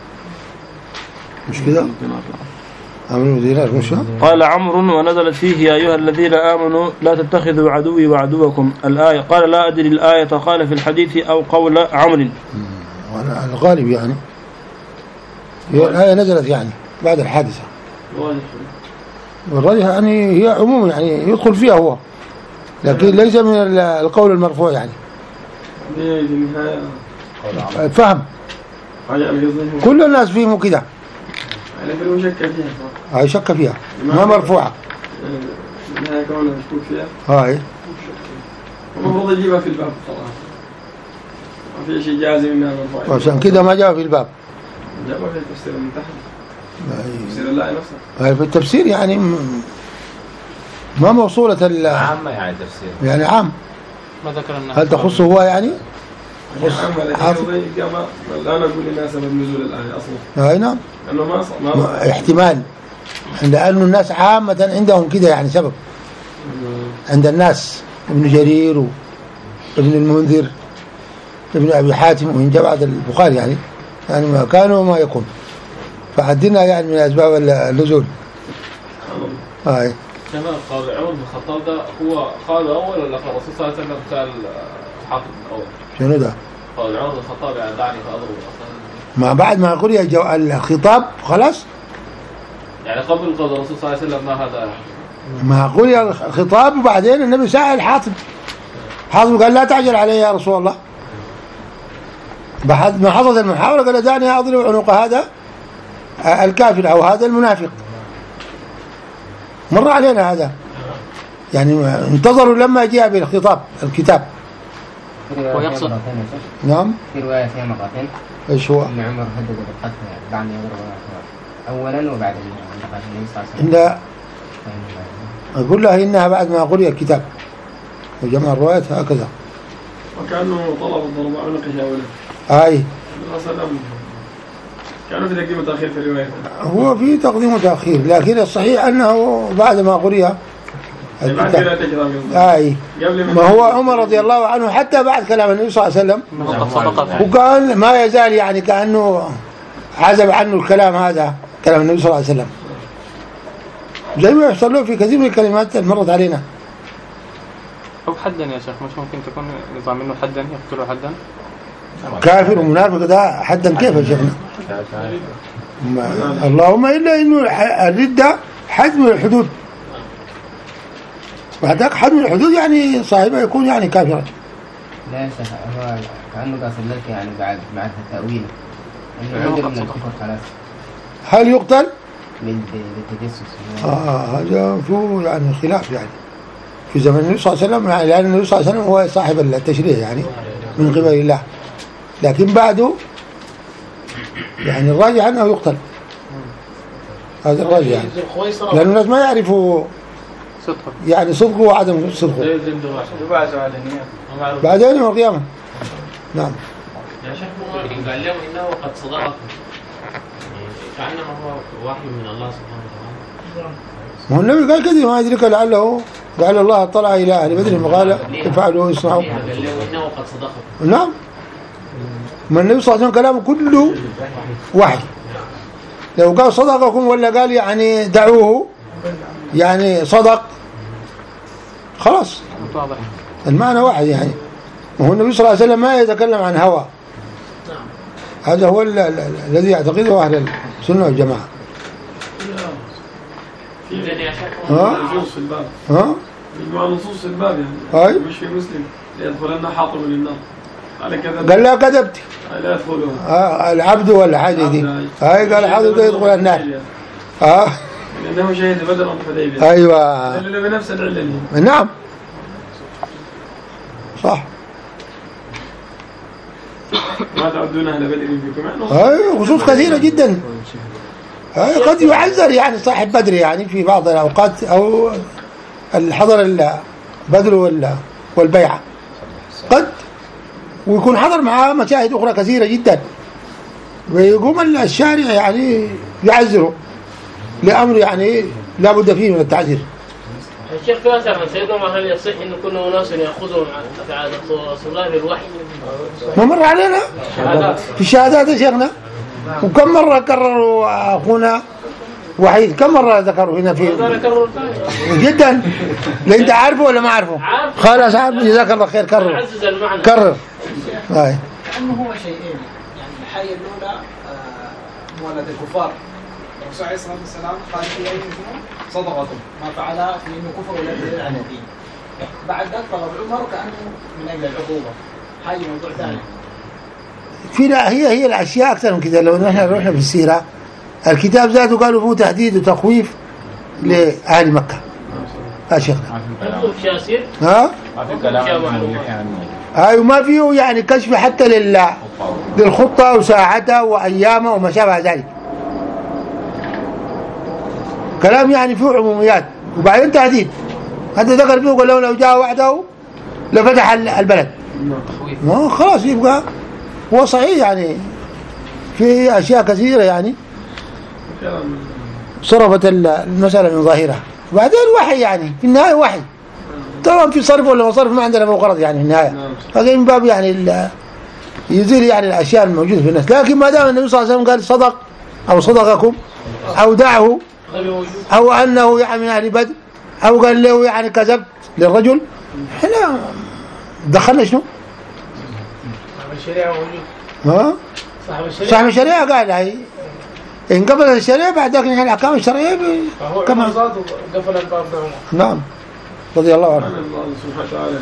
مش كده آمنوا دينار مش قال عمرو ونزلت فيه يا أيها الذين آمنوا لا تتخذوا عدوي وعدوكم الآية. قال لا أدري الآية قال في الحديث أو قول عمرو الغالب يعني هي الآية نزلت يعني بعد الحادثة والراجح يعني هي عموم يعني يدخل فيها هو لكن ليس من القول المرفوع يعني فهم كل الناس فيهم كده يعني شك فيها هاي شك فيها ما مرفوعة النهاية كونها مشكوك فيها هاي المفروض يجيبها في الباب طبعا ما في شيء جازم منها مرفوعة عشان كده ما جاء في الباب جابها في التفسير المنتحن تفسير الله نفسه هاي في التفسير يعني ما موصولة عامة يعني تفسير يعني عام ما ذكرنا هل تخصه هو يعني لا نقول لنا سبب نزول الآية أصلا أي نعم أنه ما ما احتمال لأنه الناس عامة عندهم كده يعني سبب عند الناس ابن جرير وابن المنذر ابن أبي حاتم ومن جماعة البخاري يعني يعني ما كانوا ما يكون فعدنا يعني من أسباب النزول. هاي كما قال عمر بن الخطاب ده هو قال أول ولا قال الرسول صلى الله عليه وسلم قال حاطب أول شنو ده؟ قال عمر بن الخطاب يعني دعني فأضرب أصلا ما بعد ما قرئ الخطاب خلاص يعني قبل قال الرسول صلى الله عليه وسلم ما هذا ما قرئ الخطاب وبعدين النبي سأل حاطب حاطب قال لا تعجل علي يا رسول الله بعد ما حصلت المحاولة قال دعني أضرب عنق هذا الكافر أو هذا المنافق مر علينا هذا يعني انتظروا لما جاء بالخطاب الكتاب ويقصد نعم في رواية فيها مرتين ايش هو؟ ان عمر هدد بالقتل بعد يضرب اولا وبعد النبي صلى الله عليه وسلم. لا اقول لها انها بعد ما قرئ الكتاب وجمع الروايات هكذا وكانه طلب الضرب عنقه اولا اي كانوا في تقديم وتاخير في الروايه هو في تقديم وتاخير لكن الصحيح انه بعد ما قرئ الكتاب اي ما هو عمر رضي الله عنه حتى بعد كلام النبي صلى الله عليه وسلم وقال ما يزال يعني كأنه عزب عنه الكلام هذا كلام النبي صلى الله عليه وسلم زي ما يحصل له في كثير من الكلمات مرت علينا. أو حدا يا شيخ مش ممكن تكون نظام منه حدا يقتله حدا كافر ومنافق ده حدا كيف يا شيخنا اللهم إلا إنه الردة حد من الحدود بعدك حد من الحدود يعني صاحبه يكون يعني كافرا. لا يا شيخ هو كأنه قاصد لك يعني بعد بعد التأويل إنه عدل من الكفر خلاص. هل يقتل؟ للتجسس. آه هذا شو يعني خلاف يعني في زمن النبي صلى الله عليه وسلم يعني، لأن النبي صلى الله عليه وسلم هو صاحب التشريع يعني من قبل الله، لكن بعده يعني الراجح أنه يقتل. هذا الراجح يعني لأن الناس ما يعرفوا يعني صدقه وعدم صدقه. بعدين يوم القيامة. نعم. يا شيخ قال لهم إنه قد صدقكم كأنما هو وحي من الله سبحانه وتعالى. ما هو النبي قال كذا ما يدرك لعله قال الله اطلع إلى أهل بدر فقال افعلوا يصنعوا. قال لهم إنه قد صدقكم. نعم. ما النبي صلى الله عليه وسلم كلامه كله وحي. لو قال صدقكم ولا قال يعني دعوه يعني صدق خلاص المعنى واحد يعني. وهو النبي صلى الله عليه وسلم ما يتكلم عن هوى. هذا هو الذي يعتقده أهل السنة والجماعة. ها؟ نصوص في الباب. ها؟ يجمع نصوص في الباب يعني. أي. مش في مسلم ليدخلن حاطب للنار. على كذا. قال لا كذبت. لا يدخلون. آه العبد ولا حاجة دي. هاي قال العبد يدخل النار. آه. لأنه شهد بدر وحديبية. أيوة. لأنه بنفس العلة. نعم. صح. ما تعدون أهل بدر فيكم. أيوة خصوص كثيرة جدا. أيوة قد يعذر يعني صاحب بدر يعني في بعض الأوقات أو الحضر بدر والبيعة قد ويكون حضر معاه مشاهد أخرى كثيرة جدا ويقوم الشارع يعني يعذره لأمر يعني لا بد فيه من التعذير. الشيخ في أثر من سيدنا هل يصح أن كل أناس يأخذون على صلاة الوحي؟ ما مر علينا في الشهادات يا شيخنا وكم مرة كرروا أخونا وحيد كم مرة ذكروا هنا في جدا لا أنت عارفه ولا ما عارفه؟ خلاص عارف جزاك الله خير كرر كرر. هاي لأنه هو شيئين يعني الحاجة الأولى مولد الكفار الرسول عليه الصلاة والسلام قال في أي صدقكم ما فعلها في إنه كفر ولا دليل على الدين. بعد ذلك طلب عمر كأنه من أجل العقوبة. حاجة موضوع ثاني. في لا هي هي الأشياء أكثر من كذا. لو نحن رحنا في السيرة الكتاب ذاته قالوا فيه تهديد وتخويف لأهل مكة. ها شيخنا. ها؟ ما في كلام يعني. أيوة ما فيه يعني كشف حتى لل للخطة وساعتها وأيامها وما شابه ذلك. كلام يعني فيه عموميات وبعدين تهديد. هذا ذكر فيه قال لو جاء وحده لفتح البلد. ما خلاص يبقى هو صحيح يعني في أشياء كثيرة يعني صرفت المسألة من ظاهرها. وبعدين وحي يعني في النهاية وحي طبعا في صرف ولا مصرف ما عندنا غرض يعني في النهاية. هذا من باب يعني يزيل يعني الأشياء الموجودة في الناس. لكن ما دام النبي صلى الله عليه وسلم قال صدق أو صدقكم أو دعه أو أنه يعني من أهل بدر أو قال له يعني كذبت للرجل احنا دخلنا شنو؟ الشريعة موجود. ها؟ صاحب الشريعة قال هاي إن قبل الشريعة بعد ذلك الأحكام الشرعية كما قفل الباب ده. نعم رضي الله عنه. سبحانه وتعالى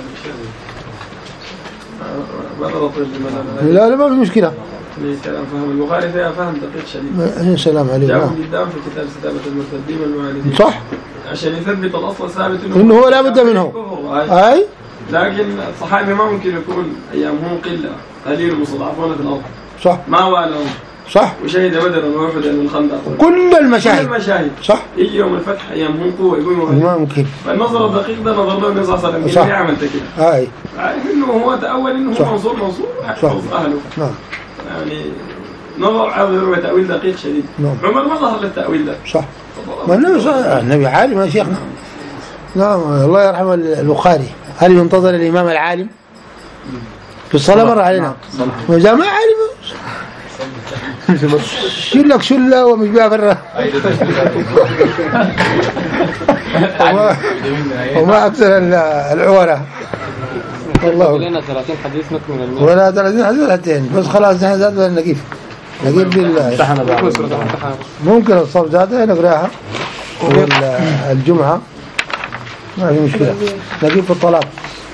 لا لا ما في مشكلة. كلام فهم البخاري فيها فهم دقيق شديد. السلام عليكم. جاءهم قدام في كتاب استتابة المرتدين والمعاندين. صح. عشان يثبت الأصل الثابت إنه هو لا بد منه. أي. لكن الصحابي ما ممكن يكون أيامهم قلة قليل مستضعفون في الأرض. صح. ما والهم. صح. وشهد بدر ووحد والخندق. كل المشاهد. كل المشاهد. صح. يجي يوم الفتح أيامهم قوة يقولوا ما ممكن. فالنظر الدقيق ده نظر له النبي صلى الله عليه وسلم. صح. عملت كده. أي. عارف إنه هو تأول إنه هو منصور منصور وحفظ أهله. نعم. يعني نظر على تأويل دقيق شديد. نعم. عمر ما ظهر للتأويل ده. صح. ما النبي صح. النبي عالم يا شيخنا. نعم الله يرحم البخاري. هل ينتظر الإمام العالم في الصلاة مرة علينا وإذا ما عالم شلك شلة ومش بيها برا وما, وما أكثر العورة والله لنا ثلاثين حديث نكمل المئة ولا ثلاثين حديث هاتين بس خلاص نحن زاد ولا نقيف نقيف بالله ممكن الصف زاد نقراها والجمعة ما في مشكلة نجيب في الطلاق.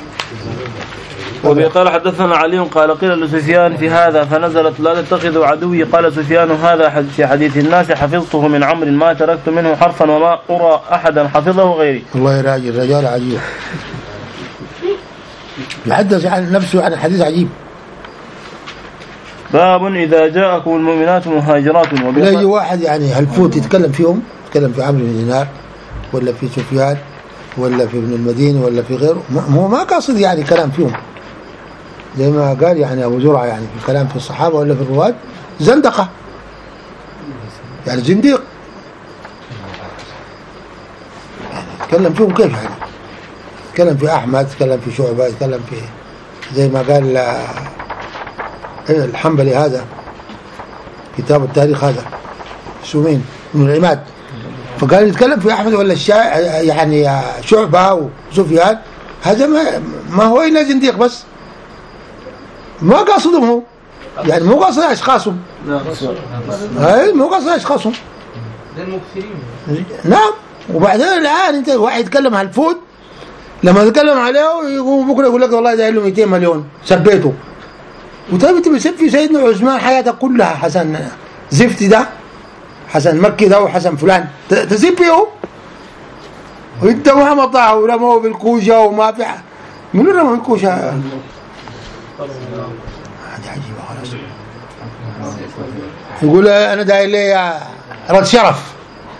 وبه قال حدثنا علي قال قيل لسفيان في هذا فنزلت لا تتخذوا عدوي قال سفيان هذا في حديث الناس حفظته من عمرو ما تركت منه حرفا وما أرى أحدا حفظه غيري. الله يراجع الرجال عجيب يحدث عن نفسه عن الحديث عجيب. باب إذا جاءكم المؤمنات مهاجرات. لا يجي واحد يعني هالفوت يتكلم فيهم، يتكلم في عمرو بن دينار ولا في سفيان ولا في ابن المديني ولا في غيره، هو ما قاصد يعني كلام فيهم زي ما قال يعني أبو زرعة يعني في الكلام في الصحابة ولا في الرواة زندقة يعني زنديق يعني يتكلم فيهم كيف يعني يتكلم في أحمد يتكلم في شعبة يتكلم في زي ما قال الحنبلي هذا كتاب التاريخ هذا سمين من العماد فقال يتكلم في أحمد ولا الشا يعني شعبة وسفيان هذا ما, ما هو إلا زنديق بس ما قاصدهم هو يعني مو قاصد أشخاصهم هاي مو قاصد أشخاصهم نعم. وبعدين الآن أنت واحد يتكلم عن الفود لما يتكلم عليه يقول بكرة يقول لك والله ده له مئتين مليون سبيته وطيب انت بتسب في سيدنا عثمان حياتك كلها حسن زفتي ده حسن مكي ده وحسن فلان تسب فيه وانت ما مطاع ورموه بالكوشة وما في من رموا بالكوشة هذه عجيبة خلاص. يقول انا داير لي رد شرف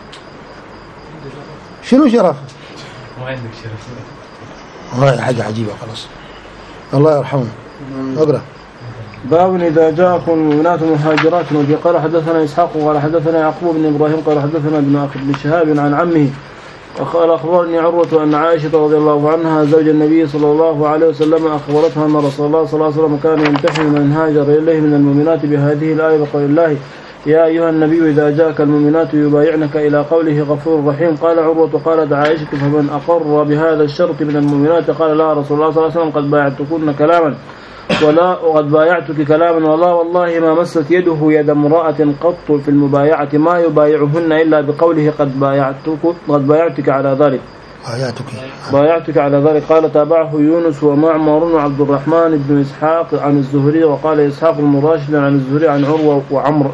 شنو شرف؟ ما عندك شرف هاي حاجة عجيبة خلاص الله يرحمه. اقرأ. باب إذا جاءكم المؤمنات مهاجرات. وفي قال حدثنا إسحاق قال حدثنا يعقوب بن إبراهيم قال حدثنا ابن أخي بن شهاب عن عمه وقال أخبرني عروة أن عائشة رضي الله عنها زوج النبي صلى الله عليه وسلم أخبرتها أن رسول الله صلى الله عليه وسلم كان يمتحن من هاجر إليه من المؤمنات بهذه الآية وقول الله يا أيها النبي إذا جاءك المؤمنات يبايعنك إلى قوله غفور رحيم. قال عروة قالت عائشة فمن أقر بهذا الشرط من المؤمنات قال لا رسول الله صلى الله عليه وسلم قد بايعتكن كلاما ولا وقد بايعتك كلاما ولا والله ما مست يده يد امرأة قط في المبايعة ما يبايعهن إلا بقوله قد بايعتك قد بايعتك على ذلك بايعتك بايعتك على ذلك. قال تابعه يونس ومعمر وعبد الرحمن بن إسحاق عن الزهري وقال إسحاق بن راشد عن الزهري عن عروة وعمر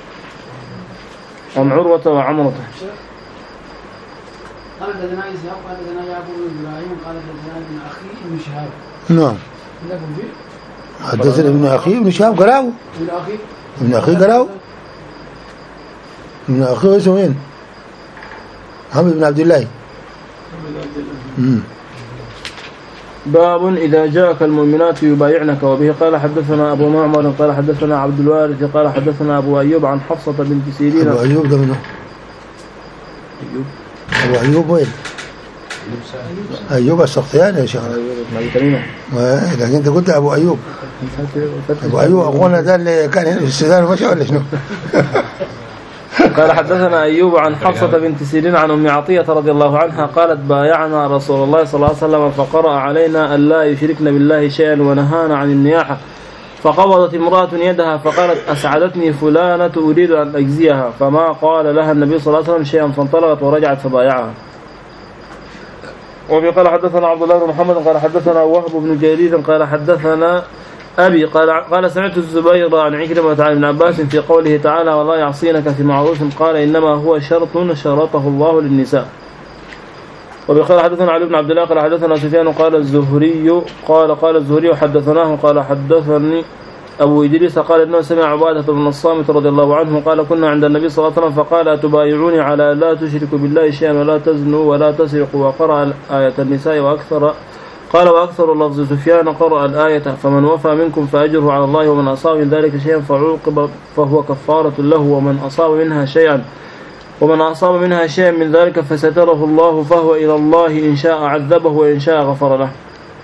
عن عروة وعمرة. قال حدثنا إسحاق قال حدثنا يعقوب بن إبراهيم قال حدثنا ابن أخي ابن شهاب. نعم. حدثنا ابن أخي ابن شهاب قراو. ابن أخي. ابن أخي قراو. ابن أخي اسمه مين؟ محمد بن عبد الله. امم باب إذا جاءك المؤمنات يبايعنك. وبه قال حدثنا أبو معمر قال حدثنا عبد الوارث قال حدثنا أبو أيوب عن حفصة بنت سيرين. أبو أيوب ده منه؟ أيوب أبو أيوب وين؟ أيوب السختياني يا شيخ. لكن أنت قلت أبو أيوب. أبو أيوب أخونا ده اللي كان هنا في السودان مشى ولا شنو؟ قال حدثنا أيوب عن حفصة بنت سيرين عن أم عطية رضي الله عنها قالت بايعنا رسول الله صلى الله عليه وسلم فقرأ علينا أن لا يشركن بالله شيئا ونهانا عن النياحة فقبضت امرأة يدها فقالت أسعدتني فلانة أريد أن أجزيها فما قال لها النبي صلى الله عليه وسلم شيئا فانطلقت ورجعت فبايعها. وفي قال حدثنا عبد الله بن محمد قال حدثنا وهب بن جرير قال حدثنا أبي قال قال سمعت الزبير عن عكرمة عن ابن عباس في قوله تعالى ولا يعصينك في معروف قال إنما هو شرط شرطه الله للنساء. وبقال حدثنا علي بن عبد الله قال حدثنا سفيان قال الزهري قال قال الزهري حدثناه قال حدثني أبو إدريس قال إنه سمع عبادة بن الصامت رضي الله عنه قال كنا عند النبي صلى الله عليه وسلم فقال أتبايعوني على لا تشركوا بالله شيئا ولا تزنوا ولا تسرقوا وقرأ آية النساء وأكثر قال وأكثر لفظ سفيان قرأ الآية فمن وفى منكم فأجره على الله ومن أصاب من ذلك شيئا فعوقب فهو كفارة له ومن أصاب منها شيئا ومن أصاب منها شيئا من ذلك فستره الله فهو إلى الله إن شاء عذبه وإن شاء غفر له.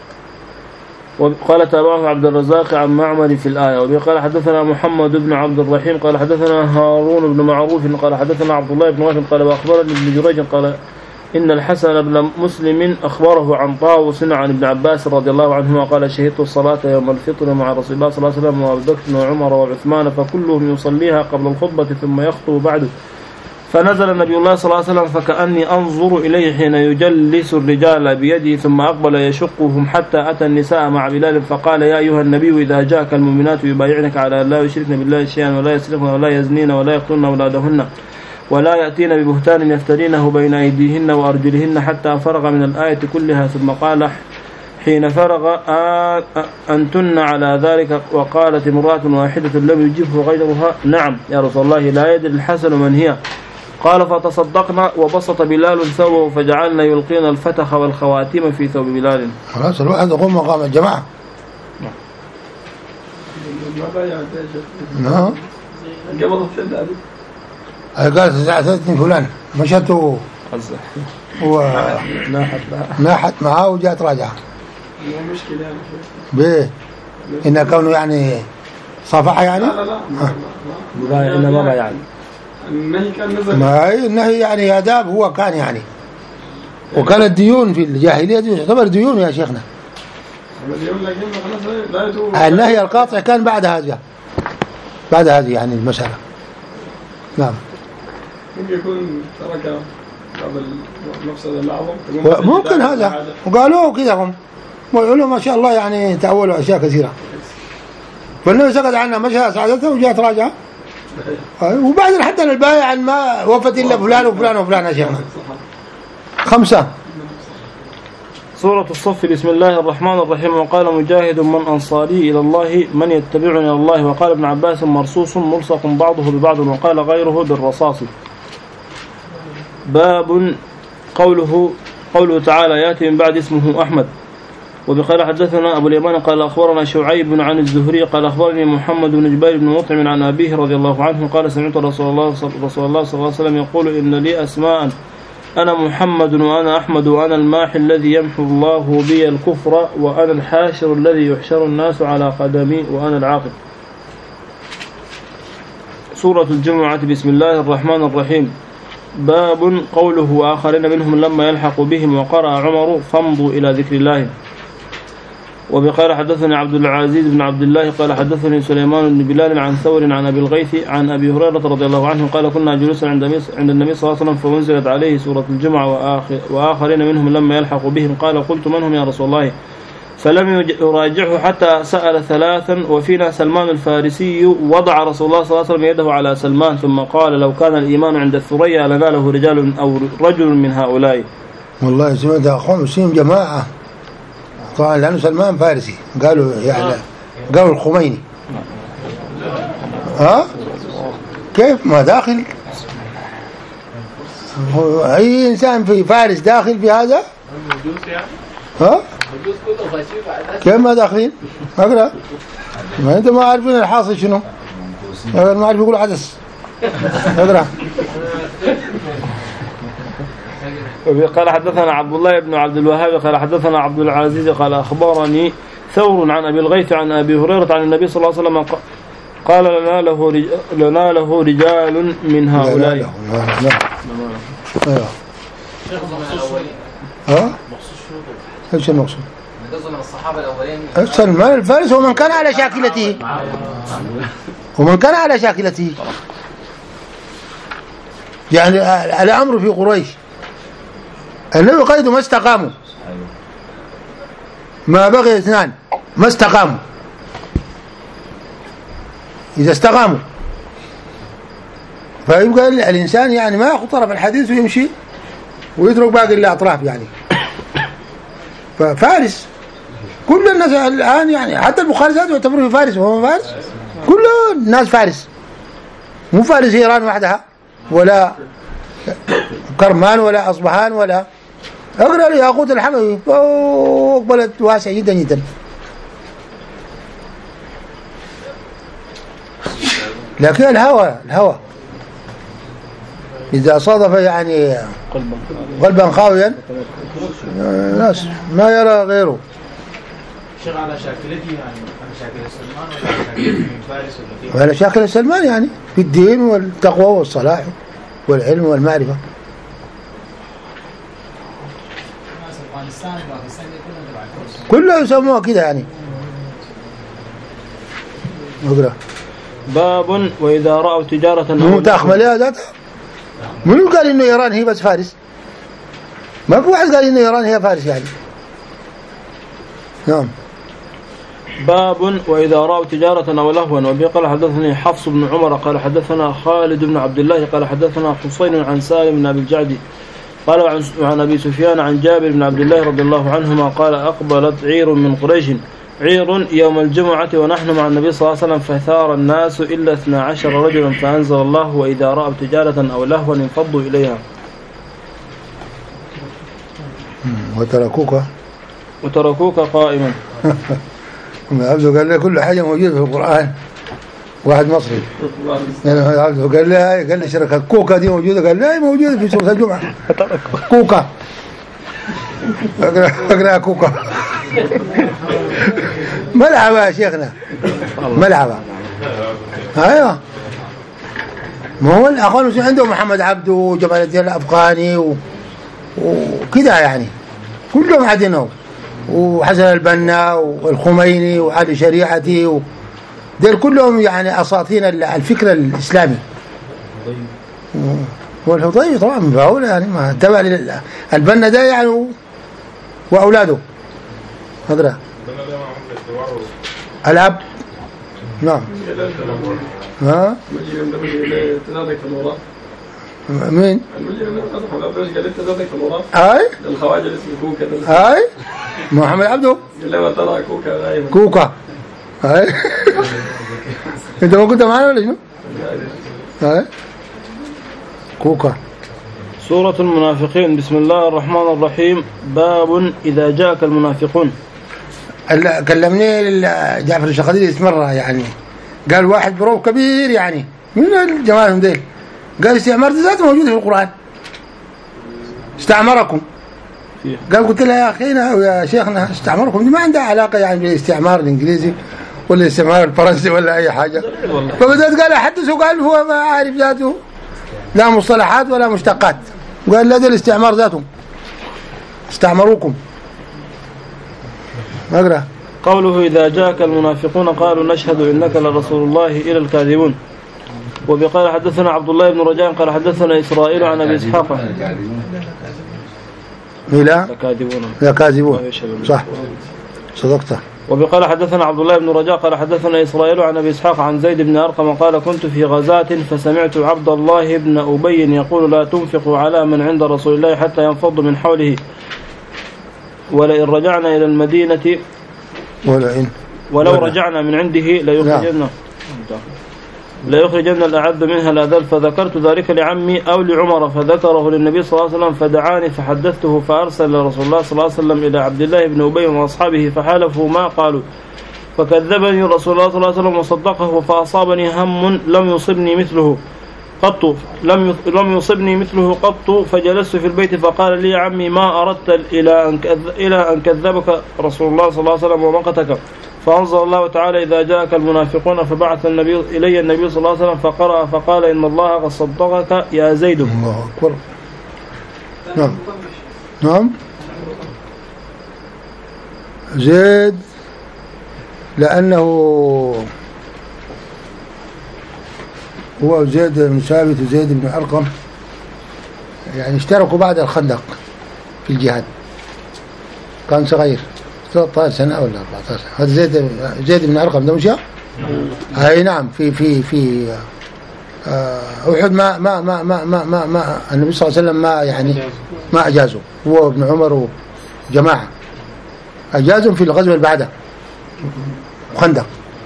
وقال تابعه عبد الرزاق عن معمر في الآية. وقال حدثنا محمد بن عبد الرحيم قال حدثنا هارون بن معروف قال حدثنا عبد الله بن وهب قال وأخبرني ابن جريج قال إن الحسن بن مسلم أخبره عن طاووس عن ابن عباس رضي الله عنهما قال شهدت الصلاة يوم الفطر مع رسول الله صلى الله عليه وسلم وأبو بكر وعمر وعثمان فكلهم يصليها قبل الخطبة ثم يخطب بعده فنزل النبي الله صلى الله عليه وسلم فكأني أنظر إليه حين يجلس الرجال بيده ثم أقبل يشقهم حتى أتى النساء مع بلال فقال يا أيها النبي إذا جاءك المؤمنات يبايعنك على لا يشركن بالله شيئا ولا يسرقن ولا يزنين ولا يقتلن أولادهن ولا يأتين ببهتان يفترينه بين أيديهن وأرجلهن حتى فرغ من الآية كلها ثم قال حين فرغ أنتن على ذلك وقالت امرأة واحدة لم يجبه غيرها نعم يا رسول الله لا يدري الحسن من هي قال فتصدقنا وبسط بلال ثوبه فجعلنا يلقين الفتخ والخواتيم في ثوب بلال. خلاص الواحد يقوم مقام الجماعة. نعم. قالت ساعتين فلان مشته و ناحت معاه وجاءت راجعة. مشكلة يعني. بيه إن كونه يعني صفحة يعني. لا لا لا. لا إنما ما يعني. النهي كان نزل. ما النهي يعني آداب هو كان يعني. وكانت ديون في الجاهلية دي تعتبر ديون يا شيخنا. النهي القاطع كان بعد هذا. بعد هذه يعني المسألة. نعم. ممكن يكون ترك قبل المفسدة الأعظم. ممكن هذا. وقالوا كذا هم. ويقولوا ما شاء الله يعني تأولوا أشياء كثيرة. فالنبي سكت عنها مشى سعادته وجاءت راجعة. وبعدين حتى البايع ما وفت إلا فلان وفلان وفلان يا شيخنا. خمسة. سورة الصف. بسم الله الرحمن الرحيم. وقال مجاهد من أنصاري إلى الله من يتبعني إلى الله. وقال ابن عباس مرصوص ملصق بعضه ببعض. وقال غيره بالرصاص. باب قوله قوله تعالى يأتي من بعد اسمه أحمد. وبقال حدثنا أبو اليمان قال أخبرنا شعيب عن الزهري قال أخبرني محمد بن جبير بن مطعم عن أبيه رضي الله عنه قال سمعت رسول الله رسول الله صلى الله عليه وسلم يقول إن لي أسماء أنا محمد وأنا أحمد وأنا الماحي الذي يمحو الله بي الكفر وأنا الحاشر الذي يحشر الناس على قدمي وأنا العاقب. سورة الجمعة. بسم الله الرحمن الرحيم. باب قوله وآخرين منهم لما يلحق بهم. وقرأ عمر فامضوا إلى ذكر الله. وبقال حدثني عبد العزيز بن عبد الله قال حدثني سليمان بن بلال عن ثور عن أبي الغيث عن أبي هريرة رضي الله عنه قال كنا جلوسا عند عند النبي صلى الله عليه وسلم فأنزلت عليه سورة الجمعة وآخر وآخرين منهم لما يلحق بهم. قال قلت من هم يا رسول الله فلم يراجعه حتى سأل ثلاثا وفينا سلمان الفارسي. وضع رسول الله صلى الله عليه وسلم يده على سلمان ثم قال لو كان الإيمان عند الثريا لناله رجال أو رجل من هؤلاء. والله سمعت أخوان مسلم جماعة طبعا لأنه سلمان فارسي قالوا يعني قالوا الخميني. ها كيف ما داخل أي إنسان في فارس داخل في هذا ها كيف ما داخلين أقرأ ما أنت ما عارفين الحاصل شنو ما عارف يقول عدس أقرأ. قال حدثنا عبد الله بن عبد الوهاب قال حدثنا عبد العزيز قال أخبرني ثور عن أبي الغيث عن أبي هريرة عن النبي صلى الله عليه وسلم قال لنا له رجال, لنا له رجال من هؤلاء. لا لا لا ايوه ها ايش المقصود؟ من الصحابة الأولين سلمان الفارس ومن كان على شاكلته ومن كان على شاكلته يعني الأمر في قريش النبي قيد ما استقاموا ما بقي اثنان ما استقاموا. إذا استقاموا فيبقى الإنسان يعني ما يأخذ طرف الحديث ويمشي ويترك باقي الأطراف يعني. ففارس كل الناس الآن يعني حتى البخاري ذاته يعتبره فارس وهو فارس كل الناس فارس مو فارس إيران وحدها ولا كرمان ولا أصبهان ولا اقرأ لي ياقوت الحموي فوق بلد واسع جدا جدا. لكن الهوى الهوى إذا صادف يعني قلبا خاويا ناس ما يرى غيره. شغل على شاكلتي يعني على شاكلة سلمان ولا على شاكلة من فارس ولا كيف؟ على شاكلة سلمان يعني في الدين والتقوى والصلاح والعلم والمعرفة. كله يسموها كده يعني. اقرأ. باب وإذا رأوا تجارة مو تأخملها ذاتها منو قال إنه إيران هي بس فارس؟ ما في واحد قال إنه إيران هي فارس يعني. نعم. باب وإذا رأوا تجارة أو لهوا. وبه قال حدثني حفص بن عمر قال حدثنا خالد بن عبد الله قال حدثنا حسين عن سالم بن أبي الجعد قال عن أبي سفيان عن جابر بن عبد الله رضي الله عنهما قال أقبلت عير من قريش عير يوم الجمعة ونحن مع النبي صلى الله عليه وسلم فثار الناس إلا اثنا عشر رجلا فأنزل الله وإذا رأوا تجارة أو لهوا انفضوا إليها وتركوك وتركوك قائما. عبده قال له كل حاجة موجودة في القرآن. واحد مصري يعني عبده قال له قال له شركة كوكا دي موجودة قال له موجودة في سورة الجمعة كوكا اقرأ كوكا ملعبة يا شيخنا ملعبة. ايوه ما هو الأخوان عنده محمد عبده وجمال الدين الأفغاني و... وكده يعني كلهم عدنهم وحسن البنا والخميني وعلي شريعتي و... دول كلهم يعني أساطين الفكر الإسلامي. والحضيبي طبعا من فاولة يعني ما تبع البنا ده يعني و... وأولاده هذا الأب. نعم. ها مين؟ اي الخواجه اللي اسمه كوكا اي محمد عبده لما طلع كوكا غايب كوكا اي انت ما كنت معنا ولا شنو؟ اي كوكا. سورة المنافقين. بسم الله الرحمن الرحيم. باب إذا جاءك المنافقون. كلمني جعفر الشقديري مرة يعني قال واحد بروف كبير يعني من الجماعة ديل قال استعمار ذاته موجود في القرآن استعمركم. قال قلت له يا أخينا ويا شيخنا استعمركم دي ما عندها علاقة يعني بالاستعمار الإنجليزي ولا الاستعمار الفرنسي ولا أي حاجة. فبدأت قال أحدثه قال هو ما عارف ذاته لا مصطلحات ولا مشتقات. قال لا ده الاستعمار ذاته استعمروكم. اقرأ. قوله إذا جاءك المنافقون قالوا نشهد إنك لرسول الله إلى الكاذبون. وبقال حدثنا عبد الله بن رجاء قال حدثنا إسرائيل عن أبي إسحاق لا كاذبون لا كاذبون صح صدقت. وبقال حدثنا عبد الله بن رجاء قال حدثنا إسرائيل عن أبي إسحاق عن زيد بن أرقم قال كنت في غزاة فسمعت عبد الله بن أبي يقول لا تنفقوا على من عند رسول الله حتى ينفض من حوله ولئن رجعنا إلى المدينة ولئن ولو رجعنا من عنده ليخرجن ليخرجن الأعز منها الأذل. فذكرت ذلك لعمي أو لعمر فذكره للنبي صلى الله عليه وسلم فدعاني فحدثته فأرسل رسول الله صلى الله عليه وسلم إلى عبد الله بن أبي وأصحابه فحالفوا ما قالوا فكذبني رسول الله صلى الله عليه وسلم وصدقه فأصابني هم لم يصبني مثله قط لم لم يصبني مثله قط فجلست في البيت فقال لي يا عمي ما أردت إلى أن إلى أن كذبك رسول الله صلى الله عليه وسلم ومقتك. فأنزل الله تعالى إذا جاءك المنافقون فبعث النبي إلي النبي صلى الله عليه وسلم فقرأ فقال إن الله قد صدقك يا زيد. الله أكبر. نعم نعم زيد لأنه هو زيد بن ثابت وزيد بن أرقم يعني اشتركوا بعد الخندق في الجهاد كان صغير ثلاثة عشر سنة ولا أربعة عشر. هذا زيد زيد بن أرقم ده مش أي نعم في في في أحد ما ما ما ما ما ما, ما النبي صلى الله عليه وسلم ما يعني ما أجازوا هو ابن عمر وجماعة أجازهم في الغزوة اللي بعدها خندق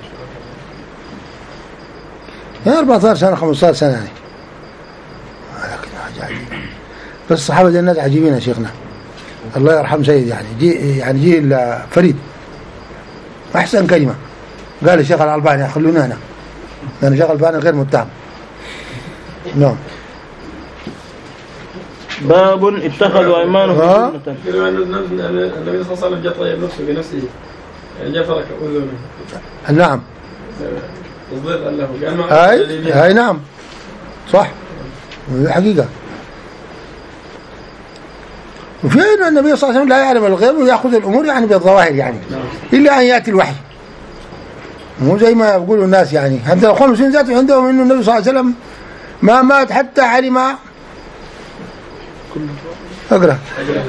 يعني أربعة عشر سنة خمسة عشر سنة يعني. لكن حاجة عجيبة بس الصحابة دي الناس عجيبين يا شيخنا الله يرحم سيد يعني جي يعني جيل فريد أحسن كلمة قال الشيخ الألباني خلونا أنا لأن الشيخ الألباني غير متهم. نعم. باب اتخذوا أيمانهم النبي صلى الله عليه وسلم جاء طيب نفسه بنفسه جاء فرك أذنه. نعم تصديق له هاي هاي نعم صح حقيقة. وفي أن النبي صلى الله عليه وسلم لا يعلم الغيب ويأخذ الأمور يعني بالظواهر يعني إلا أن يأتي الوحي مو زي ما يقولوا الناس يعني حتى الخمسين ذاته عندهم إنه النبي صلى الله عليه وسلم ما مات حتى علم اقرا.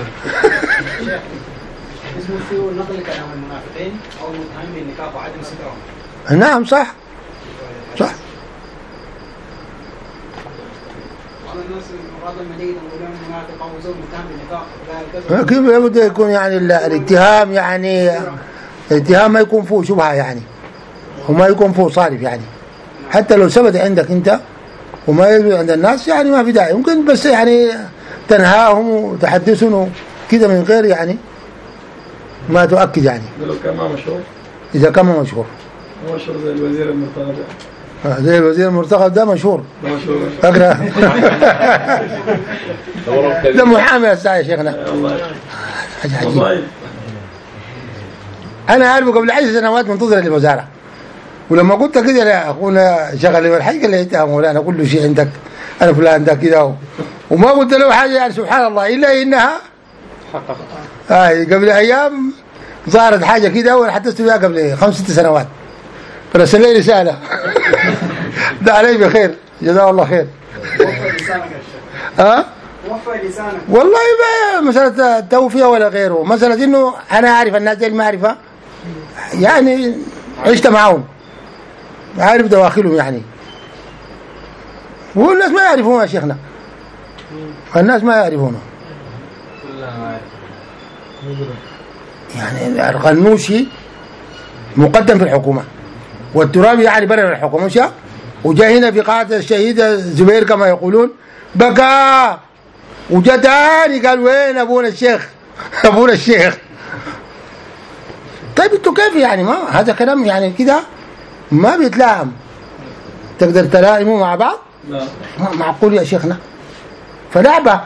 اسمه فيه نقل كلام المنافقين او المتهم بالنفاق وعدم سترهم. نعم صح صح. بعض الناس مراد المدينه يقولون المنافق او زوج متهم بالنفاق كيف لابد يكون يعني الاتهام يعني الاتهام ما يكون فيه شبهه يعني وما يكون فيه صارف يعني حتى لو ثبت عندك انت وما يثبت عند الناس يعني ما في داعي ممكن بس يعني تنهاهم وتحدثهم كده من غير يعني ما تؤكد يعني. لو كان ما مشهور إذا كان ما مشهور مشهور زي الوزير المرتضى آه زي الوزير المرتضى ده مشهور مشهور أقرأ ده محامي يا شيخنا حاجة عجيبة. أنا أعرفه قبل عشر سنوات منتظر للوزارة ولما قلت كده لا أخونا شغل والحاجة قال لي أنت مولانا كل شيء عندك أنا فلان ده كده وما قلت له حاجة يعني سبحان الله إلا إنها آه قبل أيام ظهرت حاجة كده وأنا حدثت بها قبل خمس ست سنوات فرسل لي رسالة ده علي بخير جزاه الله خير. وفى لسانك يا شيخ. ها؟ وفى لسانك. والله ما مسألة توفية ولا غيره مسألة إنه أنا أعرف الناس دي المعرفة يعني عشت معهم عارف دواخلهم يعني والناس ما يعرفونه يا شيخنا الناس ما يعرفونه يعني الغنوشي مقدم في الحكومة والترابي يعني برر الحكومة مش وجاء هنا في قاعة الشهيد زبير كما يقولون بكى وجاء تاني قال وين أبونا الشيخ أبونا الشيخ. طيب انتوا كيف يعني ما هذا كلام يعني كده ما بيتلائم تقدر تلائموا مع بعض لا معقول يا شيخنا فلعبة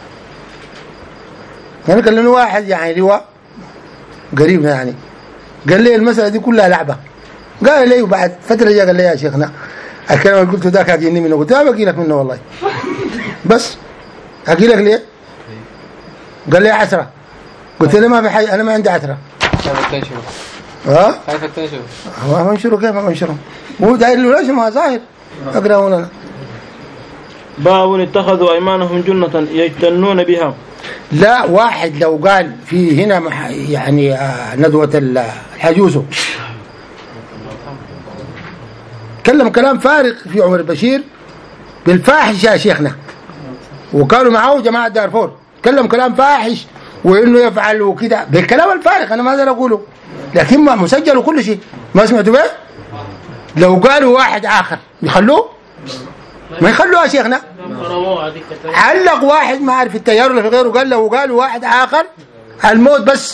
يعني كلمني واحد يعني لواء قريبنا يعني قال لي المسألة دي كلها لعبة قال لي وبعد فترة جاء قال لي يا شيخنا الكلام اللي قلته ذاك هاجيني منه قلت له بقي لك منه والله بس هاجي لك ليه قال لي عشرة قلت له ما في حاجة أنا ما عندي عشرة كيف تنشره؟ ها؟ كيف تنشره؟ ما منشره كيف ما منشره؟ هو داير له ليش ما ظاهر؟ أقرأ لنا. باب اتخذوا أيمانهم جنة يجتنون بها. لا واحد لو قال في هنا يعني ندوة الحجوزه كلم كلام فارغ في عمر البشير بالفاحش يا شيخنا وكانوا معه جماعة دارفور كلم كلام فاحش وإنه يفعل وكده بالكلام الفارغ أنا ما أقدر أقوله لكن ما مسجل وكل شيء ما سمعتوا به لو قالوا واحد آخر يخلوه ما يخلوه يا شيخنا علق واحد ما عارف التيار ولا في غيره قال له قالوا واحد آخر الموت بس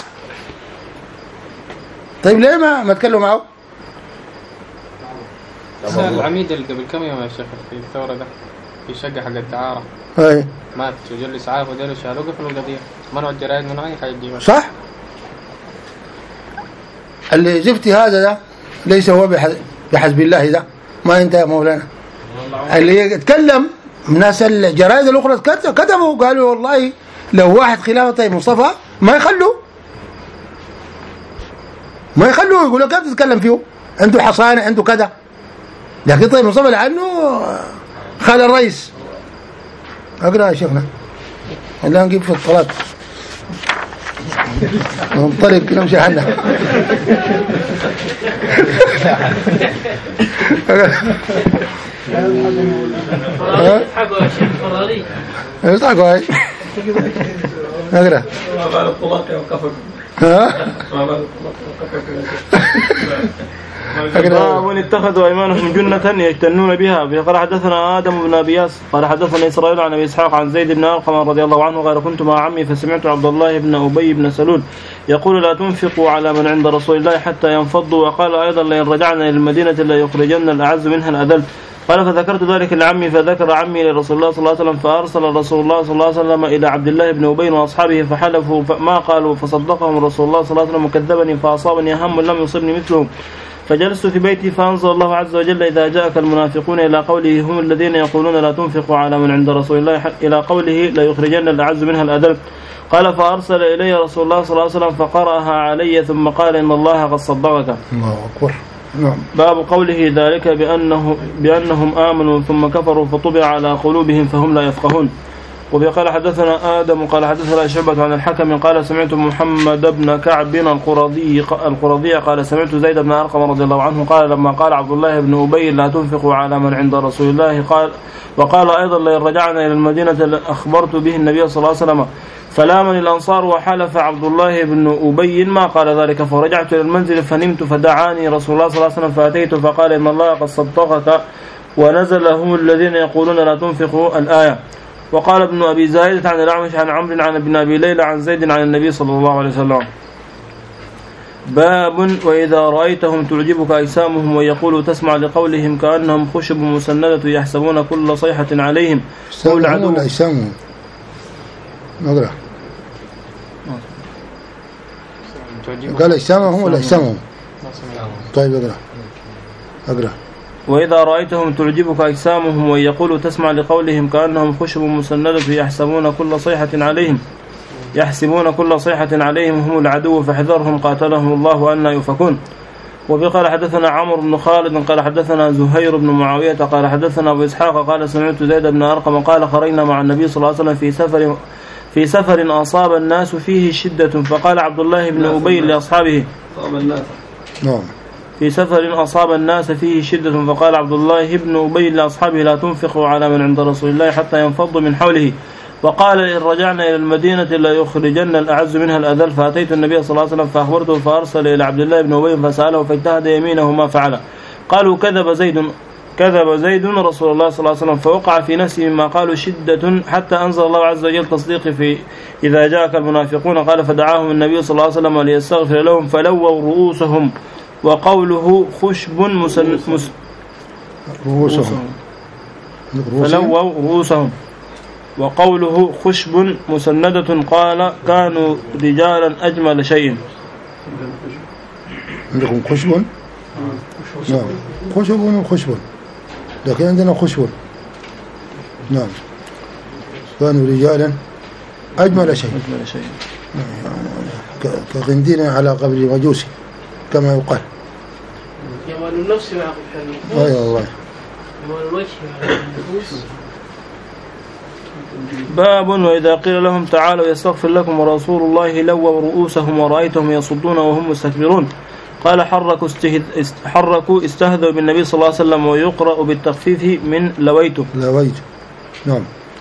طيب ليه ما ما تكلموا معه العميد اللي قبل كم يوم يا شيخ في الثورة ده في شقة حق الدعارة اي مات وجل إسعاف وديروا شالوه قفلوا القضية منعوا الجرائد منعوا أي حاجة تجيبها صح اللي زفتي هذا ده ليس هو بحسب الله ده ما انت يا مولانا اللي يتكلم الناس الجرائد الأخرى كتبوا قالوا والله لو واحد خلافة طيب مصطفى ما يخلوا ما يخلوا يقولوا كيف تتكلم فيه عنده حصانة عنده كذا لكن طيب مصطفى لأنه خال الرئيس أقرأ يا شيخنا الآن نجيب في الطلاب ننطلق نمشي حنا يضحكوا يا شيخ فراري يضحكوا هاي اقرا ما بعد الطلاق يوقفك ها ما بعد الطلاق يوقفك باب اتخذوا ايمانهم جنة يجتنون بها. قال حدثنا آدم بن أبي ياس قال حدثنا إسرائيل عن أبي إسحاق عن زيد بن أرقم رضي الله عنه قال كنت مع عمي فسمعت عبد الله بن أبي بن سلول يقول لا تنفقوا على من عند رسول الله حتى ينفضوا وقال أيضا لئن رجعنا إلى المدينة لا يخرجن الأعز منها الأذل. قال فذكرت ذلك لعمي فذكر عمي لرسول الله صلى الله عليه وسلم فأرسل رسول الله صلى الله عليه وسلم إلى عبد الله بن أبي وأصحابه فحلفوا ما قالوا فصدقهم رسول الله صلى الله عليه وسلم وكذبني فأصابني هم لم يصبني مثله فجلست في بيتي فأنزل الله عز وجل إذا جاءك المنافقون إلى قوله هم الذين يقولون لا تنفقوا على من عند رسول الله إلى قوله لا يخرجن الأعز منها الأذل. قال فأرسل إلي رسول الله صلى الله عليه وسلم فقرأها علي ثم قال إن الله قد صدقك. الله أكبر. نعم. باب قوله ذلك بأنه بأنهم آمنوا ثم كفروا فطبع على قلوبهم فهم لا يفقهون. وفي قال حدثنا آدم قال حدثنا شعبة عن الحكم قال سمعت محمد بن كعب القرظي القرظي قال سمعت زيد بن أرقم رضي الله عنه قال لما قال عبد الله بن أبي لا تنفقوا على من عند رسول الله قال وقال أيضا لئن رجعنا إلى المدينة أخبرت به النبي صلى الله عليه وسلم فلامني الأنصار وحلف عبد الله بن أبي ما قال ذلك فرجعت إلى المنزل فنمت فدعاني رسول الله صلى الله عليه وسلم فأتيت فقال إن الله قد صدقك ونزل هم الذين يقولون لا تنفقوا الآية. وقال ابن أبي زايد عن الأعمش عن عمرو عن ابن أبي ليلى عن زيد عن النبي صلى الله عليه وسلم. باب وإذا رأيتهم تعجبك أجسامهم ويقولوا تسمع لقولهم كأنهم خشب مسندة يحسبون كل صيحة عليهم هو العدو ولا أجسامهم؟ نقرأ قال أجسامهم ولا أجسامهم؟ طيب اقرأ اقرأ وإذا رأيتهم تعجبك أجسامهم ويقولوا تسمع لقولهم كأنهم خشب مسندة يحسبون كل صيحة عليهم يحسبون كل صيحة عليهم هم العدو فاحذرهم قاتلهم الله أن يفكون. وفي قال حدثنا عمرو بن خالد قال حدثنا زهير بن معاوية قال حدثنا أبو إسحاق قال سمعت زيد بن أرقم قال خرجنا مع النبي صلى الله عليه وسلم في سفر في سفر أصاب الناس فيه شدة فقال عبد الله بن أبي لأصحابه نعم في سفر أصاب الناس فيه شدة فقال عبد الله بن أبي لأصحابه لا تنفقوا على من عند رسول الله حتى ينفضوا من حوله وقال إن رجعنا إلى المدينة لا يخرجن الأعز منها الأذل فأتيت النبي صلى الله عليه وسلم فأخبرته فأرسل إلى عبد الله بن أبي فسأله فاجتهد يمينه ما فعل قالوا كذب زيد كذب زيد رسول الله صلى الله عليه وسلم فوقع في نفسه مما قالوا شدة حتى أنزل الله عز وجل تصديق في إذا جاءك المنافقون قال فدعاهم النبي صلى الله عليه وسلم ليستغفر لهم فلووا رؤوسهم وقوله خشب مسن مس رؤوسهم فلووا رؤوسهم وقوله خشب مسندة قال كانوا رجالا أجمل شيء. عندكم خشب؟ نعم خشب وخشب لكن عندنا خشب. نعم كانوا رجالا أجمل شيء كغندين على قبر مجوسي كما يقال. جمال النفس مع النفوس. أي والله. جمال الوجه مع النفوس. باب وإذا قيل لهم تعالوا يستغفر لكم ورسول الله لووا رؤوسهم ورأيتهم يصدون وهم مستكبرون. قال حركوا حركوا استهزئوا بالنبي صلى الله عليه وسلم ويقرأ بالتخفيف من لويته. لويته. نعم.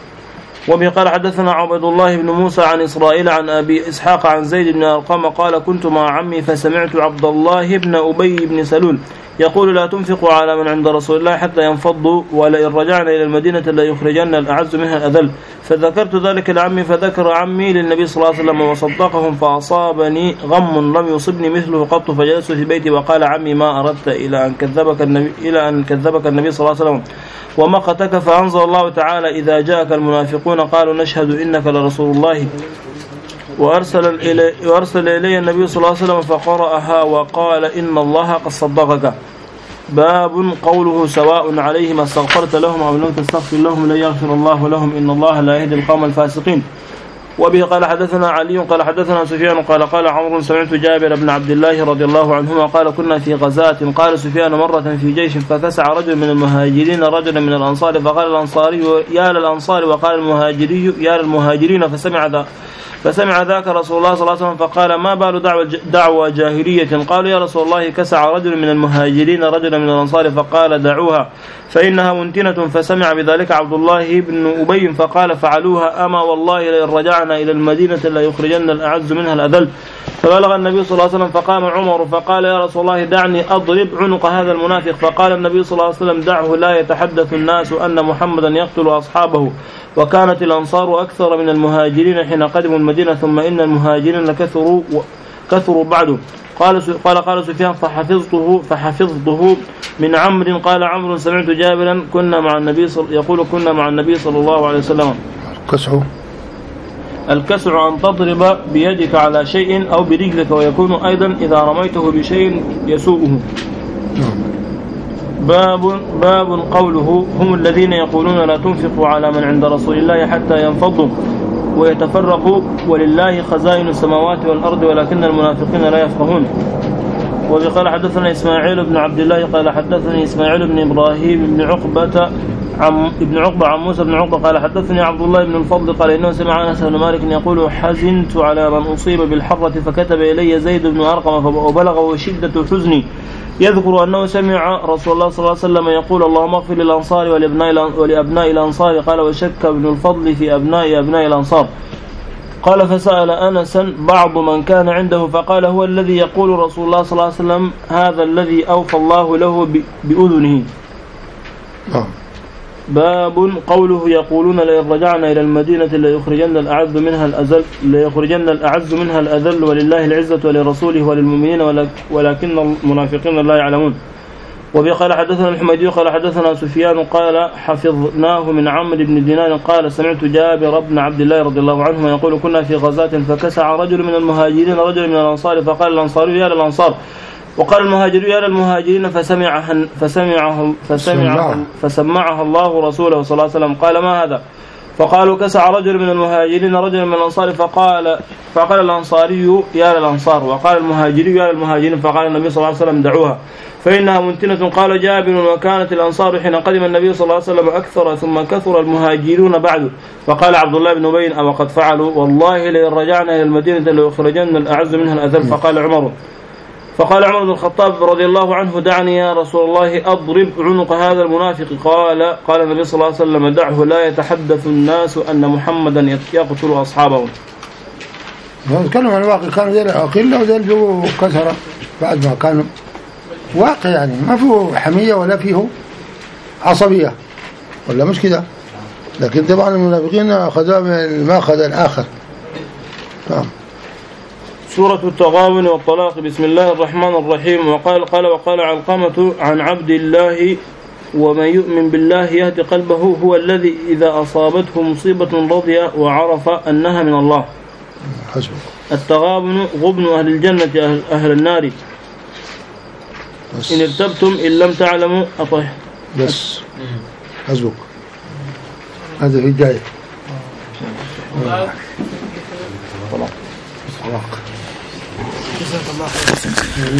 وبه قال حدثنا عبد الله بن موسى عن إسرائيل عن أبي إسحاق عن زيد بن أرقم قال كنت مع عمي فسمعت عبد الله بن أبي بن سلول يقول لا تنفقوا على من عند رسول الله حتى ينفضوا ولئن رجعنا إلى المدينة لا يخرجن الأعز منها الأذل فذكرت ذلك لعمي فذكر عمي للنبي صلى الله عليه وسلم وصدقهم فأصابني غم لم يصبني مثله قط فجلست في بيتي وقال عمي ما أردت إلى أن كذبك النبي إلى أن كذبك النبي صلى الله عليه وسلم ومقتك فأنزل الله تعالى إذا جاءك المنافقون قالوا نشهد إنك لرسول الله وأرسل إلي, وأرسل إلي النبي صلى الله عليه وسلم فقرأها وقال إن الله قد صدقك. باب قوله سواء عليهم استغفرت لهم أو لم تستغفر لهم لا يغفر الله لهم إن الله لا يهدي القوم الفاسقين. وبه قال حدثنا علي قال حدثنا سفيان قال قال عمرو سمعت جابر بن عبد الله رضي الله عنهما قال كنا في غزاة قال سفيان مرة في جيش فكسع رجل من المهاجرين رجلا من الأنصار فقال الأنصاري يا للأنصار وقال المهاجري يا للمهاجرين فسمع ذا فسمع ذاك رسول الله صلى الله عليه وسلم فقال ما بال دعوة, دعوة جاهلية قالوا يا رسول الله كسع رجل من المهاجرين رجلا من الأنصار فقال دعوها فإنها منتنة فسمع بذلك عبد الله بن أبي فقال فعلوها أما والله لئن رجعنا إلى المدينة لا يخرجن الأعز منها الأذل فبلغ النبي صلى الله عليه وسلم فقام عمر فقال يا رسول الله دعني أضرب عنق هذا المنافق فقال النبي صلى الله عليه وسلم دعه لا يتحدث الناس أن محمدا يقتل أصحابه وكانت الأنصار أكثر من المهاجرين حين قدموا المدينة ثم إن المهاجرين كثروا كثروا بعده. قال قال قال سفيان فحفظته فحفظته من عمرو قال عمرو سمعت جابرا كنا مع النبي يقول كنا مع النبي صلى الله عليه وسلم. كسعه الكسع أن تضرب بيدك على شيء أو برجلك ويكون أيضا إذا رميته بشيء يسوءه. باب باب قوله هم الذين يقولون لا تنفقوا على من عند رسول الله حتى ينفضوا ويتفرقوا ولله خزائن السماوات والأرض ولكن المنافقين لا يفقهون. وبه قال حدثنا إسماعيل بن عبد الله قال حدثني إسماعيل بن إبراهيم بن عقبة عم ابن عقبة عن موسى بن عقبة قال حدثني عبد الله بن الفضل قال إنه سمع أنس بن مالك يقول حزنت على من أصيب بالحرة فكتب إلي زيد بن أرقم وبلغه شدة حزني يذكر أنه سمع رسول الله صلى الله عليه وسلم يقول اللهم اغفر للأنصار ولأبناء الأنصار. قال وشك ابن الفضل في أبناء أبناء الأنصار. قال فسأل أنسا بعض من كان عنده فقال هو الذي يقول رسول الله صلى الله عليه وسلم هذا الذي أوفى الله له بأذنه. باب قوله يقولون لئن رجعنا إلى المدينة ليخرجن الأعز منها الأذل ليخرجن الأعز منها الأذل ولله العزة ولرسوله وللمؤمنين ولكن المنافقين لا يعلمون. وبه قال حدثنا الحميدي قال حدثنا سفيان قال حفظناه من عمرو بن دينار قال سمعت جابر بن عبد الله رضي الله عنهما يقول كنا في غزاة فكسع رجل من المهاجرين رجل من الأنصار فقال الأنصاري يا للأنصار وقال المهاجر يا للمهاجرين فسمعها فسمعه فسمعه فسمعها الله رسوله صلى الله عليه وسلم. قال ما هذا؟ فقالوا كسع رجل من المهاجرين رجل من الأنصار فقال فقال الأنصاري يا للأنصار وقال المهاجري يا للمهاجرين فقال النبي صلى الله عليه وسلم دعوها فإنها منتنة. قال جابر وكانت الأنصار حين قدم النبي صلى الله عليه وسلم أكثر ثم كثر المهاجرون بعد. فقال عبد الله بن أبي أو قد فعلوا والله لئن رجعنا إلى المدينة ليخرجن الأعز منها الأذل. فقال عمر فقال عمر بن الخطاب رضي الله عنه دعني يا رسول الله أضرب عنق هذا المنافق. قال قال النبي صلى الله عليه وسلم دعه لا يتحدث الناس أن محمدا يقتل أصحابه. نتكلم عن الواقع كانوا ذي أقلة وذي جو كثرة بعد ما كانوا واقع يعني ما فيه حمية ولا فيه عصبية ولا مش كده. لكن طبعا المنافقين أخذوا من ما أخذ الآخر. نعم. سورة التغابن والطلاق. بسم الله الرحمن الرحيم. وقال قال وقال علقمة عن عبد الله ومن يؤمن بالله يهدي قلبه هو الذي إذا أصابته مصيبة رضي وعرف أنها من الله. حسب. التغابن غبن أهل الجنة أهل, أهل النار. بس. إن ارتبتم إن لم تعلموا أطيح. بس حسبك هذا في الجاية. طلاق. جزاك الله خير.